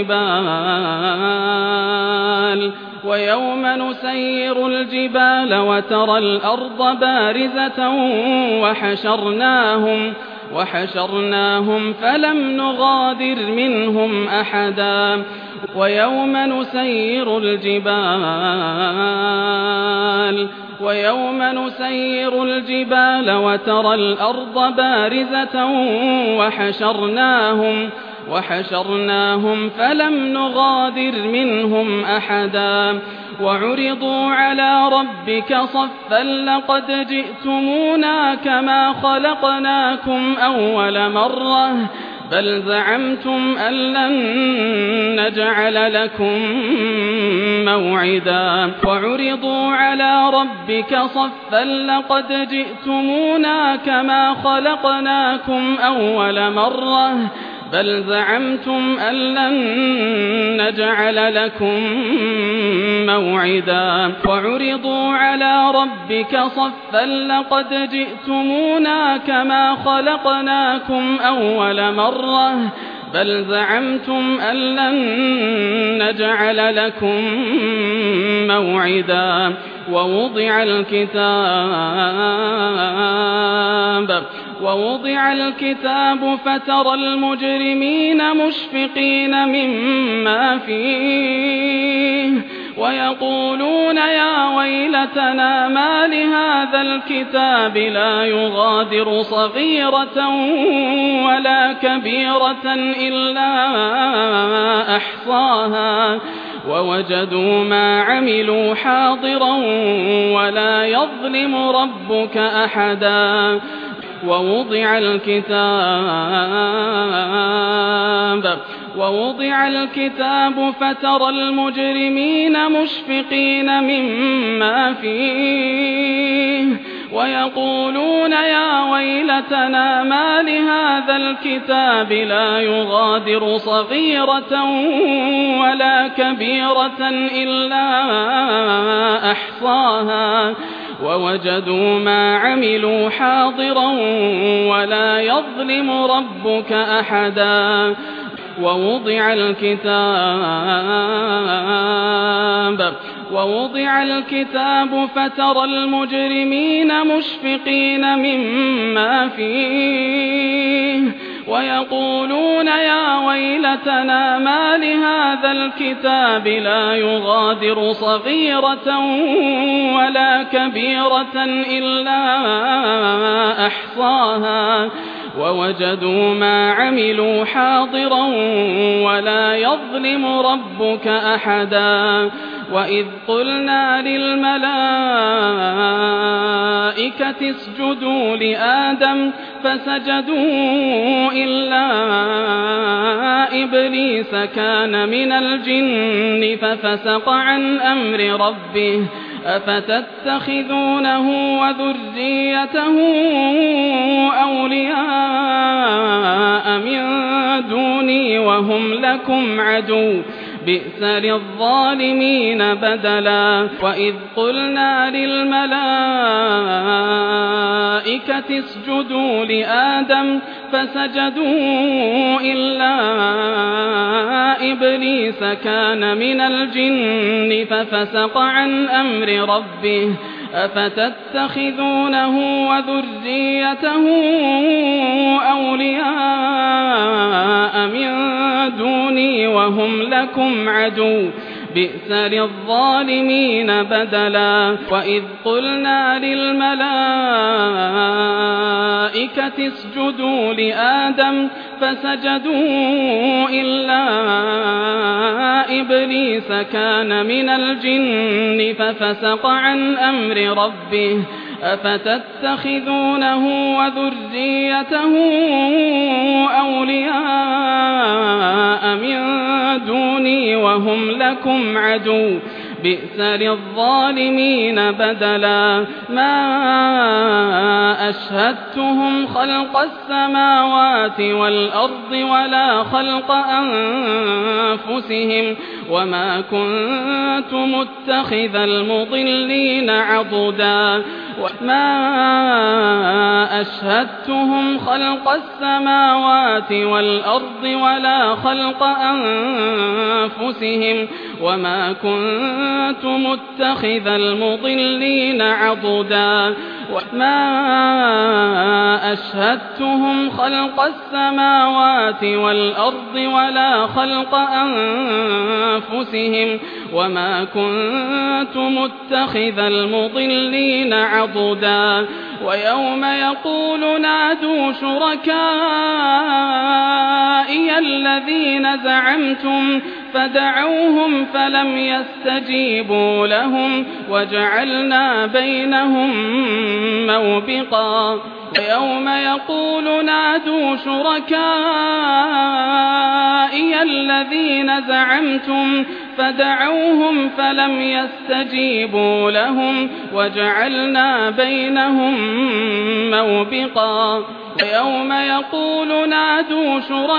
الجبال ويوم نسير الجبال وترى الأرض بارزة وحشرناهم وحشرناهم فلم نغادر منهم أحدا ويوم نسير الجبال ويوم نسير الجبال وترى الأرض بارزة وحشرناهم وحشرناهم فلم نغادر منهم أحدا وعرضوا على ربك صفا لقد جئتمونا كما خلقناكم أول مرة بل زعمتم أن لن نجعل لكم موعدا وعرضوا على ربك صفا لقد جئتمونا كما خلقناكم أول مرة بل زعمتم أن لن نجعل لكم موعدا وعرضوا على ربك صفا لقد جئتمونا كما خلقناكم أول مرة بل زعمتم أن لن نجعل لكم موعدا ووضع الكتاب ووضع الكتاب فترى المجرمين مشفقين مما فيه ويقولون يا ويلتنا ما لهذا الكتاب لا يغادر صغيرة ولا كبيرة إلا أحصاها ووجدوا ما عملوا حاضرا ولا يظلم ربك أحدا ووضع الكتاب ووضع الكتاب فترى المجرمين مشفقين مما فيه ويقولون يا ويلتنا ما لهذا الكتاب لا يغادر صغيرة ولا كبيرة إلا أحصاها ووجدوا ما عملوا حاضرا ولا يظلم ربك أحدا ووضع الكتاب ووضع الكتاب فترى المجرمين مشفقين مما فيه ويقولون يا ويلتنا ما لهذا الكتاب لا يغادر صغيرة ولا كبيرة إلا أحصاها ووجدوا ما عملوا حاضرا ولا يظلم ربك أحدا وإذ قلنا للملائكة اسجدوا لآدم فسجدوا إلا إبليس كان من الجن ففسق عن أمر ربه أفتتخذونه وذريته أولياء من دوني وهم لكم عدو بئس للظالمين بدلا وإذ قلنا للملائكة اسجدوا لآدم فسجدوا إلا إبليس كان من الجن ففسق عن أمر ربه أفتتخذونه وذريته أولياء من دوني وهم لكم عدو بئس للظالمين بدلا وإذ قلنا للملائكة اسجدوا لآدم فسجدوا إلا إبليس كان من الجن ففسق عن أمر ربه أفتتخذونه وذريته أولياء من دوني وهم لكم عدو بئس للظالمين بدلا ما أشهدتهم خلق السماوات والأرض ولا خلق أنفسهم وما كنت متخذ المضلين عضدا ما أشهدتهم خلق السماوات والأرض ولا خلق أنفسهم وما كنت متخذ المضلين عضدا ما أشهدتهم خلق السماوات والأرض ولا خلق أنفسهم أنفسهم وما كنت متخذ المضلين عضدا ويوم يقول نادوا شركائي الذين زعمتم فدعوهم فلم يستجيبوا لهم وجعلنا بينهم موبقا ويوم يقول نادوا شركائي الذين زعمتم فدعوهم فلم يستجيبوا لهم وجعلنا بينهم موبقا ويوم يقول نادوا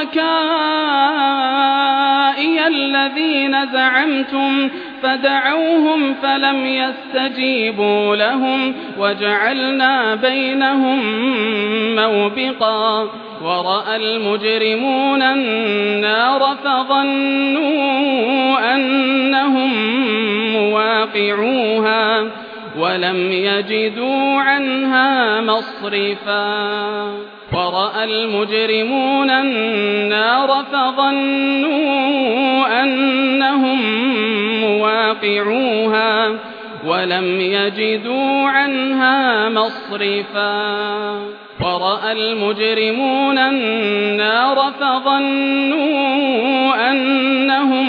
شركائي الذين زعمتم فدعوهم فلم يستجيبوا لهم وجعلنا بينهم موبقا ورأى المجرمون النار فظنوا أنهم مواقعوها ولم يجدوا عنها مصرفا ورأى المجرمون النار فظنوا أنهم مواقعوها ولم يجدوا عنها مصرفا ورأى المجرمون النار فظنوا أنهم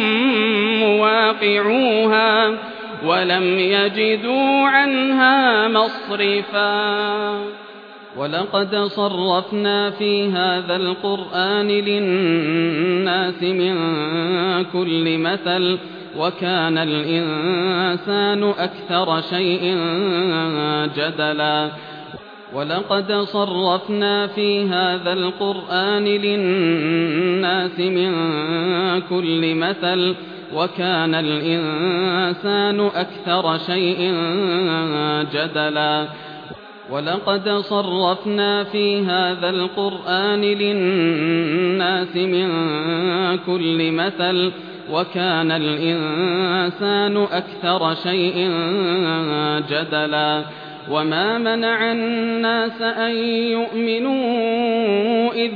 مواقعوها ولم يجدوا عنها مصرفا ولقد صرفنا في هذا القرآن للناس من كل مثل وكان الإنسان أكثر شيء جدلا ولقد صرفنا في هذا القرآن للناس من كل مثل وكان الإنسان أكثر شيء جدلا ولقد صرفنا في هذا القرآن للناس من كل مثل وكان الإنسان أكثر شيء جدلا وما منع الناس أن يؤمنوا إذ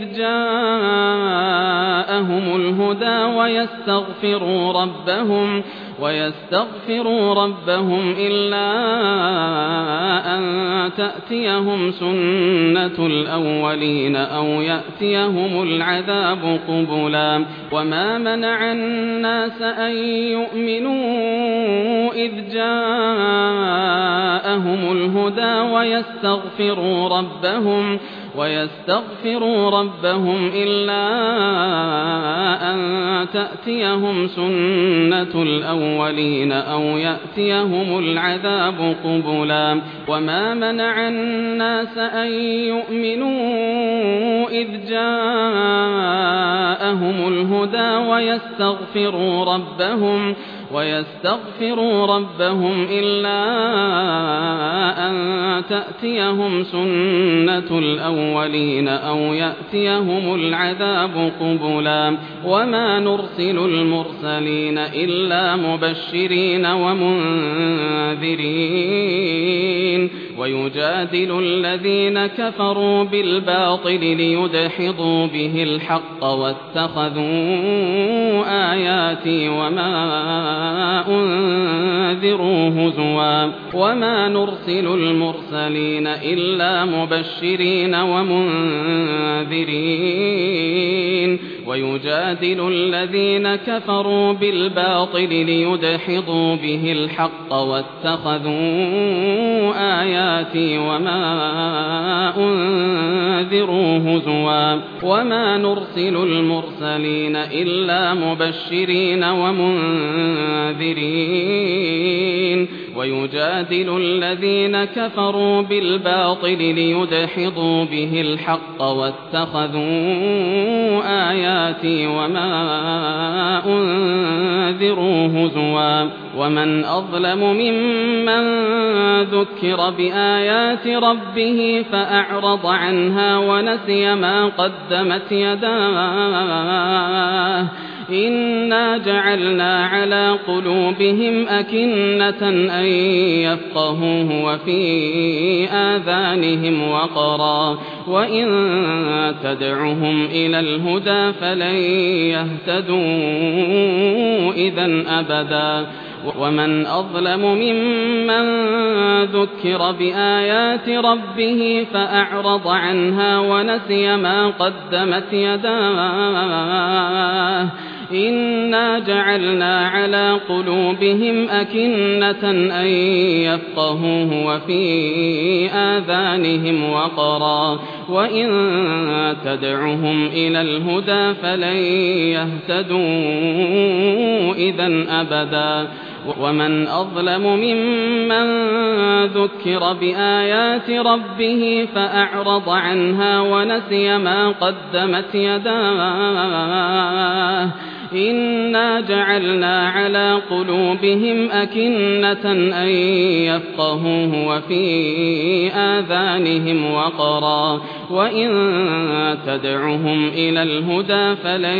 جاءهم الهدى ويستغفروا ربهم ويستغفروا ربهم إلا أن تأتيهم سنة الأولين أو يأتيهم العذاب قبلا وما منع الناس أن يؤمنوا إذ جاءهم الهدى ويستغفروا ربهم ويستغفروا ربهم إلا أن تأتيهم سنة الأولين أو يأتيهم العذاب قبلا وما منع الناس أن يؤمنوا إذ جاءهم الهدى ويستغفروا ربهم ويستغفروا ربهم إلا أن تأتيهم سنة الأولين أو يأتيهم العذاب قبلا وما نرسل المرسلين إلا مبشرين ومنذرين ويجادل الذين كفروا بالباطل ليدحضوا به الحق واتخذوا آياتي وما أنذروا هزوا وما نرسل المرسلين إلا مبشرين ومنذرين ويجادل الذين كفروا بالباطل ليدحضوا به الحق واتخذوا آياتي وما أنذروا هزوا وما نرسل المرسلين إلا مبشرين ومنذرين ويجادل الذين كفروا بالباطل ليدحضوا به الحق واتخذوا آياتي وما أنذروا هزوا ومن أظلم ممن ذكر بآيات ربه فأعرض عنها ونسي ما قدمت يداه إنا جعلنا على قلوبهم أكنة أن يفقهوه وفي آذانهم وقرا وإن تدعهم إلى الهدى فلن يهتدوا إذا أبدا ومن أظلم ممن ذكر بآيات ربه فأعرض عنها ونسي ما قدمت يداه إنا جعلنا على قلوبهم أكنة أن يفقهوه وفي آذانهم وقرا وإن تدعهم إلى الهدى فلن يهتدوا إذا أبدا ومن أظلم ممن ذكر بآيات ربه فأعرض عنها ونسي ما قدمت يداه إنا جعلنا على قلوبهم أكنة أن يفقهوه وفي آذانهم وقرا وإن تدعهم إلى الهدى فلن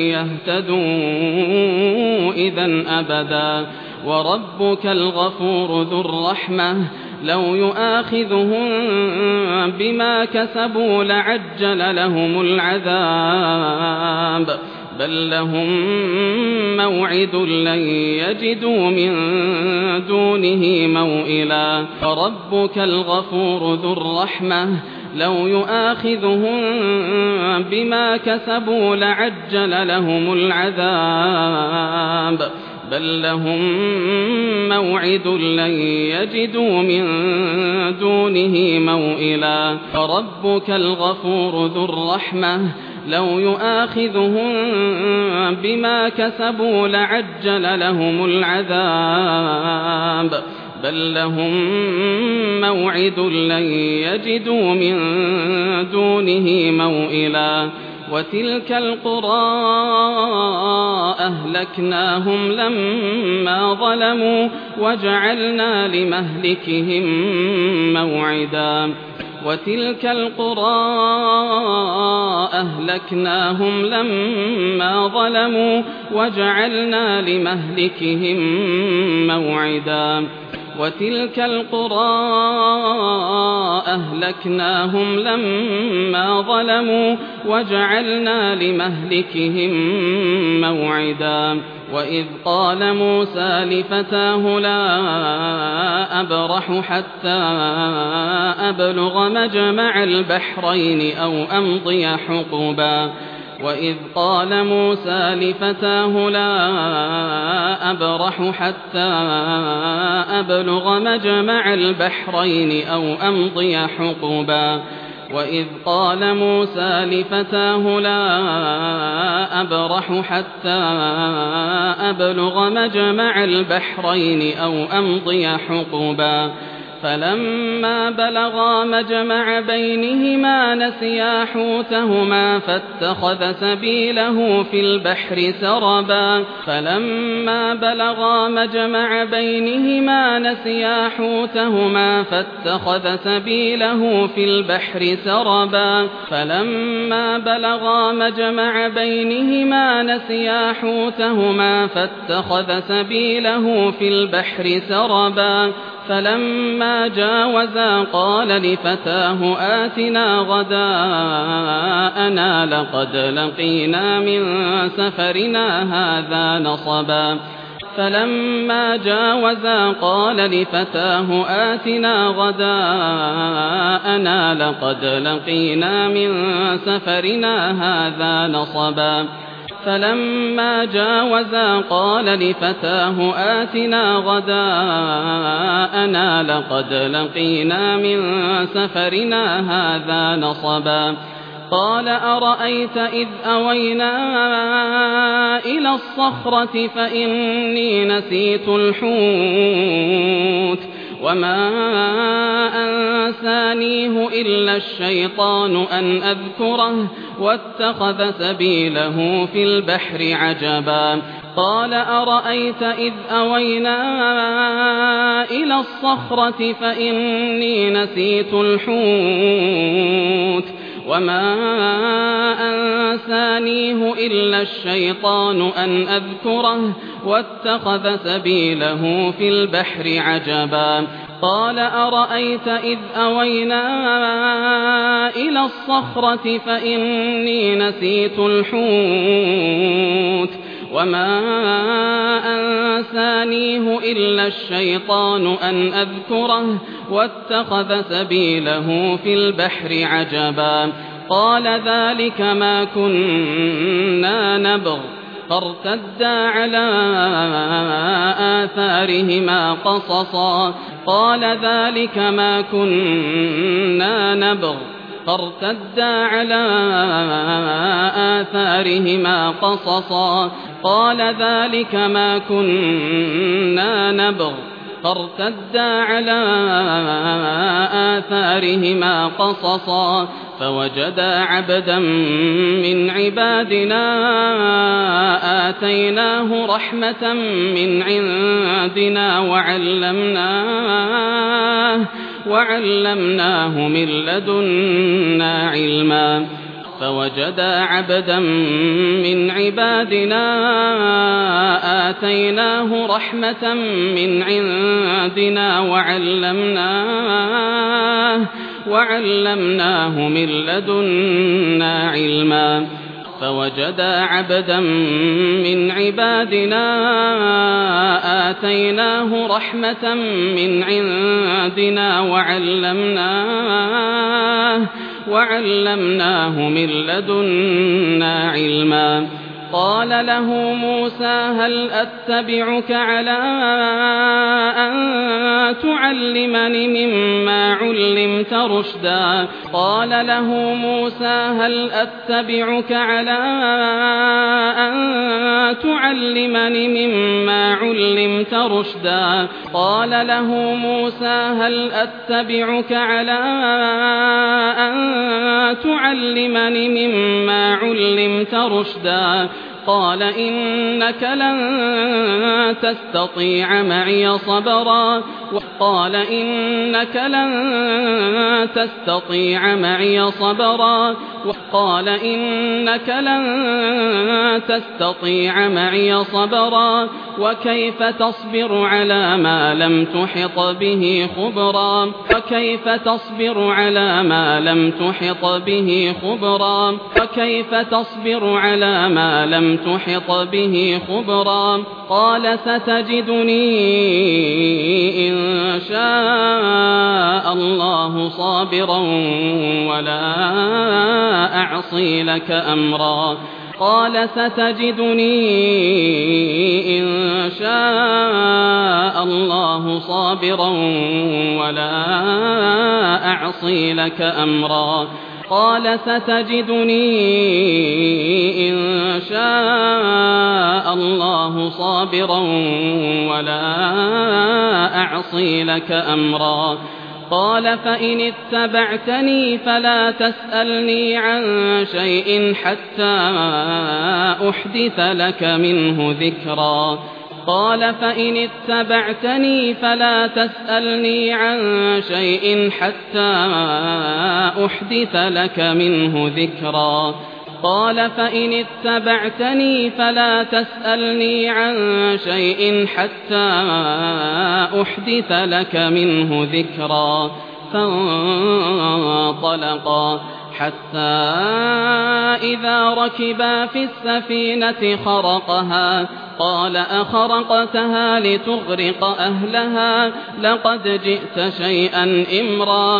يهتدوا إذا أبدا وربك الغفور ذو الرحمة لو يؤاخذهم بما كسبوا لعجل لهم العذاب بل لهم موعد لن يجدوا من دونه موئلا فربك الغفور ذو الرحمة لو يؤاخذهم بما كسبوا لعجل لهم العذاب بل لهم موعد لن يجدوا من دونه موئلا فربك الغفور ذو الرحمة لو يؤاخذهم بما كسبوا لعجل لهم العذاب بل لهم موعد لن يجدوا من دونه موئلا وتلك القرى أهلكناهم لما ظلموا وجعلنا لمهلكهم موعدا وتلك القرى أهلكناهم لما ظلموا وجعلنا لمهلكهم موعدا وتلك القرى أهلكناهم لما ظلموا وجعلنا لمهلكهم موعدا وإذ قال موسى لفتاه لا أبرح حتى أبلغ مجمع البحرين أو أمضي حقبا وإذ قال موسى لفتاه لا أبرح حتى أبلغ مجمع البحرين أو أمضي حقبا وإذ قال موسى لفتاه لا أبرح حتى أبلغ مجمع البحرين أو أمضي حقبا فلما بلغا مجمع بينهما نسيا حوتهما فاتخذ سبيله في البحر سربا فلما بلغا مجمع بينهما نسيا حوتهما فاتخذ سبيله في البحر سربا فلما بلغا مجمع بينهما نسيا حوتهما فاتخذ سبيله في البحر سربا فلما جاوزا قال لفتاه آتنا غداءنا لقد لقينا من سفرنا هذا نصبا فلما جاوزا قال لفتاه آتنا غداءنا لقد لقينا من سفرنا هذا نصبا فلما جاوزا قال لفتاه آتنا غداءنا لقد لقينا من سفرنا هذا نصبا قال أرأيت إذ أوينا إلى الصخرة فإني نسيت الحوت وما أنسانيه إلا الشيطان أن أذكره واتخذ سبيله في البحر عجبا قال أرأيت إذ أوينا إلى الصخرة فإني نسيت الحوت وما أنسانيه إلا الشيطان أن أذكره واتخذ سبيله في البحر عجبا قال أرأيت إذ أوينا إلى الصخرة فإني نسيت الحوت وما أنسانيه إلا الشيطان أن أذكره واتخذ سبيله في البحر عجبا قال ذلك ما كنا نبغ فارتدا على آثارهما قصصا قال ذلك ما كنا نبغ فارتدا على آثارهما قصصا قال ذلك ما كنا نبغ فارتدا على آثارهما قصصا فوجدا عبدا من عبادنا آتيناه رحمة من عندنا وعلمناه وعلمناه من لدنا علما فوجدا عبدا من عبادنا آتيناه رحمة من عندنا وعلمناه وعلمناه من لدنا علما فوجدا عبدا من عبادنا آتيناه رحمة من عندنا وعلمناه وعلمناه من لدنا علما قال له موسى هل أتبعك على أن تعلمني مما علمت رشدا قال له موسى هل أتبعك على أن تعلمني مما علمت رشدا قال له موسى هل أتبعك على أن تعلمني مما علمت رشدا قال إنك لن تستطيع معي صبرا قال إنك لن تستطيع معي صبرا قال إنك لن تستطيع معي صبرا وكيف تصبر على ما لم تحط به خبرا وكيف تصبر على ما لم تحط به خبرا وكيف تصبر على ما لم تحط به خبرا قال ستجدني إن شاء الله صابرا ولا أعصي لك أمرا قال ستجدني إن شاء الله صابرا ولا أعصي لك أمرا قال ستجدني إن شاء الله صابرا ولا أعصي لك أمرا قال فإن اتبعتني فلا تسألني عن شيء حتى أحدث لك منه ذكرا قال فإن اتبعتني فلا تسألني عن شيء حتى أحدث لك منه ذكرا قال فإن اتبعتني فلا تسألني عن شيء حتى أحدث لك منه ذكرا فانطلقا حتى إذا ركبا في السفينة خرقها قال أخرقتها لتغرق أهلها لقد جئت شيئا إمرا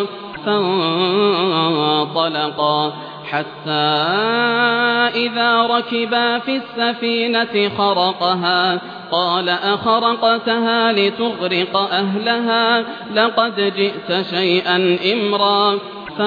فانطلقا حتى إذا ركبا في السفينة خرقها قال أخرقتها لتغرق أهلها لقد جئت شيئا إمرا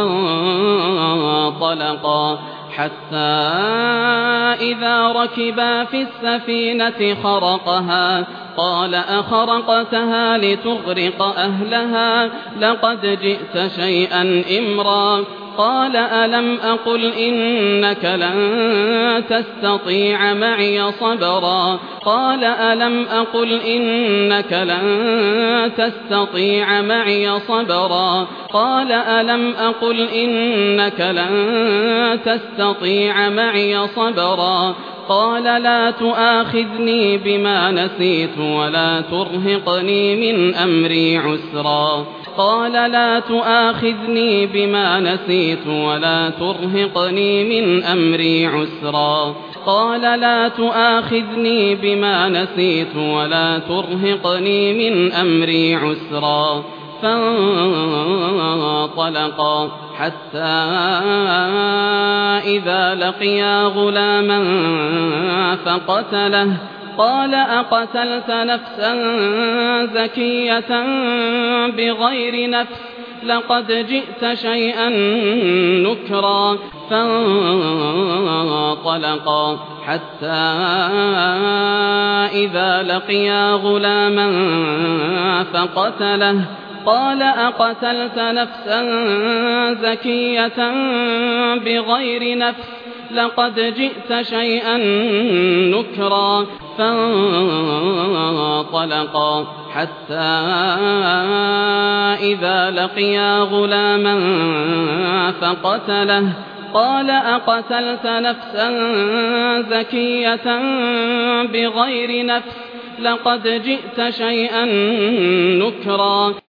فانطلقا حتى إذا ركبا في السفينة خرقها قال أخرقتها لتغرق أهلها لقد جئت شيئا إمرا قال ألم أقل إنك لن تستطيع معي صبرا قال ألم أقل إنك لن تستطيع معي صبرا قال ألم أقل إنك لن تستطيع معي صبرا قال لا تؤاخذني بما نسيت ولا ترهقني من أمري عسرا قال لا تؤاخذني بما نسيت ولا ترهقني من أمري عسرا قال لا تؤاخذني بما نسيت ولا ترهقني من أمري عسرا فانطلقا حتى إذا لقيا غلاما فقتله قال أقتلت نفسا زكية بغير نفس لقد جئت شيئا نكرا فانطلقا حتى إذا لقيا غلاما فقتله قال أقتلت نفسا زكية بغير نفس لقد جئت شيئا نكرا فانطلقا حتى إذا لقيا غلاما فقتله قال أقتلت نفسا زكية بغير نفس لقد جئت شيئا نكرا